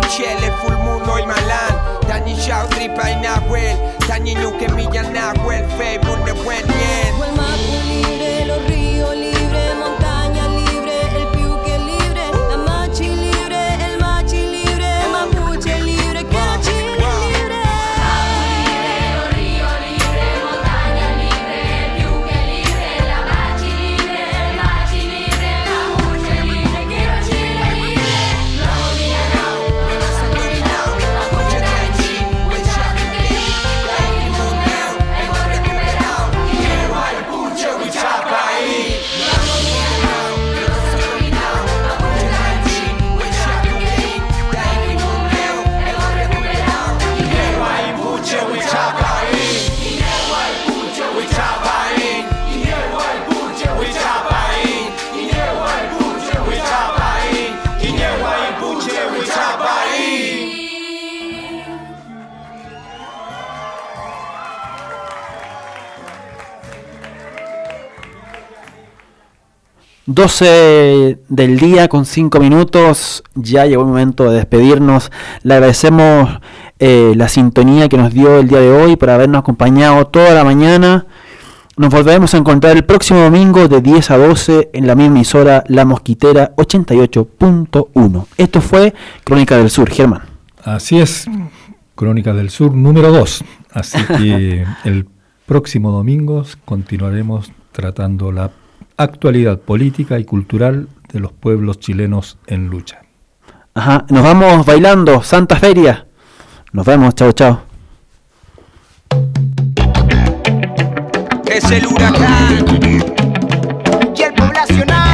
Speaker 15: Michele, Full Mundo y Malán. Dani Chao, Tripa y Nahuel. Dani Ñuque, Millan, Nahuel, Facebook de buen bien.
Speaker 12: Gualmapu libre, los ríos libres, montaña libre, el Piuque libre, la Machi libre, el Machi libre, Mapuche libre, quiero Chile libre.
Speaker 16: Los ríos libres, montaña libre, el Piuque libre, la Machi libre, el Machi libre, Mapuche libre, quiero Chile libre. La movida now, no se dominado, Mapuche Tenchi, Huecha Piuque, Taiki Mundeo, hemos recuperado, Quiero al Puche, Huichapa ahí. La movida now, no se dominado, Mapuche Tenchi, Huecha Piuque, Taiki Mundeo, hemos recuperado, Quiero al Puche, Huichapa ahí. Quiero al Puche, Huichapa ahí. Quiero al Puche, Huichapa ahí. Quiero al Puche, Huichapa ahí. Quiero al Puche, Huichapa ahí.
Speaker 9: doce del día con cinco minutos, ya llegó el momento de despedirnos. Le agradecemos eh, la sintonía que nos dio el día de hoy por habernos acompañado toda la mañana. Nos volveremos a encontrar el próximo domingo de diez a doce en la misma emisora La Mosquitera ochenta y ocho punto uno. Esto fue Crónica del Sur, Germán.
Speaker 2: Así es, Crónica del Sur número dos. Así que el próximo domingo continuaremos tratando la actualidad política y cultural de los pueblos chilenos en lucha.
Speaker 9: Ajá, nos vamos bailando, Santa Feria. Nos vemos, chao, chao.
Speaker 15: Es el huracán y el poblacional.